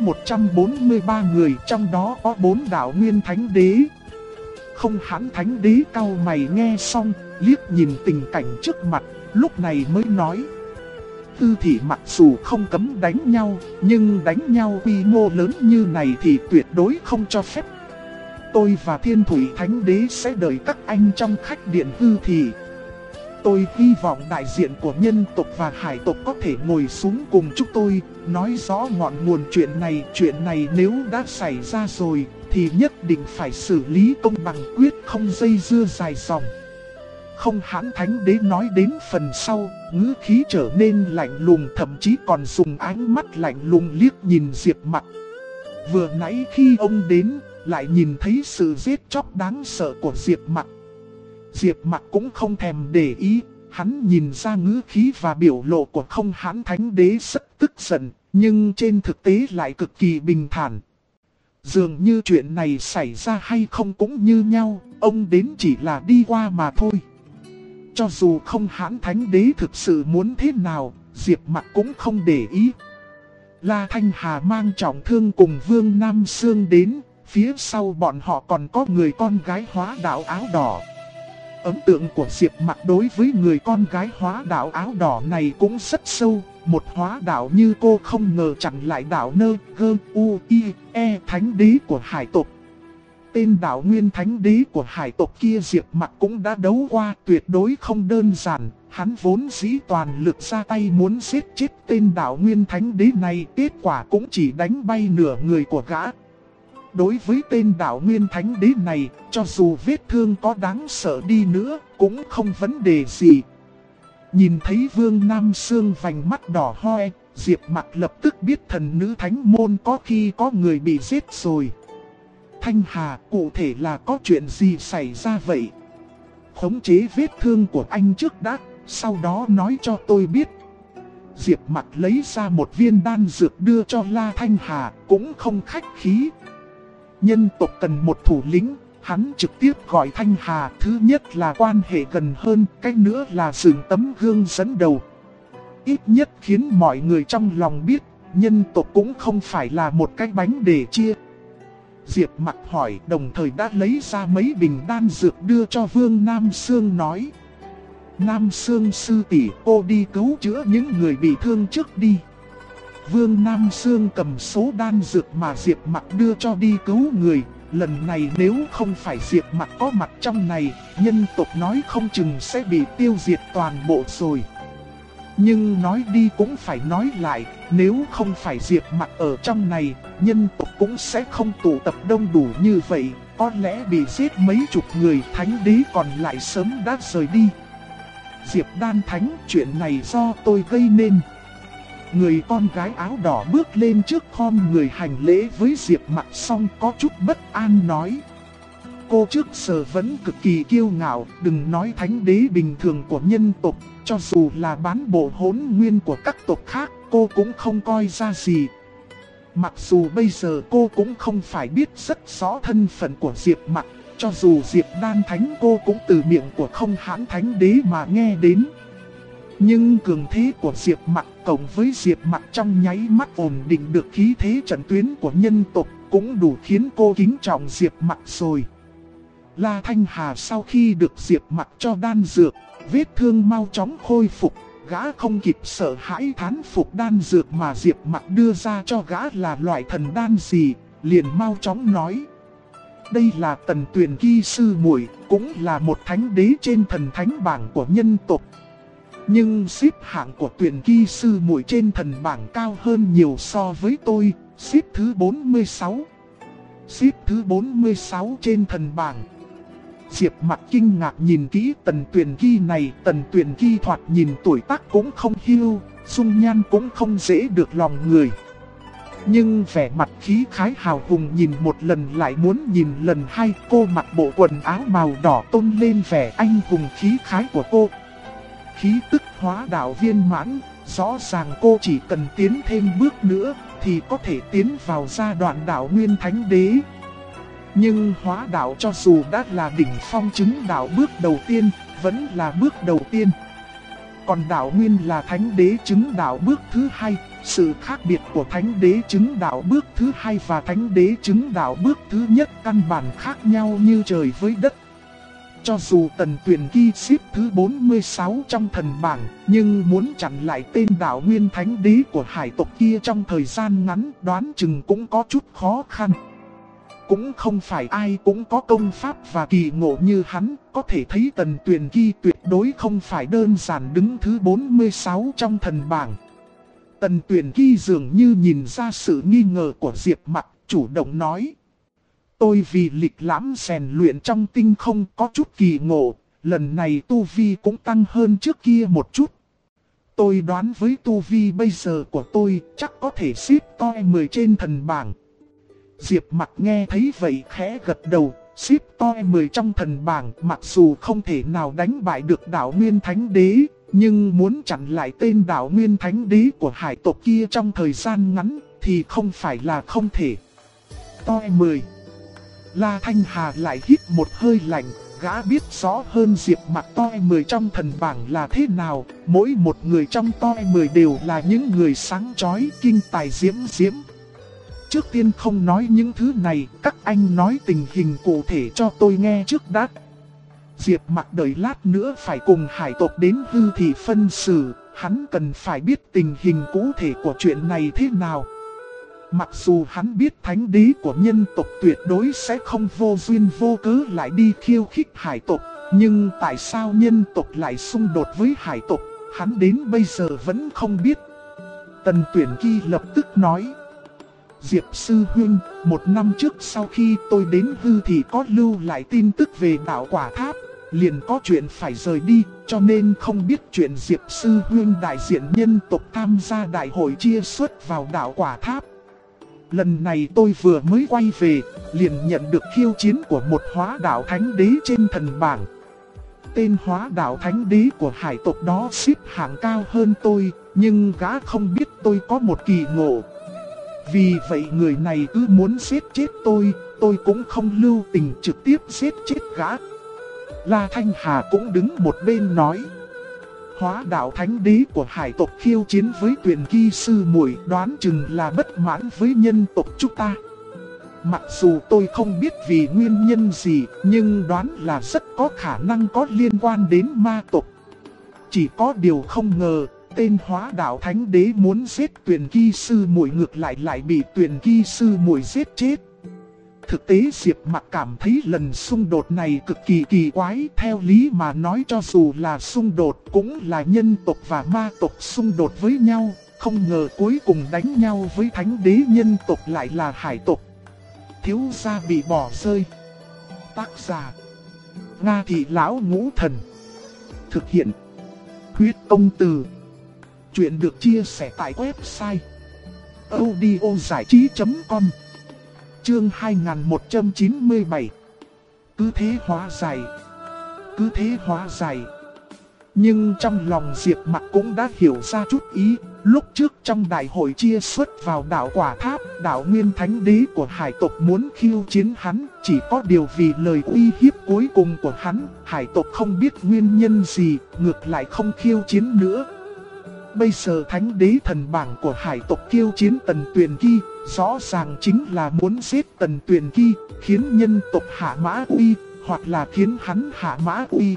143 người, trong đó có 4 đạo nguyên thánh đế. Không hãn thánh đế cau mày nghe xong, liếc nhìn tình cảnh trước mặt, lúc này mới nói. Tư Thị mặc dù không cấm đánh nhau, nhưng đánh nhau quy mô lớn như này thì tuyệt đối không cho phép. Tôi và Thiên Thủy Thánh Đế sẽ đợi các anh trong khách điện Tư Thị. Tôi hy vọng đại diện của nhân tộc và hải tộc có thể ngồi xuống cùng chúng tôi, nói rõ ngọn nguồn chuyện này. Chuyện này nếu đã xảy ra rồi, thì nhất định phải xử lý công bằng, quyết không dây dưa dài dòng. Không hãn thánh đế nói đến phần sau, ngữ khí trở nên lạnh lùng, thậm chí còn dùng ánh mắt lạnh lùng liếc nhìn Diệp Mặc. Vừa nãy khi ông đến, lại nhìn thấy sự giết chóc đáng sợ của Diệp Mặc. Diệp Mặc cũng không thèm để ý, hắn nhìn ra ngữ khí và biểu lộ của không hãn thánh đế rất tức giận, nhưng trên thực tế lại cực kỳ bình thản. Dường như chuyện này xảy ra hay không cũng như nhau, ông đến chỉ là đi qua mà thôi. Cho dù không hãn thánh đế thực sự muốn thế nào, Diệp Mặc cũng không để ý. La Thanh Hà mang trọng thương cùng Vương Nam Sương đến, phía sau bọn họ còn có người con gái hóa đạo áo đỏ. Ấn tượng của Diệp Mặc đối với người con gái hóa đạo áo đỏ này cũng rất sâu. Một hóa đạo như cô không ngờ chặn lại đạo Nơ Gơ U I E thánh đế của hải tộc. Tên đạo nguyên thánh đế của hải tộc kia Diệp Mặc cũng đã đấu qua, tuyệt đối không đơn giản. Hắn vốn dĩ toàn lực ra tay muốn giết chết tên đạo nguyên thánh đế này, kết quả cũng chỉ đánh bay nửa người của gã. Đối với tên đạo nguyên thánh đế này, cho dù vết thương có đáng sợ đi nữa, cũng không vấn đề gì. Nhìn thấy Vương Nam Sương vành mắt đỏ hoe, Diệp Mặc lập tức biết thần nữ thánh môn có khi có người bị giết rồi. Thanh Hà, cụ thể là có chuyện gì xảy ra vậy? Khống chế vết thương của anh trước đã, sau đó nói cho tôi biết. Diệp Mặc lấy ra một viên đan dược đưa cho La Thanh Hà, cũng không khách khí. Nhân tộc cần một thủ lĩnh, hắn trực tiếp gọi Thanh Hà. Thứ nhất là quan hệ gần hơn, cách nữa là dựng tấm gương dẫn đầu. Ít nhất khiến mọi người trong lòng biết, nhân tộc cũng không phải là một cái bánh để chia. Diệp Mặc hỏi, đồng thời đã lấy ra mấy bình đan dược đưa cho Vương Nam Sương nói. Nam Sương sư tỷ, cô đi cứu chữa những người bị thương trước đi. Vương Nam Sương cầm số đan dược mà Diệp Mặc đưa cho đi cứu người. Lần này nếu không phải Diệp Mặc có mặt trong này, nhân tộc nói không chừng sẽ bị tiêu diệt toàn bộ rồi. Nhưng nói đi cũng phải nói lại, nếu không phải Diệp Mặc ở trong này, nhân tộc cũng sẽ không tụ tập đông đủ như vậy. Có lẽ bị giết mấy chục người, thánh đế còn lại sớm đã rời đi. Diệp Đan Thánh, chuyện này do tôi gây nên. Người con gái áo đỏ bước lên trước khom người hành lễ với Diệp Mặc xong có chút bất an nói. Cô trước giờ vẫn cực kỳ kiêu ngạo, đừng nói thánh đế bình thường của nhân tộc, cho dù là bán bộ hỗn nguyên của các tộc khác, cô cũng không coi ra gì. Mặc dù bây giờ cô cũng không phải biết rất rõ thân phận của Diệp Mặc, cho dù Diệp Đan Thánh cô cũng từ miệng của Không Hãn Thánh Đế mà nghe đến. Nhưng cường thế của Diệp Mặc cộng với Diệp Mặc trong nháy mắt ổn định được khí thế trận tuyến của nhân tộc cũng đủ khiến cô kính trọng Diệp Mặc rồi. La Thanh Hà sau khi được Diệp Mặc cho đan dược, vết thương mau chóng khôi phục, gã không kịp sợ hãi thán phục đan dược mà Diệp Mặc đưa ra cho gã là loại thần đan gì, liền mau chóng nói. Đây là Tần Tuyền Ki sư muội, cũng là một thánh đế trên thần thánh bảng của nhân tộc. Nhưng xếp hạng của Tuyền Ki sư muội trên thần bảng cao hơn nhiều so với tôi, xếp thứ 46. Xếp thứ 46 trên thần bảng. Diệp Mặc kinh ngạc nhìn kỹ Tần Tuyền Ki này, Tần Tuyền Ki thoạt nhìn tuổi tác cũng không hiu, dung nhan cũng không dễ được lòng người. Nhưng vẻ mặt khí khái hào hùng nhìn một lần lại muốn nhìn lần hai, cô mặc bộ quần áo màu đỏ tôn lên vẻ anh hùng khí khái của cô. Khí tức hóa đạo viên mãn, rõ ràng cô chỉ cần tiến thêm bước nữa thì có thể tiến vào giai đoạn đạo nguyên thánh đế. Nhưng hóa đạo cho dù đã là đỉnh phong chứng đạo bước đầu tiên, vẫn là bước đầu tiên. Còn đạo nguyên là thánh đế chứng đạo bước thứ hai. Sự khác biệt của thánh đế chứng đạo bước thứ hai và thánh đế chứng đạo bước thứ nhất căn bản khác nhau như trời với đất. Cho dù Tần Tuyền Ki xếp thứ 46 trong thần bảng, nhưng muốn chặn lại tên đạo nguyên thánh đế của hải tộc kia trong thời gian ngắn đoán chừng cũng có chút khó khăn. Cũng không phải ai cũng có công pháp và kỳ ngộ như hắn, có thể thấy Tần Tuyền Ki tuyệt đối không phải đơn giản đứng thứ 46 trong thần bảng. Tần Tuyền Ki dường như nhìn ra sự nghi ngờ của Diệp Mặc, chủ động nói. Tôi vì lịch lãm rèn luyện trong tinh không có chút kỳ ngộ, lần này tu vi cũng tăng hơn trước kia một chút. Tôi đoán với tu vi bây giờ của tôi chắc có thể xếp top 10 trên thần bảng. Diệp Mặc nghe thấy vậy khẽ gật đầu, xếp top 10 trong thần bảng mặc dù không thể nào đánh bại được đạo nguyên thánh đế. Nhưng muốn chặn lại tên đạo nguyên thánh đế của hải tộc kia trong thời gian ngắn thì không phải là không thể. Top 10. La Thanh Hà lại hít một hơi lạnh, gã biết rõ hơn Diệp Mặc top 10 trong thần bảng là thế nào. Mỗi một người trong top 10 đều là những người sáng chói kinh tài diễm diễm. Trước tiên không nói những thứ này, các anh nói tình hình cụ thể cho tôi nghe trước đã. Diệp Mặc đợi lát nữa phải cùng hải tộc đến hư thị phân xử, hắn cần phải biết tình hình cụ thể của chuyện này thế nào. Mặc dù hắn biết thánh đế của nhân tộc tuyệt đối sẽ không vô duyên vô cớ lại đi khiêu khích hải tộc, nhưng tại sao nhân tộc lại xung đột với hải tộc, hắn đến bây giờ vẫn không biết. Tần Tuyển Ki lập tức nói. Diệp sư huynh, một năm trước sau khi tôi đến hư thị có lưu lại tin tức về đạo quả tháp, liền có chuyện phải rời đi, cho nên không biết chuyện Diệp sư huynh đại diện nhân tộc tham gia đại hội chia suất vào đạo quả tháp. Lần này tôi vừa mới quay về, liền nhận được khiêu chiến của một hóa đạo thánh đế trên thần bảng. Tên hóa đạo thánh đế của hải tộc đó xếp hạng cao hơn tôi, nhưng gã không biết tôi có một kỳ ngộ. Vì vậy người này cứ muốn giết chết tôi cũng không lưu tình trực tiếp giết chết gã. La Thanh Hà cũng đứng một bên nói. Hóa đạo thánh đế của hải tộc khiêu chiến với Tuyền Ki sư muội, đoán chừng là bất mãn với nhân tộc chúng ta. Mặc dù tôi không biết vì nguyên nhân gì, nhưng đoán là rất có khả năng có liên quan đến ma tộc. Chỉ có điều không ngờ, tên Hóa Đạo Thánh Đế muốn giết Tuyền Ki Sư Muội ngược lại bị Tuyền Ki Sư Muội giết chết. Thực tế Diệp Mặc cảm thấy lần xung đột này cực kỳ kỳ quái. Theo lý mà nói, cho dù là xung đột cũng là nhân tộc và ma tộc xung đột với nhau. Không ngờ cuối cùng đánh nhau với thánh đế nhân tộc lại là hải tộc. Thiếu gia bị bỏ rơi. Tác giả: Nga Thị Lão Ngũ Thần. Thực hiện: Huyết Công Từ. Chuyện được chia sẻ tại website audiozảichí.com. Chương 2197. Cứ thế hóa giải. Nhưng trong lòng Diệp Mặc cũng đã hiểu ra chút ý. Lúc trước trong đại hội chia xuất vào đảo Quả Tháp, đảo Nguyên Thánh Đế của hải tộc muốn khiêu chiến hắn. Chỉ có điều vì lời uy hiếp cuối cùng của hắn, hải tộc không biết nguyên nhân gì, ngược lại không khiêu chiến nữa. Bây giờ Thánh Đế thần bảng của hải tộc khiêu chiến Tần Tuyền Ki, rõ ràng chính là muốn giết Tần Tuyền Ki, khiến nhân tộc hạ mã uy, hoặc là khiến hắn hạ mã uy.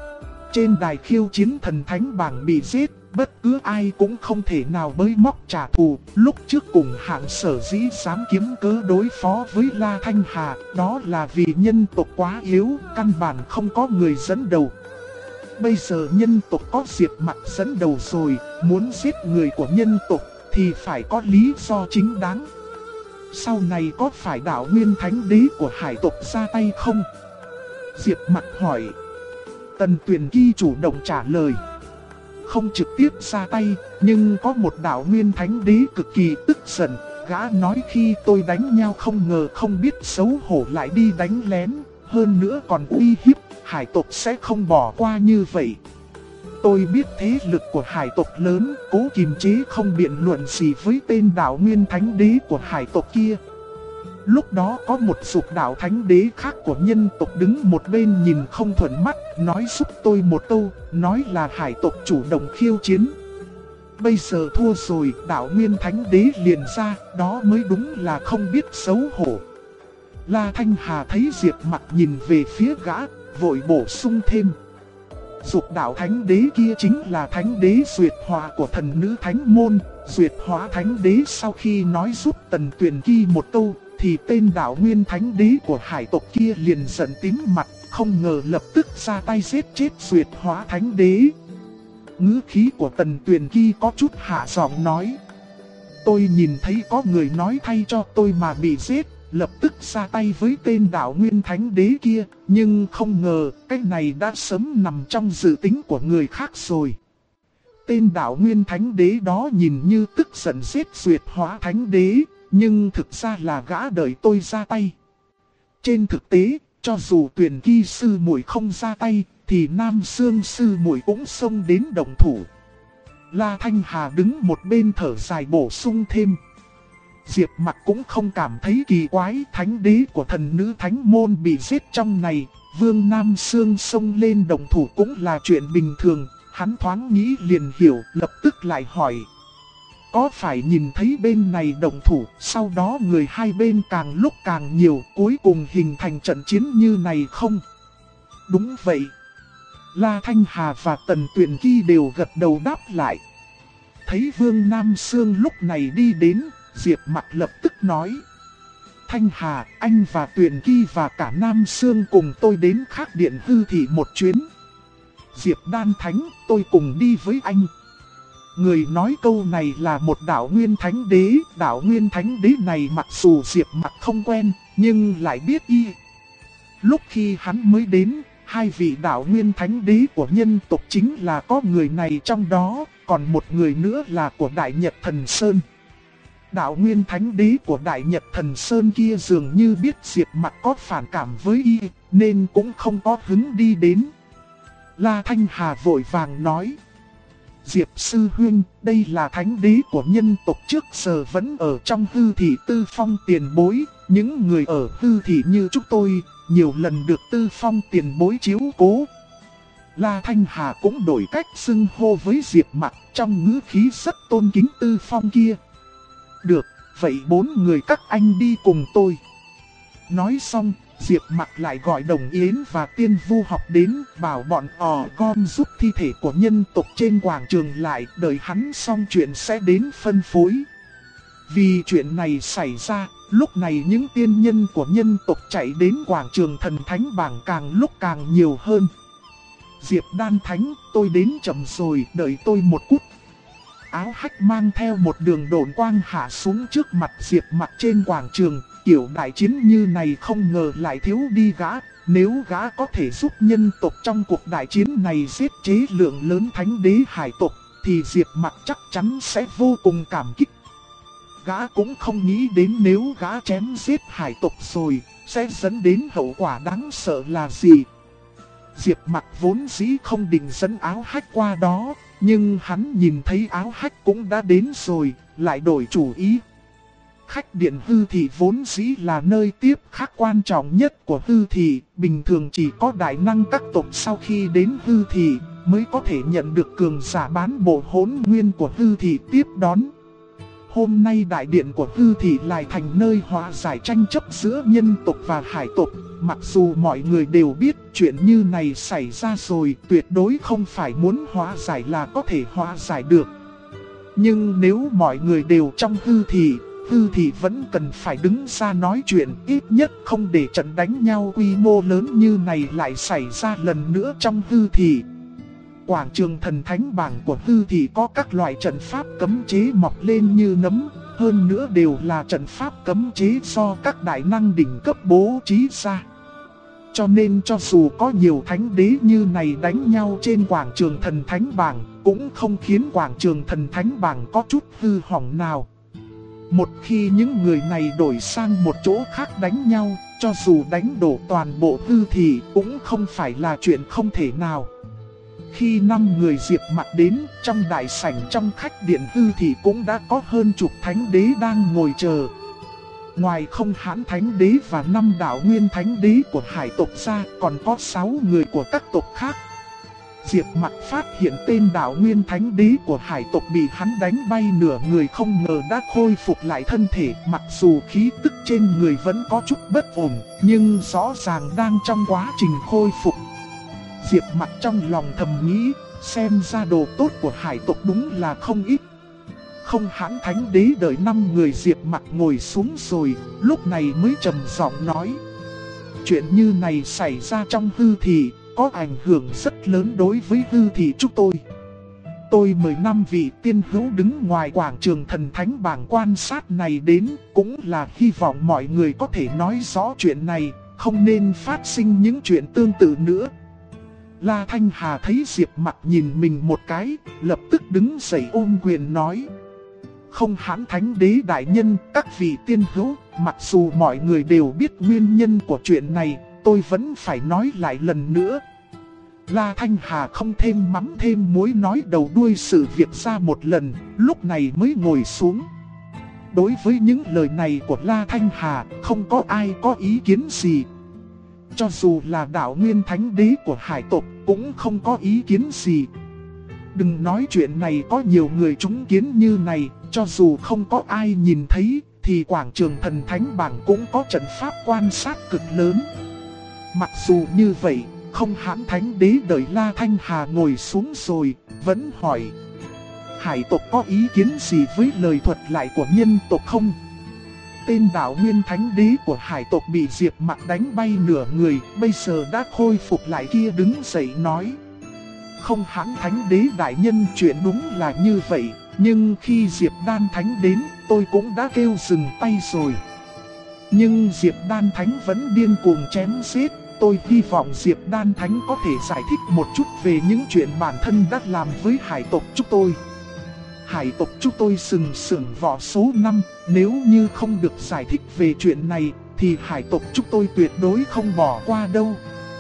Trên đài khiêu chiến thần thánh bảng bị giết, bất cứ ai cũng không thể nào bới móc trả thù. Lúc trước cùng hạng sở dĩ dám kiếm cớ đối phó với La Thanh Hà, đó là vì nhân tộc quá yếu, căn bản không có người dẫn đầu. Bây giờ nhân tộc có Diệp Mặc dẫn đầu rồi, muốn giết người của nhân tộc thì phải có lý do chính đáng. Sau này có phải đảo Nguyên Thánh Đế của hải tộc ra tay không? Diệp Mặc hỏi. Tần Tuyền Ki chủ động trả lời. Không trực tiếp ra tay, nhưng có một đảo Nguyên Thánh Đế cực kỳ tức giận. Gã nói khi tôi đánh nhau không ngờ không biết xấu hổ lại đi đánh lén, hơn nữa còn uy hiếp, hải tộc sẽ không bỏ qua như vậy. Tôi biết thế lực của hải tộc lớn, cố kiềm chế không biện luận gì với tên đảo Nguyên Thánh Đế của hải tộc kia. Lúc đó có một dục đảo Thánh Đế khác của nhân tộc đứng một bên nhìn không thuận mắt, nói giúp tôi một câu, nói là hải tộc chủ động khiêu chiến. Bây giờ thua rồi, đảo Nguyên Thánh Đế liền ra, đó mới đúng là không biết xấu hổ. La Thanh Hà thấy Diệp Mặc nhìn về phía gã, vội bổ sung thêm. Dục đạo Thánh Đế kia chính là Thánh Đế Duyệt Hòa của thần nữ Thánh Môn. Duyệt Hóa Thánh Đế sau khi nói giúp Tần Tuyền Ki một câu, thì tên đảo Nguyên Thánh Đế của hải tộc kia liền giận tím mặt, không ngờ lập tức ra tay giết chết Duyệt Hóa Thánh Đế. Ngữ khí của Tần Tuyền Ki có chút hạ giọng nói. Tôi nhìn thấy có người nói thay cho tôi mà bị giết, lập tức ra tay với tên đảo Nguyên Thánh Đế kia, nhưng không ngờ cái này đã sớm nằm trong dự tính của người khác rồi. Tên đảo Nguyên Thánh Đế đó nhìn như tức giận giết Duyệt Hóa Thánh Đế, nhưng thực ra là gã đợi tôi ra tay. Trên thực tế, cho dù Tuyền Ki Sư Muội không ra tay, thì Nam Sương Sư Muội cũng xông đến động thủ. La Thanh Hà đứng một bên thở dài bổ sung thêm. Diệp Mặc cũng không cảm thấy kỳ quái, Thánh Đế của thần nữ Thánh Môn bị giết trong này, Vương Nam Sương xông lên động thủ cũng là chuyện bình thường. Hắn thoáng nghĩ liền hiểu, lập tức lại hỏi. Có phải nhìn thấy bên này động thủ, sau đó người hai bên càng lúc càng nhiều, cuối cùng hình thành trận chiến như này không? Đúng vậy. La Thanh Hà và Tần Tuyền Ki đều gật đầu đáp lại. Thấy Vương Nam Sương lúc này đi đến, Diệp Mặc lập tức nói. Thanh Hà, anh và Tuyền Ki và cả Nam Sương cùng tôi đến Khắc Điện Hư Thị một chuyến. Diệp Đan Thánh, tôi cùng đi với anh. Người nói câu này là một đảo Nguyên Thánh Đế. Đảo Nguyên Thánh Đế này mặc dù Diệp Mặc không quen, nhưng lại biết y. Lúc khi hắn mới đến, hai vị đảo Nguyên Thánh Đế của nhân tộc chính là có người này trong đó, còn một người nữa là của Đại Nhật Thần Sơn. Đạo Nguyên Thánh Đế của Đại Nhật Thần Sơn kia dường như biết Diệp Mặc có phản cảm với y, nên cũng không có hứng đi đến. La Thanh Hà vội vàng nói. Diệp Sư Huynh, đây là Thánh Đế của nhân tộc trước giờ vẫn ở trong hư thị Tư Phong tiền bối. Những người ở hư thị như chúng tôi, nhiều lần được Tư Phong tiền bối chiếu cố. La Thanh Hà cũng đổi cách xưng hô với Diệp Mặc, trong ngữ khí rất tôn kính Tư Phong kia. Được, vậy bốn người các anh đi cùng tôi. Nói xong, Diệp Mặc lại gọi Đồng Yến và Tiên Vu Học đến, bảo bọn gom giúp thi thể của nhân tộc trên quảng trường lại, đợi hắn xong chuyện sẽ đến phân phối. Vì chuyện này xảy ra, lúc này những tiên nhân của nhân tộc chạy đến quảng trường thần thánh bảng càng lúc càng nhiều hơn. Diệp Đan Thánh, tôi đến chậm rồi, đợi tôi một phút. Áo hách mang theo một đường độn quang hạ xuống trước mặt Diệp Mặc trên quảng trường. Kiểu đại chiến như này không ngờ lại thiếu đi gã. Nếu gã có thể giúp nhân tộc trong cuộc đại chiến này giết chế lượng lớn thánh đế hải tộc, thì Diệp Mặc chắc chắn sẽ vô cùng cảm kích. Gã cũng không nghĩ đến nếu gã chém giết hải tộc rồi, sẽ dẫn đến hậu quả đáng sợ là gì. Diệp Mặc vốn dĩ không định dẫn áo hách qua đó, nhưng hắn nhìn thấy áo hách cũng đã đến rồi, lại đổi chủ ý. Khách điện hư thị vốn dĩ là nơi tiếp khách quan trọng nhất của hư thị, bình thường chỉ có đại năng các tộc sau khi đến hư thị mới có thể nhận được cường giả bán bộ hỗn nguyên của hư thị tiếp đón. Hôm nay đại điện của hư thị lại thành nơi hóa giải tranh chấp giữa nhân tộc và hải tộc. Mặc dù mọi người đều biết chuyện như này xảy ra rồi, tuyệt đối không phải muốn hóa giải là có thể hóa giải được. Nhưng nếu mọi người đều trong hư thị vẫn cần phải đứng ra nói chuyện, ít nhất không để trận đánh nhau quy mô lớn như này lại xảy ra lần nữa trong hư thị. Quảng trường thần thánh bảng của hư thị có các loại trận pháp cấm chế mọc lên như nấm, hơn nữa đều là trận pháp cấm chế do các đại năng đỉnh cấp bố trí ra. Cho nên cho dù có nhiều thánh đế như này đánh nhau trên quảng trường thần thánh bảng, cũng không khiến quảng trường thần thánh bảng có chút hư hỏng nào. Một khi những người này đổi sang một chỗ khác đánh nhau, cho dù đánh đổ toàn bộ hư thị cũng không phải là chuyện không thể nào. Khi 5 người Diệp Mặc đến, trong đại sảnh trong khách điện hư thị cũng đã có hơn chục thánh đế đang ngồi chờ. Ngoài Không Hãn Thánh Đế và 5 đạo nguyên thánh đế của hải tộc ra, còn có 6 người của các tộc khác. Diệp Mặc phát hiện tên đạo nguyên thánh đế của hải tộc bị hắn đánh bay nửa người, không ngờ đã khôi phục lại thân thể. Mặc dù khí tức trên người vẫn có chút bất ổn, nhưng rõ ràng đang trong quá trình khôi phục. Diệp Mặc trong lòng thầm nghĩ, xem ra đồ tốt của hải tộc đúng là không ít. Không Hãn Thánh Đế đợi 5 người Diệp Mặc ngồi xuống rồi, lúc này mới trầm giọng nói. Chuyện như này xảy ra trong hư thị, có ảnh hưởng rất lớn đối với hư thị chúng tôi. Tôi mời 5 vị tiên hữu đứng ngoài quảng trường thần thánh bảng quan sát này đến, cũng là hy vọng mọi người có thể nói rõ chuyện này, không nên phát sinh những chuyện tương tự nữa. La Thanh Hà thấy Diệp Mặc nhìn mình một cái, lập tức đứng dậy ôm quyền nói. Không Hãn Thánh Đế đại nhân, các vị tiên hữu, mặc dù mọi người đều biết nguyên nhân của chuyện này, tôi vẫn phải nói lại lần nữa. La Thanh Hà không thêm mắm thêm muối nói đầu đuôi sự việc ra một lần, lúc này mới ngồi xuống. Đối với những lời này của La Thanh Hà, không có ai có ý kiến gì. Cho dù là đạo nguyên thánh đế của hải tộc, cũng không có ý kiến gì. Đừng nói chuyện này có nhiều người trúng kiến như này, cho dù không có ai nhìn thấy, thì quảng trường thần thánh bảng cũng có trận pháp quan sát cực lớn. Mặc dù như vậy, Không Hãn Thánh Đế đợi La Thanh Hà ngồi xuống rồi, vẫn hỏi. Hải tộc có ý kiến gì với lời thuật lại của nhân tộc không? Tên đạo nguyên thánh đế của hải tộc bị Diệp Mặc đánh bay nửa người, bây giờ đã khôi phục lại kia đứng dậy nói. Không Hãn Thánh Đế đại nhân, chuyện đúng là như vậy, nhưng khi Diệp Đan Thánh đến, tôi cũng đã kêu dừng tay rồi. Nhưng Diệp Đan Thánh vẫn điên cuồng chém giết, tôi hy vọng Diệp Đan Thánh có thể giải thích một chút về những chuyện bản thân đã làm với hải tộc chúng tôi. Hải tộc chúng tôi sừng sững võ số 5, nếu như không được giải thích về chuyện này, thì hải tộc chúng tôi tuyệt đối không bỏ qua đâu.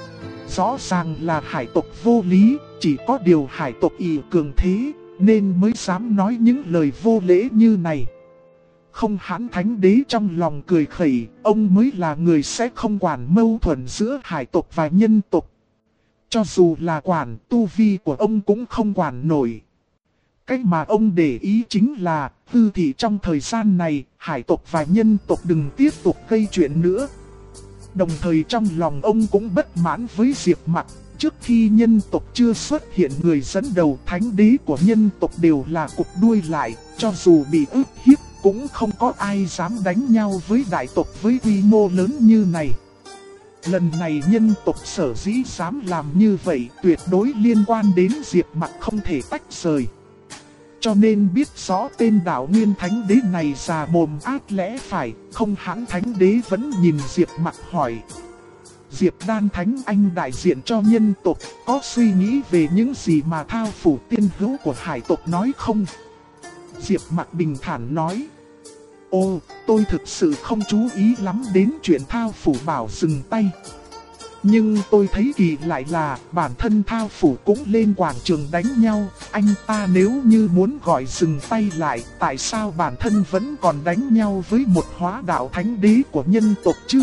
Rõ ràng là hải tộc vô lý, chỉ có điều hải tộc ỷ cường thế, nên mới dám nói những lời vô lễ như này. Không Hãn Thánh Đế trong lòng cười khẩy, ông mới là người sẽ không quản mâu thuẫn giữa hải tộc và nhân tộc. Cho dù là quản, tu vi của ông cũng không quản nổi. Cái mà ông để ý chính là, hư thị trong thời gian này, hải tộc và nhân tộc đừng tiếp tục gây chuyện nữa. Đồng thời trong lòng ông cũng bất mãn với Diệp Mặc. Trước khi nhân tộc chưa xuất hiện người dẫn đầu, thánh đế của nhân tộc đều là cụp đuôi lại, cho dù bị ức hiếp cũng không có ai dám đánh nhau với đại tộc với quy mô lớn như này. Lần này nhân tộc sở dĩ dám làm như vậy tuyệt đối liên quan đến Diệp Mặc không thể tách rời. Cho nên biết rõ tên đạo nguyên thánh đế này già mồm ác lẽ phải, không hãn thánh đế vẫn nhìn Diệp Mặc hỏi. Diệp Đan Thánh Anh đại diện cho nhân tộc, có suy nghĩ về những gì mà Thao Phủ tiên hữu của hải tộc nói không? Diệp Mặc bình thản nói. Ồ, tôi thực sự không chú ý lắm đến chuyện Thao Phủ bảo dừng tay. Nhưng tôi thấy kỳ lại là bản thân Thao Phủ cũng lên quảng trường đánh nhau. Anh ta nếu như muốn gọi dừng tay lại, tại sao bản thân vẫn còn đánh nhau với một hóa đạo thánh đế của nhân tộc chứ?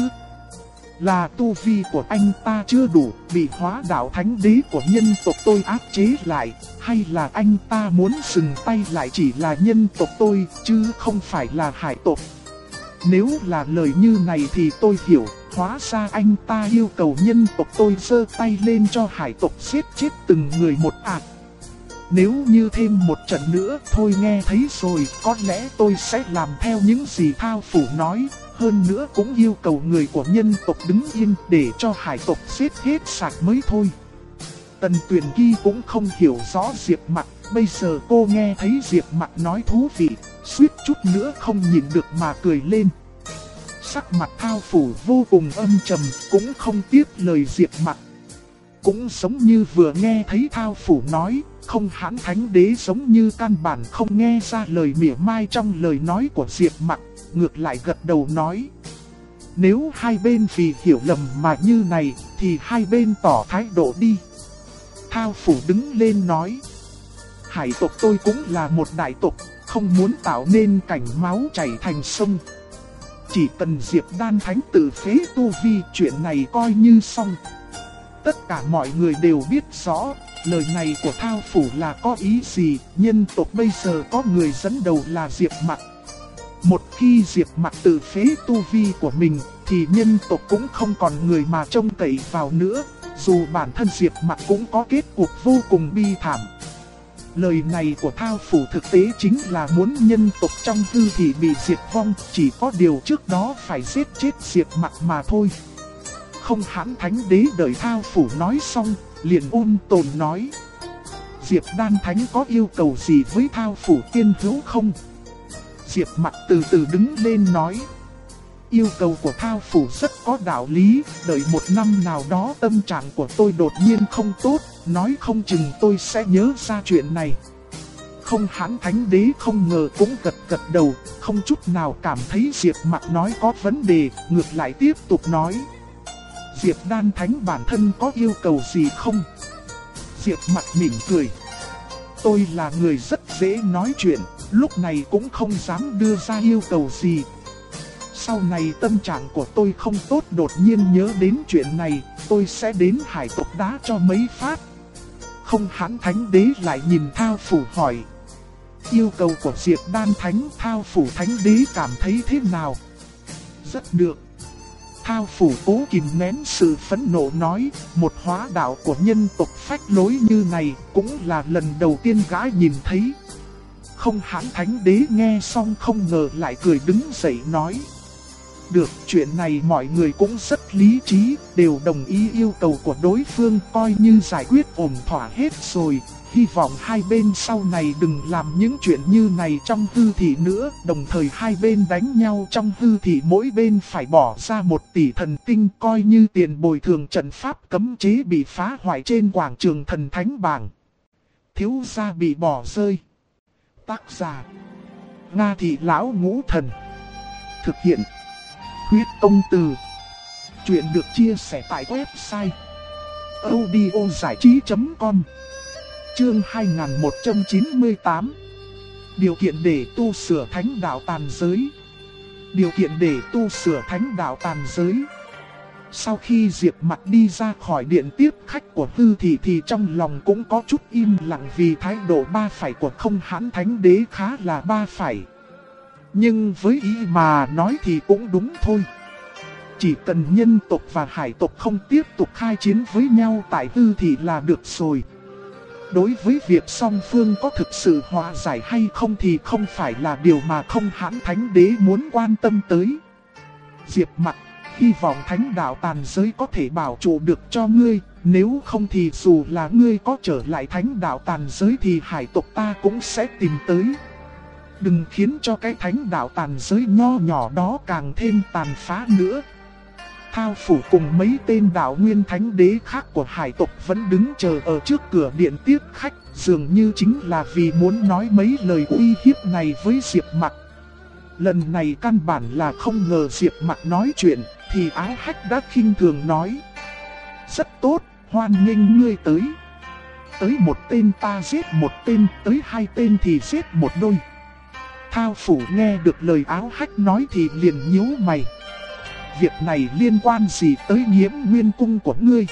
Là tu vi của anh ta chưa đủ, bị hóa đạo thánh đế của nhân tộc tôi áp chế lại, hay là anh ta muốn dừng tay lại chỉ là nhân tộc tôi, chứ không phải là hải tộc? Nếu là lời như này thì tôi hiểu, hóa ra anh ta yêu cầu nhân tộc tôi giơ tay lên cho hải tộc giết chết từng người một ạ. Nếu như thêm một trận nữa thôi nghe thấy rồi, có lẽ tôi sẽ làm theo những gì Thao Phủ nói. Hơn nữa cũng yêu cầu người của nhân tộc đứng yên để cho hải tộc giết hết sạch mới thôi. Tần Tuyền Kỳ cũng không hiểu rõ Diệp Mặc, bây giờ cô nghe thấy Diệp Mặc nói thú vị, suýt chút nữa không nhịn được mà cười lên. Sắc mặt Thao Phủ vô cùng âm trầm, cũng không tiếp lời Diệp Mặc. Cũng giống như vừa nghe thấy Thao Phủ nói, không hãn thánh đế giống như căn bản không nghe ra lời mỉa mai trong lời nói của Diệp Mặc, ngược lại gật đầu nói. Nếu hai bên vì hiểu lầm mà như này, thì hai bên tỏ thái độ đi. Thao Phủ đứng lên nói. Hải tộc tôi cũng là một đại tộc, không muốn tạo nên cảnh máu chảy thành sông. Chỉ cần Diệp Đan Thánh tự phế tu vi, chuyện này coi như xong. Tất cả mọi người đều biết rõ, lời này của Thao Phủ là có ý gì. Nhân tộc bây giờ có người dẫn đầu là Diệp Mặc. Một khi Diệp Mặc tự phế tu vi của mình, thì nhân tộc cũng không còn người mà trông cậy vào nữa. Dù bản thân Diệp Mặc cũng có kết cục vô cùng bi thảm. Lời này của Thao Phủ thực tế chính là muốn nhân tộc trong hư thị bị diệt vong, chỉ có điều trước đó phải giết chết Diệp Mặc mà thôi. Không hãn thánh đế đợi Thao Phủ nói xong, liền ôn tồn nói. Diệp Đan Thánh có yêu cầu gì với Thao Phủ tiên hữu không? Diệp Mặc từ từ đứng lên nói. Yêu cầu của Thao Phủ rất có đạo lý, đợi một năm nào đó tâm trạng của tôi đột nhiên không tốt, nói không chừng tôi sẽ nhớ ra chuyện này. Không hãn thánh đế không ngờ cũng gật đầu, không chút nào cảm thấy Diệp Mặc nói có vấn đề, ngược lại tiếp tục nói. Diệp Đan Thánh bản thân có yêu cầu gì không? Diệp Mặc mỉm cười. Tôi là người rất dễ nói chuyện, lúc này cũng không dám đưa ra yêu cầu gì. Sau này tâm trạng của tôi không tốt, đột nhiên nhớ đến chuyện này, tôi sẽ đến hải tộc đá cho mấy phát. Không hãn thánh đế lại nhìn Thao Phủ hỏi. Yêu cầu của Diệp Đan Thánh, Thao Phủ thánh đế cảm thấy thế nào? Rất được. Thao Phủ cố kìm nén sự phẫn nộ nói, một hóa đạo của nhân tộc phách lối như này cũng là lần đầu tiên gã nhìn thấy. Không hãn thánh đế nghe xong không ngờ lại cười đứng dậy nói. Được, chuyện này mọi người cũng rất lý trí, đều đồng ý yêu cầu của đối phương, coi như giải quyết ổn thỏa hết rồi. Hy vọng hai bên sau này đừng làm những chuyện như này trong hư thị nữa. Đồng thời hai bên đánh nhau trong hư thị mỗi bên phải bỏ ra 1 tỷ thần tinh, coi như tiền bồi thường trận pháp cấm chế bị phá hoại trên quảng trường thần thánh bảng. Thiếu gia bị bỏ rơi. Tác giả Nga Thị Lão Ngũ Thần. Thực hiện Huyết Công Từ. Chuyện được chia sẻ tại website audiozảichí.com. Chương 2198. Điều kiện để tu sửa thánh đạo tàn giới. Điều kiện để tu sửa thánh đạo tàn giới. Sau khi Diệp Mặc đi ra khỏi điện tiếp khách của hư thị thì trong lòng cũng có chút im lặng, vì thái độ ba phải của không hãn thánh đế khá là ba phải. Nhưng với ý mà nói thì cũng đúng thôi. Chỉ cần nhân tộc và hải tộc không tiếp tục khai chiến với nhau tại Tư Thị là được rồi. Đối với việc song phương có thực sự hòa giải hay không thì không phải là điều mà Không Hãn Thánh Đế muốn quan tâm tới. Diệp Mặc, hy vọng thánh đạo tàn giới có thể bảo trụ được cho ngươi, nếu không thì dù là ngươi có trở lại thánh đạo tàn giới thì hải tộc ta cũng sẽ tìm tới. Đừng khiến cho cái thánh đạo tàn giới nho nhỏ đó càng thêm tàn phá nữa. Thao Phủ cùng mấy tên đạo nguyên thánh đế khác của hải tộc vẫn đứng chờ ở trước cửa điện tiếp khách, dường như chính là vì muốn nói mấy lời uy hiếp này với Diệp Mặc. Lần này căn bản là không ngờ Diệp Mặc nói chuyện, thì Áo Hách đã khinh thường nói: rất tốt, hoan nghênh ngươi tới. Tới một tên ta giết một tên, tới hai tên thì giết một đôi. Thao Phủ nghe được lời Áo Hách nói thì liền nhíu mày. Việc này liên quan gì tới Nhiễm Nguyên Cung của ngươi?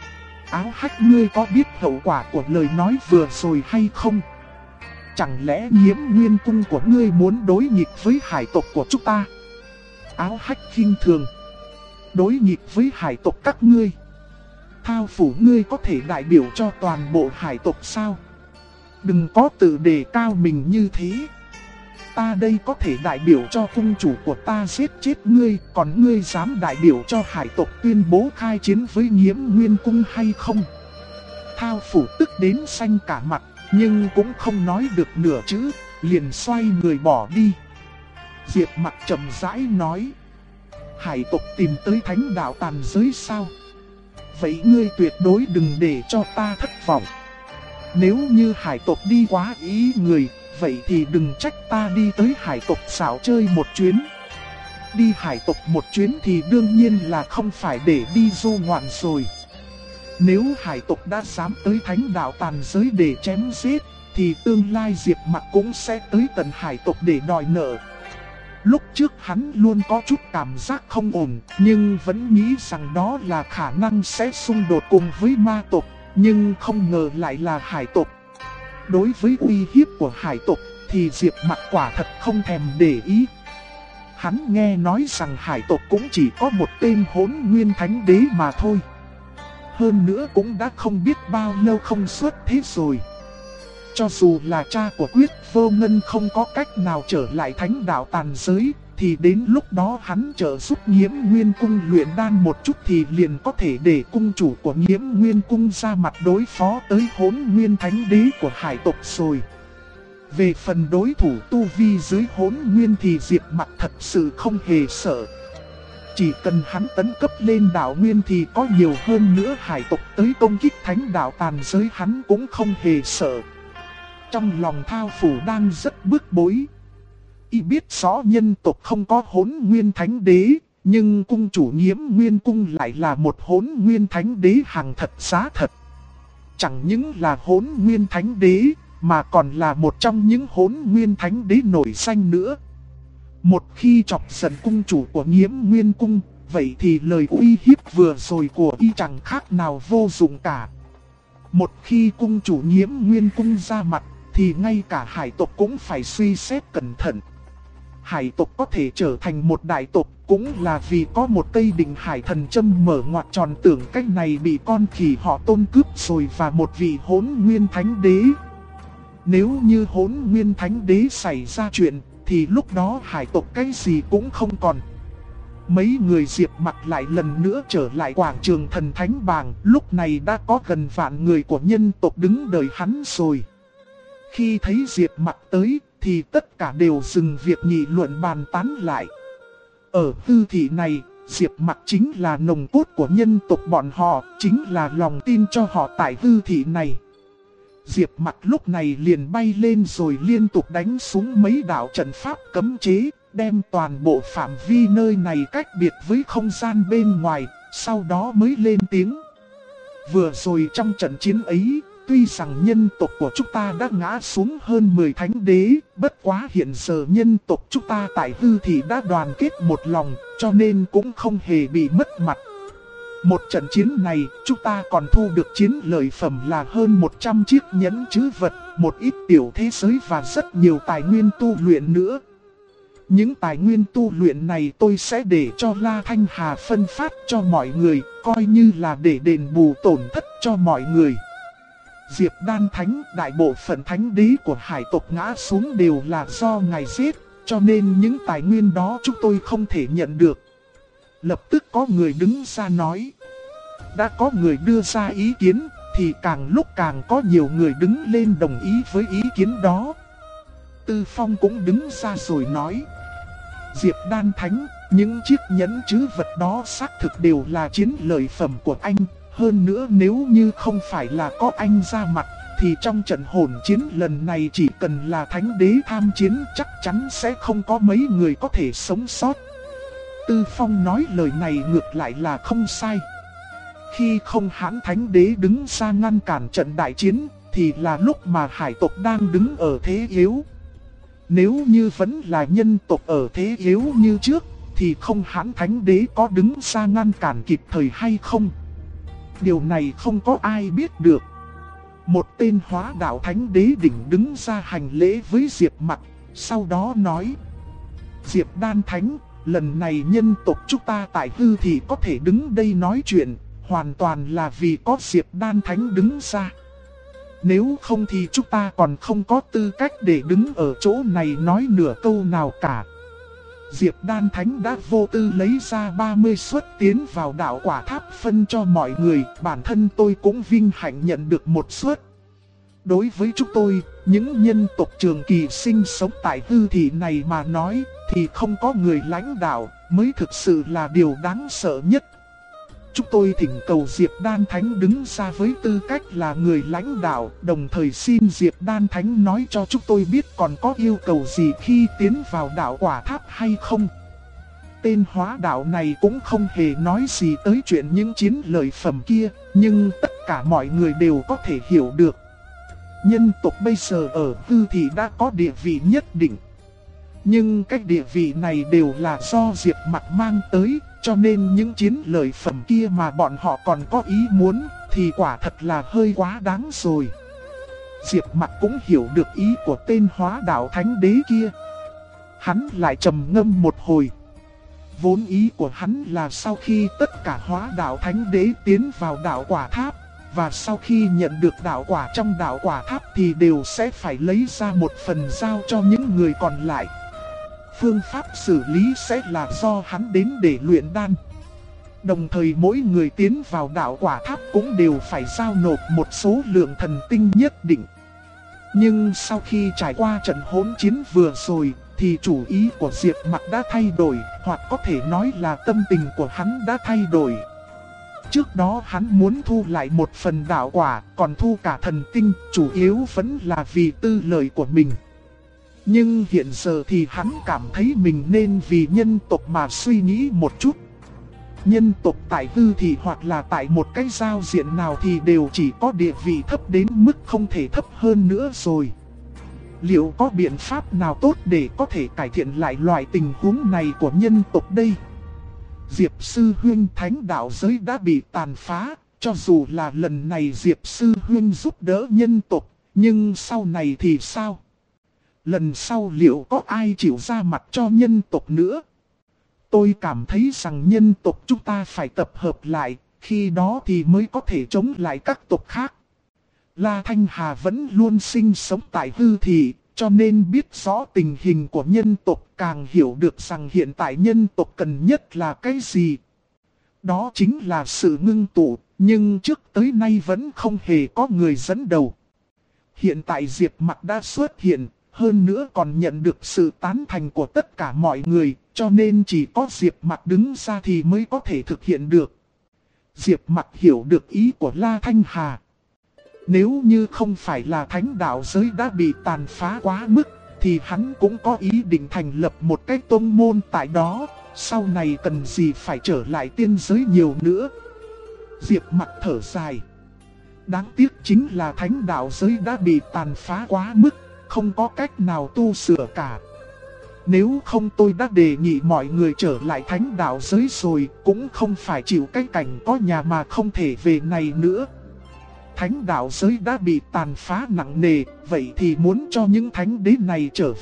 Áo Hách, ngươi có biết hậu quả của lời nói vừa rồi hay không? Chẳng lẽ Nhiễm Nguyên Cung của ngươi muốn đối nghịch với hải tộc của chúng ta? Áo Hách khinh thường: đối nghịch với hải tộc các ngươi? Thao Phủ, ngươi có thể đại biểu cho toàn bộ hải tộc sao? Đừng có tự đề cao mình như thế. Ta đây có thể đại biểu cho cung chủ của ta giết chết ngươi, còn ngươi dám đại biểu cho hải tộc tuyên bố khai chiến với Nhiễm Nguyên Cung hay không? Thao Phủ tức đến xanh cả mặt, nhưng cũng không nói được nửa chữ, liền xoay người bỏ đi. Diệp Mặc chậm rãi nói: hải tộc tìm tới thánh đạo tàn giới sao? Vậy ngươi tuyệt đối đừng để cho ta thất vọng. Nếu như hải tộc đi quá ý người, vậy thì đừng trách ta đi tới hải tộc xảo chơi một chuyến. Đi hải tộc một chuyến thì đương nhiên là không phải để đi du ngoạn rồi. Nếu hải tộc đã dám tới thánh đạo tàn giới để chém giết, thì tương lai Diệp Mặc cũng sẽ tới tận hải tộc để đòi nợ. Lúc trước hắn luôn có chút cảm giác không ổn, nhưng vẫn nghĩ rằng đó là khả năng sẽ xung đột cùng với ma tộc, nhưng không ngờ lại là hải tộc. Đối với uy hiếp của hải tộc thì Diệp Mặc quả thật không thèm để ý. Hắn nghe nói rằng hải tộc cũng chỉ có một tên Hỗn Nguyên Thánh Đế mà thôi. Hơn nữa cũng đã không biết bao lâu không xuất thế rồi. Cho dù là cha của Quyết Vô Ngân không có cách nào trở lại thánh đạo tàn giới, thì đến lúc đó hắn trợ giúp Nhiễm Nguyên Cung luyện đan một chút thì liền có thể để cung chủ của Nhiễm Nguyên Cung ra mặt đối phó tới Hỗn Nguyên Thánh Đế của hải tộc rồi. Về phần đối thủ tu vi dưới Hỗn Nguyên thì Diệp Mặc thật sự không hề sợ. Chỉ cần hắn tấn cấp lên đạo Nguyên thì có nhiều hơn nữa hải tộc tới công kích thánh đạo tàn giới hắn cũng không hề sợ. Trong lòng Thao Phủ đang rất bức bối. Y biết rõ nhân tộc không có Hỗn Nguyên Thánh Đế, nhưng cung chủ Nhiễm Nguyên Cung lại là một Hỗn Nguyên Thánh Đế hàng thật giá thật. Chẳng những là Hỗn Nguyên Thánh Đế, mà còn là một trong những Hỗn Nguyên Thánh Đế nổi danh nữa. Một khi chọc giận cung chủ của Nhiễm Nguyên Cung, vậy thì lời uy hiếp vừa rồi của Y chẳng khác nào vô dụng cả. Một khi cung chủ Nhiễm Nguyên Cung ra mặt, thì ngay cả hải tộc cũng phải suy xét cẩn thận. Hải tộc có thể trở thành một đại tộc cũng là vì có một cây Định Hải Thần Châm mở ngoặt tròn tưởng cách này bị con khỉ họ Tôn cướp rồi và một vị Hỗn Nguyên Thánh Đế. Nếu như Hỗn Nguyên Thánh Đế xảy ra chuyện, thì lúc đó hải tộc cái gì cũng không còn. Mấy người Diệp Mặc lại lần nữa trở lại quảng trường Thần Thánh Bảng, lúc này đã có gần vạn người của nhân tộc đứng đợi hắn rồi. Khi thấy Diệp Mặc tới, thì tất cả đều dừng việc nghị luận bàn tán lại. Ở Tư Thị này, Diệp Mặc chính là nòng cốt của nhân tộc bọn họ, chính là lòng tin cho họ tại Tư Thị này. Diệp Mặc lúc này liền bay lên rồi liên tục đánh xuống mấy đạo trận pháp cấm chế, đem toàn bộ phạm vi nơi này cách biệt với không gian bên ngoài, sau đó mới lên tiếng. Vừa rồi trong trận chiến ấy, tuy rằng nhân tộc của chúng ta đã ngã xuống hơn 10 thánh đế, bất quá hiện giờ nhân tộc chúng ta tại Tư Thị đã đoàn kết một lòng, cho nên cũng không hề bị mất mặt. Một trận chiến này, chúng ta còn thu được chiến lợi phẩm là hơn 100 chiếc nhẫn trữ vật, một ít tiểu thế giới và rất nhiều tài nguyên tu luyện nữa. những tài nguyên tu luyện này tôi sẽ để cho La Thanh Hà phân phát cho mọi người, coi như là để đền bù tổn thất cho mọi người. Diệp Đan Thánh, đại bộ phận thánh đế của hải tộc ngã xuống đều là do ngài giết, cho nên những tài nguyên đó chúng tôi không thể nhận được. Lập tức có người đứng ra nói. Đã có người đưa ra ý kiến, thì càng lúc càng có nhiều người đứng lên đồng ý với ý kiến đó. Tư Phong cũng đứng ra rồi nói. Diệp Đan Thánh, những chiếc nhẫn trữ vật đó xác thực đều là chiến lợi phẩm của anh. Hơn nữa nếu như không phải là có anh ra mặt, thì trong trận hỗn chiến lần này chỉ cần là thánh đế tham chiến chắc chắn sẽ không có mấy người có thể sống sót. Tư Phong nói lời này ngược lại là không sai. Khi không hãn thánh đế đứng ra ngăn cản trận đại chiến, thì là lúc mà hải tộc đang đứng ở thế yếu. Nếu như vẫn là nhân tộc ở thế yếu như trước, thì không hãn thánh đế có đứng ra ngăn cản kịp thời hay không? Điều này không có ai biết được. Một tên hóa đạo thánh đế đỉnh đứng ra hành lễ với Diệp Mặc, sau đó nói. Diệp Đan Thánh, lần này nhân tộc chúng ta tại hư thì có thể đứng đây nói chuyện, hoàn toàn là vì có Diệp Đan Thánh đứng ra. Nếu không thì chúng ta còn không có tư cách để đứng ở chỗ này nói nửa câu nào cả. Diệp Đan Thánh đã vô tư lấy ra 30 suất tiến vào đạo quả tháp phân cho mọi người, bản thân tôi cũng vinh hạnh nhận được một suất. Đối với chúng tôi, những nhân tộc trường kỳ sinh sống tại hư thị này mà nói, thì không có người lãnh đạo mới thực sự là điều đáng sợ nhất. Chúng tôi thỉnh cầu Diệp Đan Thánh đứng ra với tư cách là người lãnh đạo, đồng thời xin Diệp Đan Thánh nói cho chúng tôi biết còn có yêu cầu gì khi tiến vào đạo quả tháp hay không. Tên hóa đạo này cũng không hề nói gì tới chuyện những chiến lợi phẩm kia, nhưng tất cả mọi người đều có thể hiểu được. Nhân tộc bây giờ ở hư thì đã có địa vị nhất định. Nhưng cái địa vị này đều là do Diệp Mặc mang tới, cho nên những chiến lợi phẩm kia mà bọn họ còn có ý muốn, thì quả thật là hơi quá đáng rồi. Diệp Mặc cũng hiểu được ý của tên hóa đạo thánh đế kia. Hắn lại trầm ngâm một hồi. Vốn ý của hắn là sau khi tất cả hóa đạo thánh đế tiến vào đạo quả tháp, và sau khi nhận được đạo quả trong đạo quả tháp thì đều sẽ phải lấy ra một phần giao cho những người còn lại. Phương pháp xử lý sẽ là do hắn đến để luyện đan. Đồng thời mỗi người tiến vào đạo quả tháp cũng đều phải giao nộp một số lượng thần tinh nhất định. Nhưng sau khi trải qua trận hỗn chiến vừa rồi, thì chủ ý của Diệp Mặc đã thay đổi, hoặc có thể nói là tâm tình của hắn đã thay đổi. Trước đó hắn muốn thu lại một phần đạo quả, còn thu cả thần tinh, chủ yếu vẫn là vì tư lợi của mình. Nhưng hiện giờ thì hắn cảm thấy mình nên vì nhân tộc mà suy nghĩ một chút. Nhân tộc tại hư thì hoặc là tại một cái giao diện nào thì đều chỉ có địa vị thấp đến mức không thể thấp hơn nữa rồi. Liệu có biện pháp nào tốt để có thể cải thiện lại loại tình huống này của nhân tộc đây? Diệp Sư Huynh, thánh đạo giới đã bị tàn phá, cho dù là lần này Diệp Sư Huynh giúp đỡ nhân tộc, nhưng sau này thì sao? Lần sau liệu có ai chịu ra mặt cho nhân tộc nữa? Tôi cảm thấy rằng nhân tộc chúng ta phải tập hợp lại, khi đó thì mới có thể chống lại các tộc khác. La Thanh Hà vẫn luôn sinh sống tại hư thị, cho nên biết rõ tình hình của nhân tộc, càng hiểu được rằng hiện tại nhân tộc cần nhất là cái gì. Đó chính là sự ngưng tụ, nhưng trước tới nay vẫn không hề có người dẫn đầu. Hiện tại Diệp Mặc đã xuất hiện, hơn nữa còn nhận được sự tán thành của tất cả mọi người, cho nên chỉ có Diệp Mặc đứng ra thì mới có thể thực hiện được. Diệp Mặc hiểu được ý của La Thanh Hà. Nếu như không phải là thánh đạo giới đã bị tàn phá quá mức, thì hắn cũng có ý định thành lập một cái tông môn tại đó, sau này cần gì phải trở lại tiên giới nhiều nữa. Diệp Mặc thở dài. Đáng tiếc chính là thánh đạo giới đã bị tàn phá quá mức, không có cách nào tu sửa cả. Nếu không tôi đã đề nghị mọi người trở lại thánh đạo giới rồi, cũng không phải chịu cái cảnh có nhà mà không thể về này nữa. Thánh đạo giới đã bị tàn phá nặng nề, vậy thì muốn cho những thánh đế này trở về,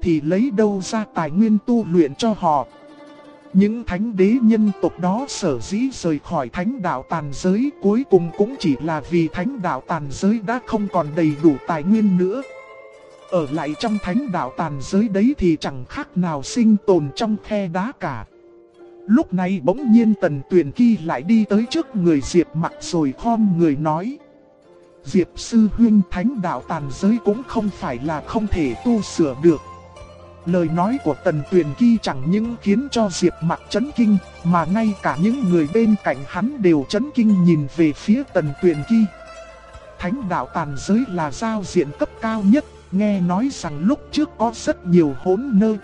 thì lấy đâu ra tài nguyên tu luyện cho họ. Những thánh đế nhân tộc đó sở dĩ rời khỏi thánh đạo tàn giới cuối cùng cũng chỉ là vì thánh đạo tàn giới đã không còn đầy đủ tài nguyên nữa. Ở lại trong thánh đạo tàn giới đấy thì chẳng khác nào sinh tồn trong khe đá cả. Lúc này bỗng nhiên Tần Tuyền Kỳ lại đi tới trước người Diệp Mặc rồi khom người nói: Diệp sư huynh, thánh đạo tàn giới cũng không phải là không thể tu sửa được. Lời nói của Tần Tuyền Kỳ chẳng những khiến cho Diệp Mặc chấn kinh, mà ngay cả những người bên cạnh hắn đều chấn kinh nhìn về phía Tần Tuyền Kỳ. Thánh đạo tàn giới là giao diện cấp cao nhất, nghe nói rằng lúc trước có rất nhiều hỗn nơ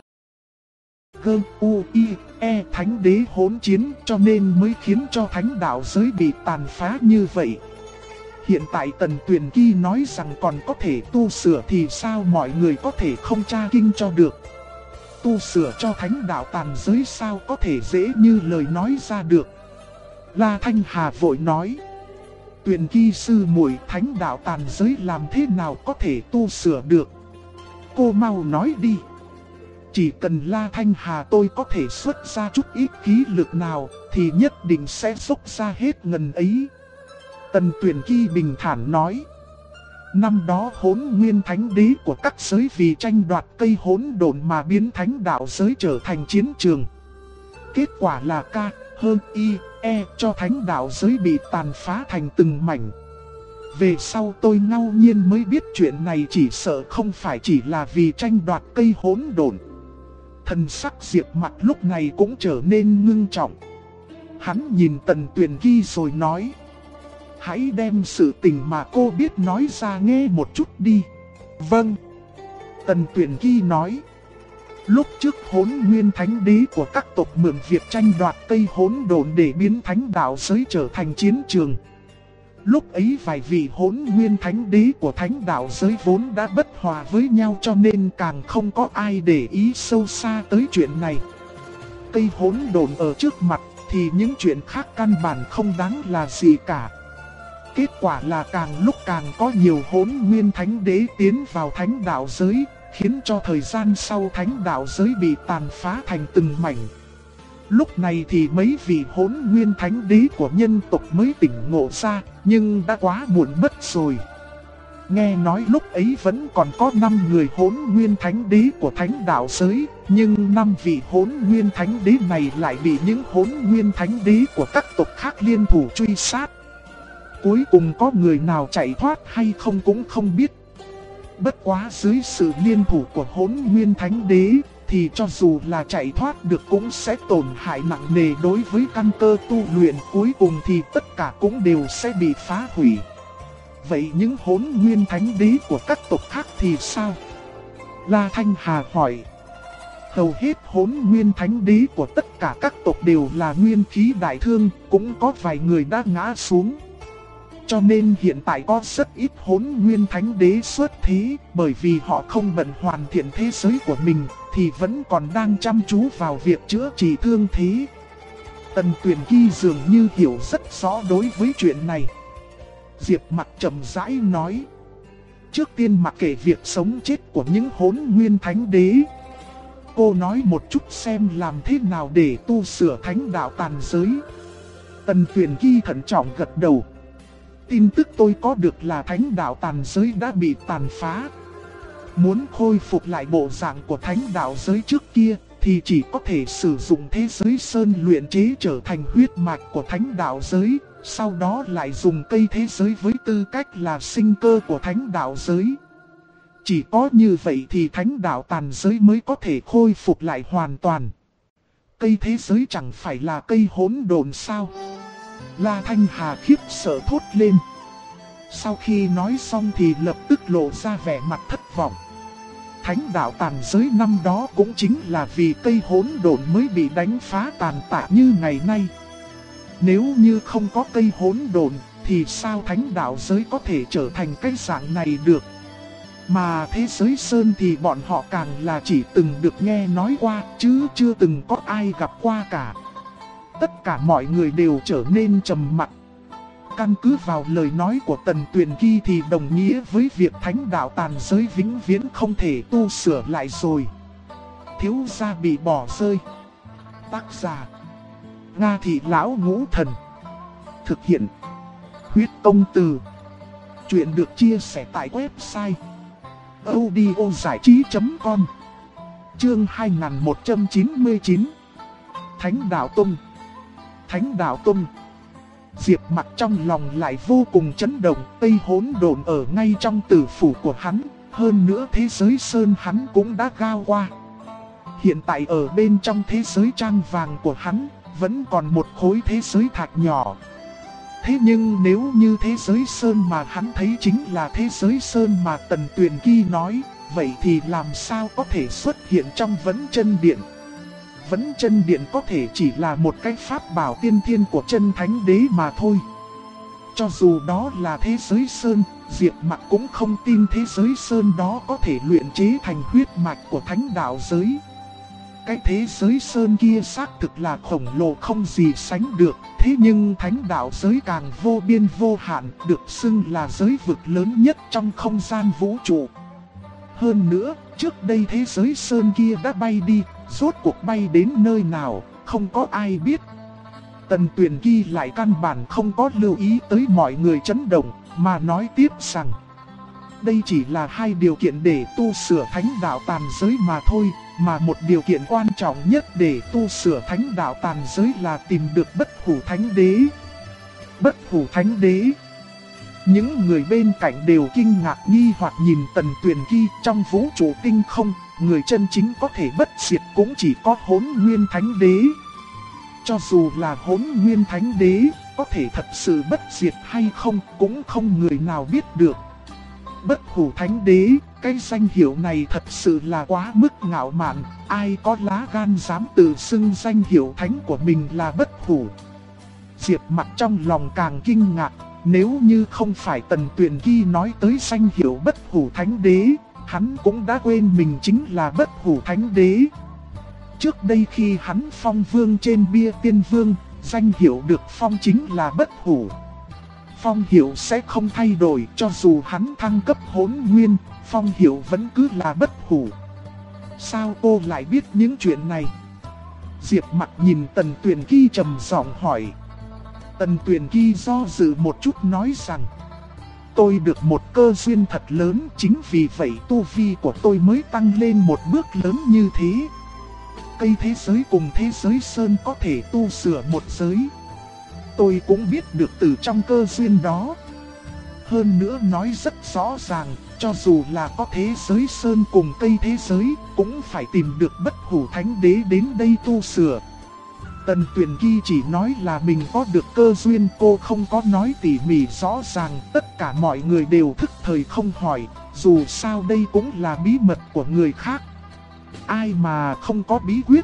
thánh đế hỗn chiến, cho nên mới khiến cho thánh đạo giới bị tàn phá như vậy. Hiện tại Tần Tuyền Kỳ nói rằng còn có thể tu sửa thì sao mọi người có thể không tra kinh cho được. Tu sửa cho thánh đạo tàn giới sao có thể dễ như lời nói ra được. La Thanh Hà vội nói: Tuyền Kỳ sư muội, thánh đạo tàn giới làm thế nào có thể tu sửa được? Cô mau nói đi. Chỉ cần La Thanh Hà tôi có thể xuất ra chút ít khí lực nào thì nhất định sẽ xúc ra hết ngần ấy. Tần Tuyền Kỳ bình thản nói: Năm đó Hỗn Nguyên thánh đế của các giới vì tranh đoạt cây hỗn độn mà biến thánh đạo giới trở thành chiến trường. Kết quả là cho thánh đạo giới bị tàn phá thành từng mảnh. Về sau tôi ngẫu nhiên mới biết chuyện này chỉ sợ không phải chỉ là vì tranh đoạt cây hỗn độn. Thần sắc Diệp Mặc lúc này cũng trở nên ngưng trọng. Hắn nhìn Tần Tuyền Kỳ rồi nói: Hãy đem sự tình mà cô biết nói ra nghe một chút đi. Vâng. Tần Tuyền Kỳ nói: Lúc trước Hỗn Nguyên thánh đế của các tộc mượn việc tranh đoạt cây hỗn độn để biến thánh đạo giới trở thành chiến trường. Lúc ấy vài vị Hỗn Nguyên thánh đế của thánh đạo giới vốn đã bất hòa với nhau, cho nên càng không có ai để ý sâu xa tới chuyện này. Cây hỗn độn ở trước mặt thì những chuyện khác căn bản không đáng là gì cả. Kết quả là càng lúc càng có nhiều Hỗn Nguyên thánh đế tiến vào thánh đạo giới, khiến cho thời gian sau thánh đạo giới bị tàn phá thành từng mảnh. Lúc này thì mấy vị Hỗn Nguyên thánh đế của nhân tộc mới tỉnh ngộ ra, nhưng đã quá muộn mất rồi. Nghe nói lúc ấy vẫn còn có 5 người Hỗn Nguyên thánh đế của thánh đạo giới, nhưng 5 vị Hỗn Nguyên thánh đế này lại bị những Hỗn Nguyên thánh đế của các tộc khác liên thủ truy sát. Cuối cùng có người nào chạy thoát hay không cũng không biết. Bất quá dưới sự liên thủ của Hỗn Nguyên thánh đế thì cho dù là chạy thoát được cũng sẽ tổn hại nặng nề đối với căn cơ tu luyện, cuối cùng thì tất cả cũng đều sẽ bị phá hủy. Vậy những Hỗn Nguyên thánh đế của các tộc khác thì sao? La Thanh Hà hỏi. Hầu hết Hỗn Nguyên thánh đế của tất cả các tộc đều là nguyên khí đại thương, cũng có vài người đã ngã xuống. Cho nên hiện tại có rất ít Hỗn Nguyên thánh đế xuất thế, bởi vì họ không bận hoàn thiện thế giới của mình, thì vẫn còn đang chăm chú vào việc chữa trị thương thế. Tần Tuyền Kỳ dường như hiểu rất rõ đối với chuyện này. Diệp Mặc chậm rãi nói: Trước tiên mặc kệ việc sống chết của những Hỗn Nguyên thánh đế, cô nói một chút xem làm thế nào để tu sửa thánh đạo tàn giới. Tần Tuyền Kỳ thận trọng gật đầu. Tin tức tôi có được là thánh đạo tàn giới đã bị tàn phá. Muốn khôi phục lại bộ dạng của thánh đạo giới trước kia thì chỉ có thể sử dụng thế giới sơn luyện chế trở thành huyết mạch của thánh đạo giới, sau đó lại dùng cây thế giới với tư cách là sinh cơ của thánh đạo giới. Chỉ có như vậy thì thánh đạo tàn giới mới có thể khôi phục lại hoàn toàn. Cây thế giới chẳng phải là cây hỗn độn sao? La Thanh Hà khiếp sợ thốt lên. Sau khi nói xong thì lập tức lộ ra vẻ mặt thất vọng. Thánh đạo tàn giới năm đó cũng chính là vì cây hỗn độn mới bị đánh phá tàn tạ như ngày nay. Nếu như không có cây hỗn độn thì sao thánh đạo giới có thể trở thành cái dạng này được? Mà thế giới sơn thì bọn họ càng là chỉ từng được nghe nói qua chứ chưa từng có ai gặp qua cả. Tất cả mọi người đều trở nên trầm mặc. Căn cứ vào lời nói của Tần Tuyền Kỳ thì đồng nghĩa với việc thánh đạo tàn giới vĩnh viễn không thể tu sửa lại rồi. thiếu gia bị bỏ rơi. Tác giả Nga Thị Lão Ngũ Thần. Thực hiện Huyết Công Từ. Chuyện được chia sẻ tại website audiozảichí.com. Chương 2199. Thánh Đạo Tông. Thánh Đạo Tông. Diệp Mặc trong lòng lại vô cùng chấn động. Tây Hỗn Độn ở ngay trong tử phủ của hắn. Hơn nữa thế giới sơn hắn cũng đã gao qua. Hiện tại ở bên trong thế giới trang vàng của hắn vẫn còn một khối thế giới thạch nhỏ. Thế nhưng nếu như thế giới sơn mà hắn thấy chính là thế giới sơn mà Tần Tuyền Kỳ nói, vậy thì làm sao có thể xuất hiện trong Vấn Chân Điện? Vấn Chân Điện có thể chỉ là một cái pháp bảo tiên thiên của Chân Thánh Đế mà thôi. Cho dù đó là thế giới sơn, Diệp Mặc cũng không tin thế giới sơn đó có thể luyện chế thành huyết mạch của thánh đạo giới. Cái thế giới sơn kia xác thực là khổng lồ không gì sánh được, thế nhưng thánh đạo giới càng vô biên vô hạn, được xưng là giới vực lớn nhất trong không gian vũ trụ. Hơn nữa, trước đây thế giới sơn kia đã bay đi, rốt cuộc bay đến nơi nào, không có ai biết. Tần Tuyền Kỳ lại căn bản không có lưu ý tới mọi người chấn động, mà nói tiếp rằng đây chỉ là hai điều kiện để tu sửa thánh đạo tàn giới mà thôi, mà một điều kiện quan trọng nhất để tu sửa thánh đạo tàn giới là tìm được Bất Hủ Thánh Đế. Bất Hủ Thánh Đế. Những người bên cạnh đều kinh ngạc nghi hoặc nhìn Tần Tuyền Kỳ. Trong vũ trụ tinh không, người chân chính có thể bất diệt cũng chỉ có Hỗn Nguyên Thánh Đế. Cho dù là Hỗn Nguyên Thánh Đế, có thể thật sự bất diệt hay không cũng không người nào biết được. Bất Hủ Thánh Đế, cái danh hiệu này thật sự là quá mức ngạo mạn, ai có lá gan dám tự xưng danh hiệu thánh của mình là Bất Hủ. Diệp Mặc trong lòng càng kinh ngạc, nếu như không phải Tần Tuyền Kỳ nói tới danh hiệu Bất Hủ Thánh Đế, hắn cũng đã quên mình chính là Bất Hủ Thánh Đế. Trước đây khi hắn phong vương trên bia tiên vương, danh hiệu được phong chính là Bất Hủ. Phong hiệu sẽ không thay đổi, cho dù hắn thăng cấp Hỗn Nguyên, phong hiệu vẫn cứ là Bất Hủ. Sao cô lại biết những chuyện này? Diệp Mặc nhìn Tần Tuyền Kỳ trầm giọng hỏi. Tần Tuyền Kỳ do dự một chút nói rằng, tôi được một cơ duyên thật lớn, chính vì vậy tu vi của tôi mới tăng lên một bước lớn như thế. Cây thế giới cùng thế giới sơn có thể tu sửa một giới. Tôi cũng biết được từ trong cơ duyên đó. Hơn nữa nói rất rõ ràng, cho dù là có thế giới sơn cùng cây thế giới, cũng phải tìm được Bất Hủ Thánh Đế đến đây tu sửa. Tần Tuyền Kỳ chỉ nói là mình có được cơ duyên, cô không có nói tỉ mỉ rõ ràng, tất cả mọi người đều thức thời không hỏi, dù sao đây cũng là bí mật của người khác. Ai mà không có bí quyết.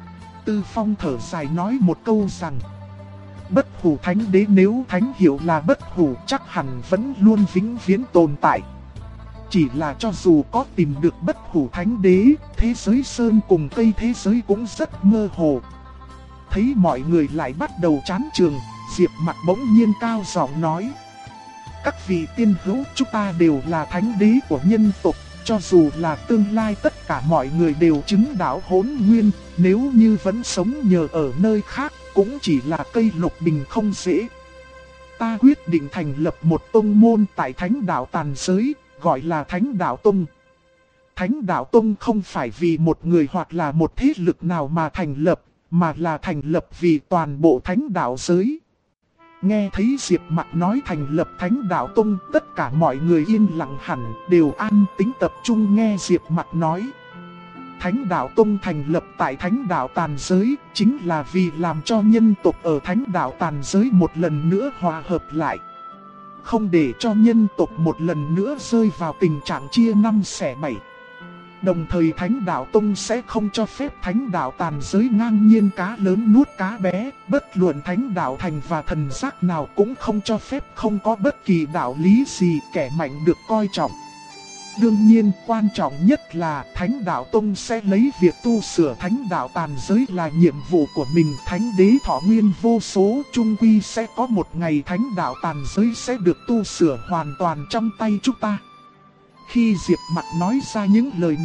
Tư Phong thở dài nói một câu rằng, Bất Hủ Thánh Đế nếu thánh hiệu là Bất Hủ chắc hẳn vẫn luôn vĩnh viễn tồn tại. Chỉ là cho dù có tìm được Bất Hủ Thánh Đế, thế giới sơn cùng cây thế giới cũng rất mơ hồ. Thấy mọi người lại bắt đầu chán trường, Diệp Mặc bỗng nhiên cao giọng nói, các vị tiên hữu, chúng ta đều là thánh đế của nhân tộc. Cho dù là tương lai tất cả mọi người đều chứng đạo Hỗn Nguyên, nếu như vẫn sống nhờ ở nơi khác, cũng chỉ là cây lục bình không dễ. Ta quyết định thành lập một tông môn tại Thánh Đạo Tàn Giới, gọi là Thánh Đạo Tông. Thánh Đạo Tông không phải vì một người hoặc là một thế lực nào mà thành lập, mà là thành lập vì toàn bộ Thánh Đạo Giới. Nghe thấy Diệp Mặc nói thành lập Thánh Đạo Tông, tất cả mọi người yên lặng hẳn, đều an tĩnh tập trung nghe Diệp Mặc nói. Thánh Đạo Tông thành lập tại Thánh Đạo Tàn Giới, chính là vì làm cho nhân tộc ở Thánh Đạo Tàn Giới một lần nữa hòa hợp lại. Không để cho nhân tộc một lần nữa rơi vào tình trạng chia năm xẻ bảy. Đồng thời Thánh Đạo Tông sẽ không cho phép Thánh Đạo Tàn Giới ngang nhiên cá lớn nuốt cá bé, bất luận Thánh Đạo Thành và thần giác nào cũng không cho phép, không có bất kỳ đạo lý gì kẻ mạnh được coi trọng. Đương nhiên quan trọng nhất là Thánh Đạo Tông sẽ lấy việc tu sửa Thánh Đạo Tàn Giới là nhiệm vụ của mình. Thánh Đế thọ nguyên vô số, chung quy sẽ có một ngày Thánh Đạo Tàn Giới sẽ được tu sửa hoàn toàn trong tay chúng ta. Khi Diệp Mặc nói ra những lời này,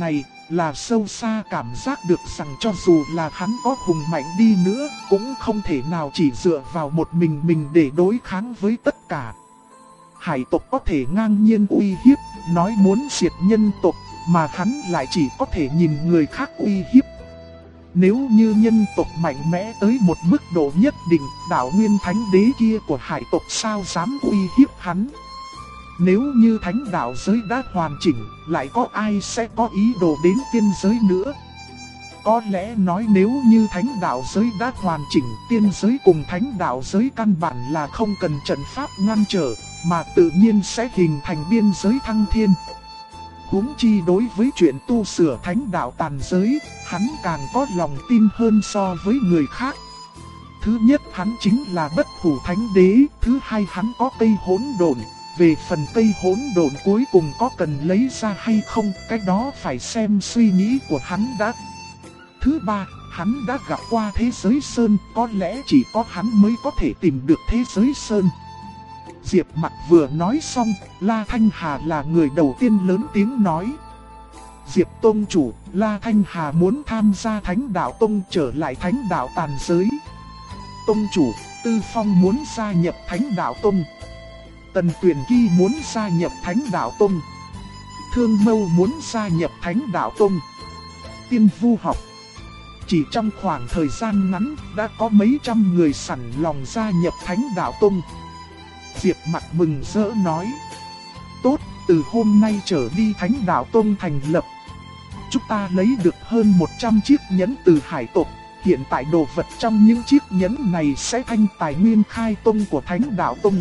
là sâu xa cảm giác được rằng cho dù là hắn có hùng mạnh đi nữa, cũng không thể nào chỉ dựa vào một mình để đối kháng với tất cả. Hải tộc có thể ngang nhiên uy hiếp, nói muốn diệt nhân tộc, mà hắn lại chỉ có thể nhìn người khác uy hiếp. Nếu như nhân tộc mạnh mẽ tới một mức độ nhất định, đạo nguyên thánh đế kia của hải tộc sao dám uy hiếp hắn. Nếu như thánh đạo giới đã hoàn chỉnh, lại có ai sẽ có ý đồ đến tiên giới nữa? Có lẽ nói nếu như thánh đạo giới đã hoàn chỉnh, tiên giới cùng thánh đạo giới căn bản là không cần trận pháp ngăn trở, mà tự nhiên sẽ hình thành biên giới thăng thiên. Huống chi đối với chuyện tu sửa thánh đạo tàn giới, hắn càng có lòng tin hơn so với người khác. Thứ nhất, hắn chính là bất hủ thánh đế. Thứ hai, hắn có cây hỗn độn. Về phần cây hỗn độn cuối cùng có cần lấy ra hay không, cái đó phải xem suy nghĩ của hắn đã. Thứ ba, hắn đã gặp qua thế giới sơn, có lẽ chỉ có hắn mới có thể tìm được thế giới sơn. Diệp Mặc vừa nói xong, La Thanh Hà là người đầu tiên lớn tiếng nói. Diệp Tông chủ, La Thanh Hà muốn tham gia Thánh Đạo Tông trở lại Thánh Đạo tàn giới. Tông chủ, Tư Phong muốn gia nhập Thánh Đạo Tông. Tần Tuyền Kỳ muốn gia nhập Thánh Đạo Tông. Thương Mâu muốn gia nhập Thánh Đạo Tông. Tiên Vu Học. Chỉ trong khoảng thời gian ngắn, đã có mấy trăm người sẵn lòng gia nhập Thánh Đạo Tông. Diệp Mặc mừng rỡ nói. Tốt, từ hôm nay trở đi Thánh Đạo Tông thành lập. Chúng ta lấy được hơn 100 chiếc nhẫn từ hải tộc. Hiện tại đồ vật trong những chiếc nhẫn này sẽ thành tài nguyên khai tông của Thánh Đạo Tông.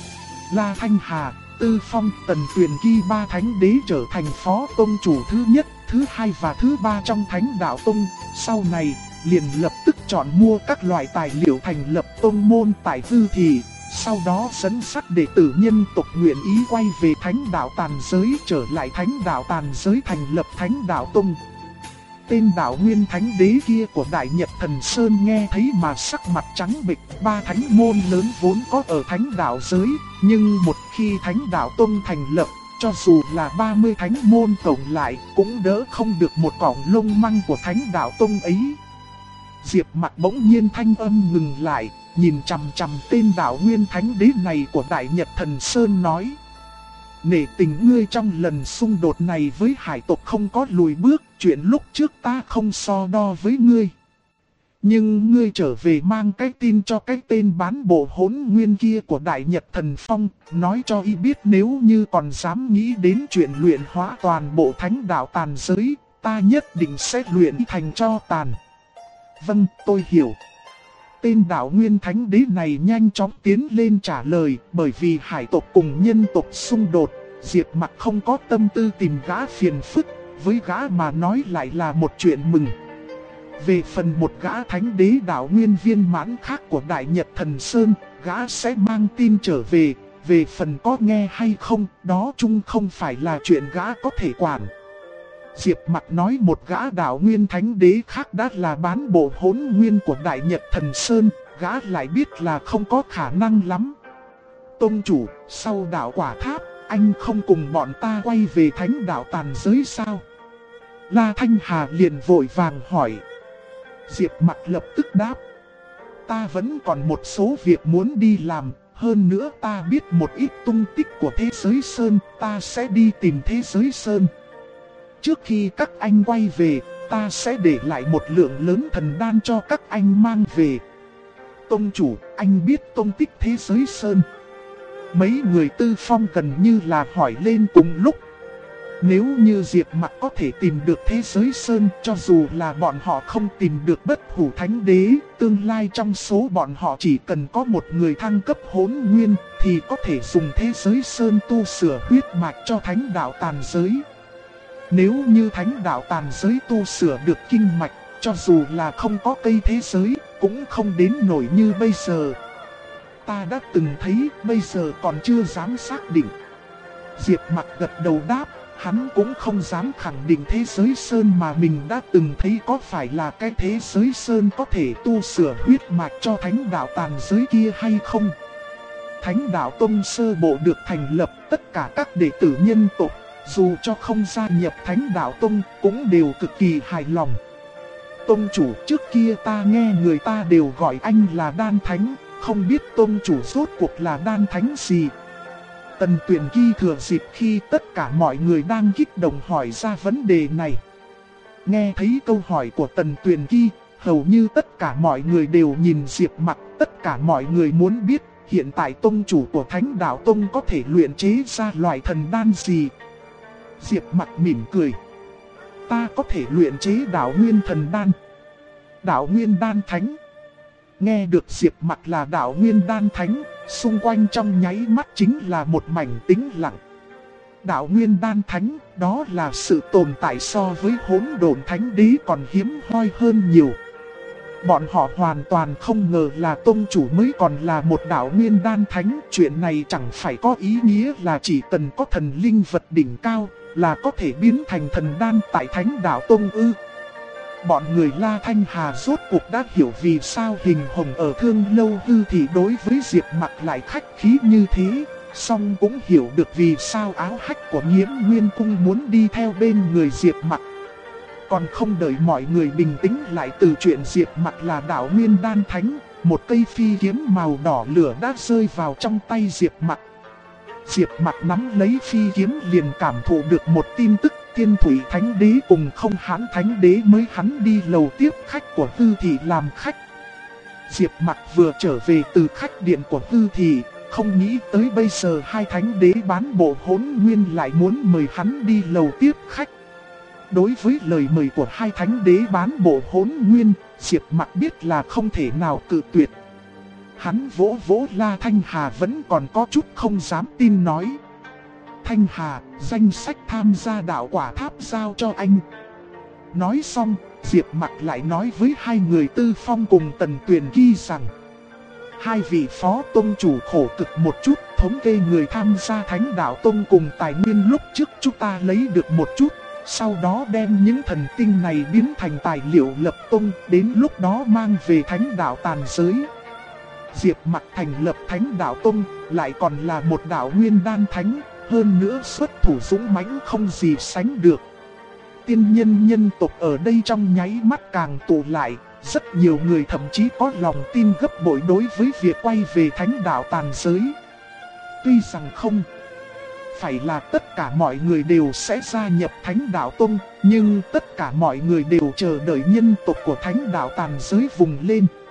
La Thanh Hà, Tư Phong, Tần Tuyền Kỳ ba thánh đế trở thành phó tông chủ thứ nhất, thứ hai và thứ ba trong Thánh Đạo Tông. Sau này, liền lập tức chọn mua các loại tài liệu thành lập tông môn tại Hư Thị. Sau đó dẫn dắt đệ tử nhân tộc nguyện ý quay về Thánh Đạo tàn giới, trở lại Thánh Đạo tàn giới thành lập Thánh Đạo Tông. Tên đạo nguyên thánh đế kia của Đại Nhật Thần Sơn nghe thấy mà sắc mặt trắng bệch. Ba thánh môn lớn vốn có ở Thánh Đạo giới, nhưng một khi Thánh Đạo Tông thành lập, cho dù là 30 thánh môn tổng lại, cũng đỡ không được một cọng lông măng của Thánh Đạo Tông ấy. Diệp Mặc bỗng nhiên thanh âm ngừng lại, nhìn chằm chằm tên đạo nguyên thánh đế này của Đại Nhật Thần Sơn nói. Nể tình ngươi trong lần xung đột này với hải tộc không có lùi bước, chuyện lúc trước ta không so đo với ngươi. Nhưng ngươi trở về mang cái tin cho cái tên bán bộ hỗn nguyên kia của Đại Nhật Thần Phong, nói cho y biết nếu như còn dám nghĩ đến chuyện luyện hóa toàn bộ thánh đạo tàn giới, ta nhất định sẽ luyện y thành cho tàn. Vâng, tôi hiểu. Tên đạo nguyên thánh đế này nhanh chóng tiến lên trả lời, bởi vì hải tộc cùng nhân tộc xung đột, Diệp Mặc không có tâm tư tìm gã phiền phức, với gã mà nói lại là một chuyện mừng. Về phần một gã thánh đế đạo nguyên viên mãn khác của Đại Nhật Thần Sơn, gã sẽ mang tin trở về, về phần có nghe hay không, đó chung không phải là chuyện gã có thể quản. Diệp Mặc nói một gã đạo nguyên thánh đế khác đã là bán bộ hỗn nguyên của Đại Nhật Thần Sơn, gã lại biết là không có khả năng lắm. Tông chủ, sau đạo quả tháp, anh không cùng bọn ta quay về Thánh Đạo tàn giới sao? La Thanh Hà liền vội vàng hỏi. Diệp Mặc lập tức đáp. Ta vẫn còn một số việc muốn đi làm, hơn nữa ta biết một ít tung tích của thế giới Sơn, ta sẽ đi tìm thế giới Sơn. Trước khi các anh quay về, ta sẽ để lại một lượng lớn thần đan cho các anh mang về. Tông chủ, anh biết tung tích thế giới Sơn. Mấy người Tư Phong gần như là hỏi lên cùng lúc. Nếu như Diệp Mặc có thể tìm được thế giới Sơn, cho dù là bọn họ không tìm được bất hủ thánh đế, tương lai trong số bọn họ chỉ cần có một người thăng cấp hỗn nguyên, thì có thể dùng thế giới Sơn tu sửa huyết mạch cho thánh đạo tàn giới. Nếu như thánh đạo tàn giới tu sửa được kinh mạch, cho dù là không có cây thế giới, cũng không đến nổi như bây giờ. Ta đã từng thấy, bây giờ còn chưa dám xác định. Diệp Mặc gật đầu đáp, hắn cũng không dám khẳng định thế giới Sơn mà mình đã từng thấy có phải là cái thế giới Sơn có thể tu sửa huyết mạch cho thánh đạo tàn giới kia hay không. Thánh đạo Tông sơ bộ được thành lập, tất cả các đệ tử nhân tộc, dù cho không gia nhập Thánh Đạo Tông cũng đều cực kỳ hài lòng. Tông chủ, trước kia ta nghe người ta đều gọi anh là Đan Thánh, không biết tông chủ rốt cuộc là Đan Thánh gì. Tần Tuyền Kỳ thừa dịp khi tất cả mọi người đang kích động hỏi ra vấn đề này. Nghe thấy câu hỏi của Tần Tuyền Kỳ, hầu như tất cả mọi người đều nhìn Diệp Mặc, tất cả mọi người muốn biết hiện tại tông chủ của Thánh Đạo Tông có thể luyện chế ra loại thần đan gì. Diệp Mặc mỉm cười. Ta có thể luyện chế Đạo Nguyên Thần Đan. Đạo Nguyên Đan Thánh. Nghe được Diệp Mặc là Đạo Nguyên Đan Thánh, xung quanh trong nháy mắt chính là một mảnh tĩnh lặng. Đạo Nguyên Đan Thánh, đó là sự tồn tại so với Hỗn Độn Thánh Đế còn hiếm hoi hơn nhiều. Bọn họ hoàn toàn không ngờ là tông chủ mới còn là một Đạo Nguyên Đan Thánh. Chuyện này chẳng phải có ý nghĩa là chỉ cần có thần linh vật đỉnh cao là có thể biến thành thần đan tại Thánh Đạo Tông ư. Bọn người La Thanh Hà rốt cuộc đã hiểu vì sao Hình Hồng ở Thương Lâu Hư thì đối với Diệp Mặc lại khách khí như thế. Song cũng hiểu được vì sao Áo Hách của Nhiễm Nguyên Cung muốn đi theo bên người Diệp Mặc. Còn không đợi mọi người bình tĩnh lại từ chuyện Diệp Mặc là Đạo Nguyên Đan Thánh, một cây phi kiếm màu đỏ lửa đã rơi vào trong tay Diệp Mặc. Diệp Mặc nắm lấy phi kiếm liền cảm thụ được một tin tức, Thiên Thủy Thánh Đế cùng Không Hãn Thánh Đế mới hắn đi lầu tiếp khách của Tư Thị làm khách. Diệp Mặc vừa trở về từ khách điện của Tư Thị, không nghĩ tới bây giờ hai thánh đế bán bộ Hỗn Nguyên lại muốn mời hắn đi lầu tiếp khách. Đối với lời mời của hai thánh đế bán bộ Hỗn Nguyên, Diệp Mặc biết là không thể nào cự tuyệt. Hắn vỗ vỗ La Thanh Hà vẫn còn có chút không dám tin nói. Thanh Hà, danh sách tham gia đạo quả tháp giao cho anh. Nói xong, Diệp Mặc lại nói với hai người Tư Phong cùng Tần Tuyền Kỳ rằng: hai vị phó tông chủ khổ cực một chút, thống kê người tham gia Thánh Đạo Tông cùng tài nguyên lúc trước chúng ta lấy được một chút. Sau đó đem những thần tinh này biến thành tài liệu lập tông, đến lúc đó mang về Thánh Đạo tàn giới. Diệp Mặc thành lập Thánh Đạo Tông, lại còn là một Đạo Nguyên Đan Thánh, hơn nữa xuất thủ dũng mãnh không gì sánh được. Tiên nhân tộc ở đây trong nháy mắt càng tụ lại, rất nhiều người thậm chí có lòng tin gấp bội đối với việc quay về Thánh Đạo tàn giới. Tuy rằng không phải là tất cả mọi người đều sẽ gia nhập Thánh Đạo Tông, nhưng tất cả mọi người đều chờ đợi nhân tộc của Thánh Đạo tàn giới vùng lên.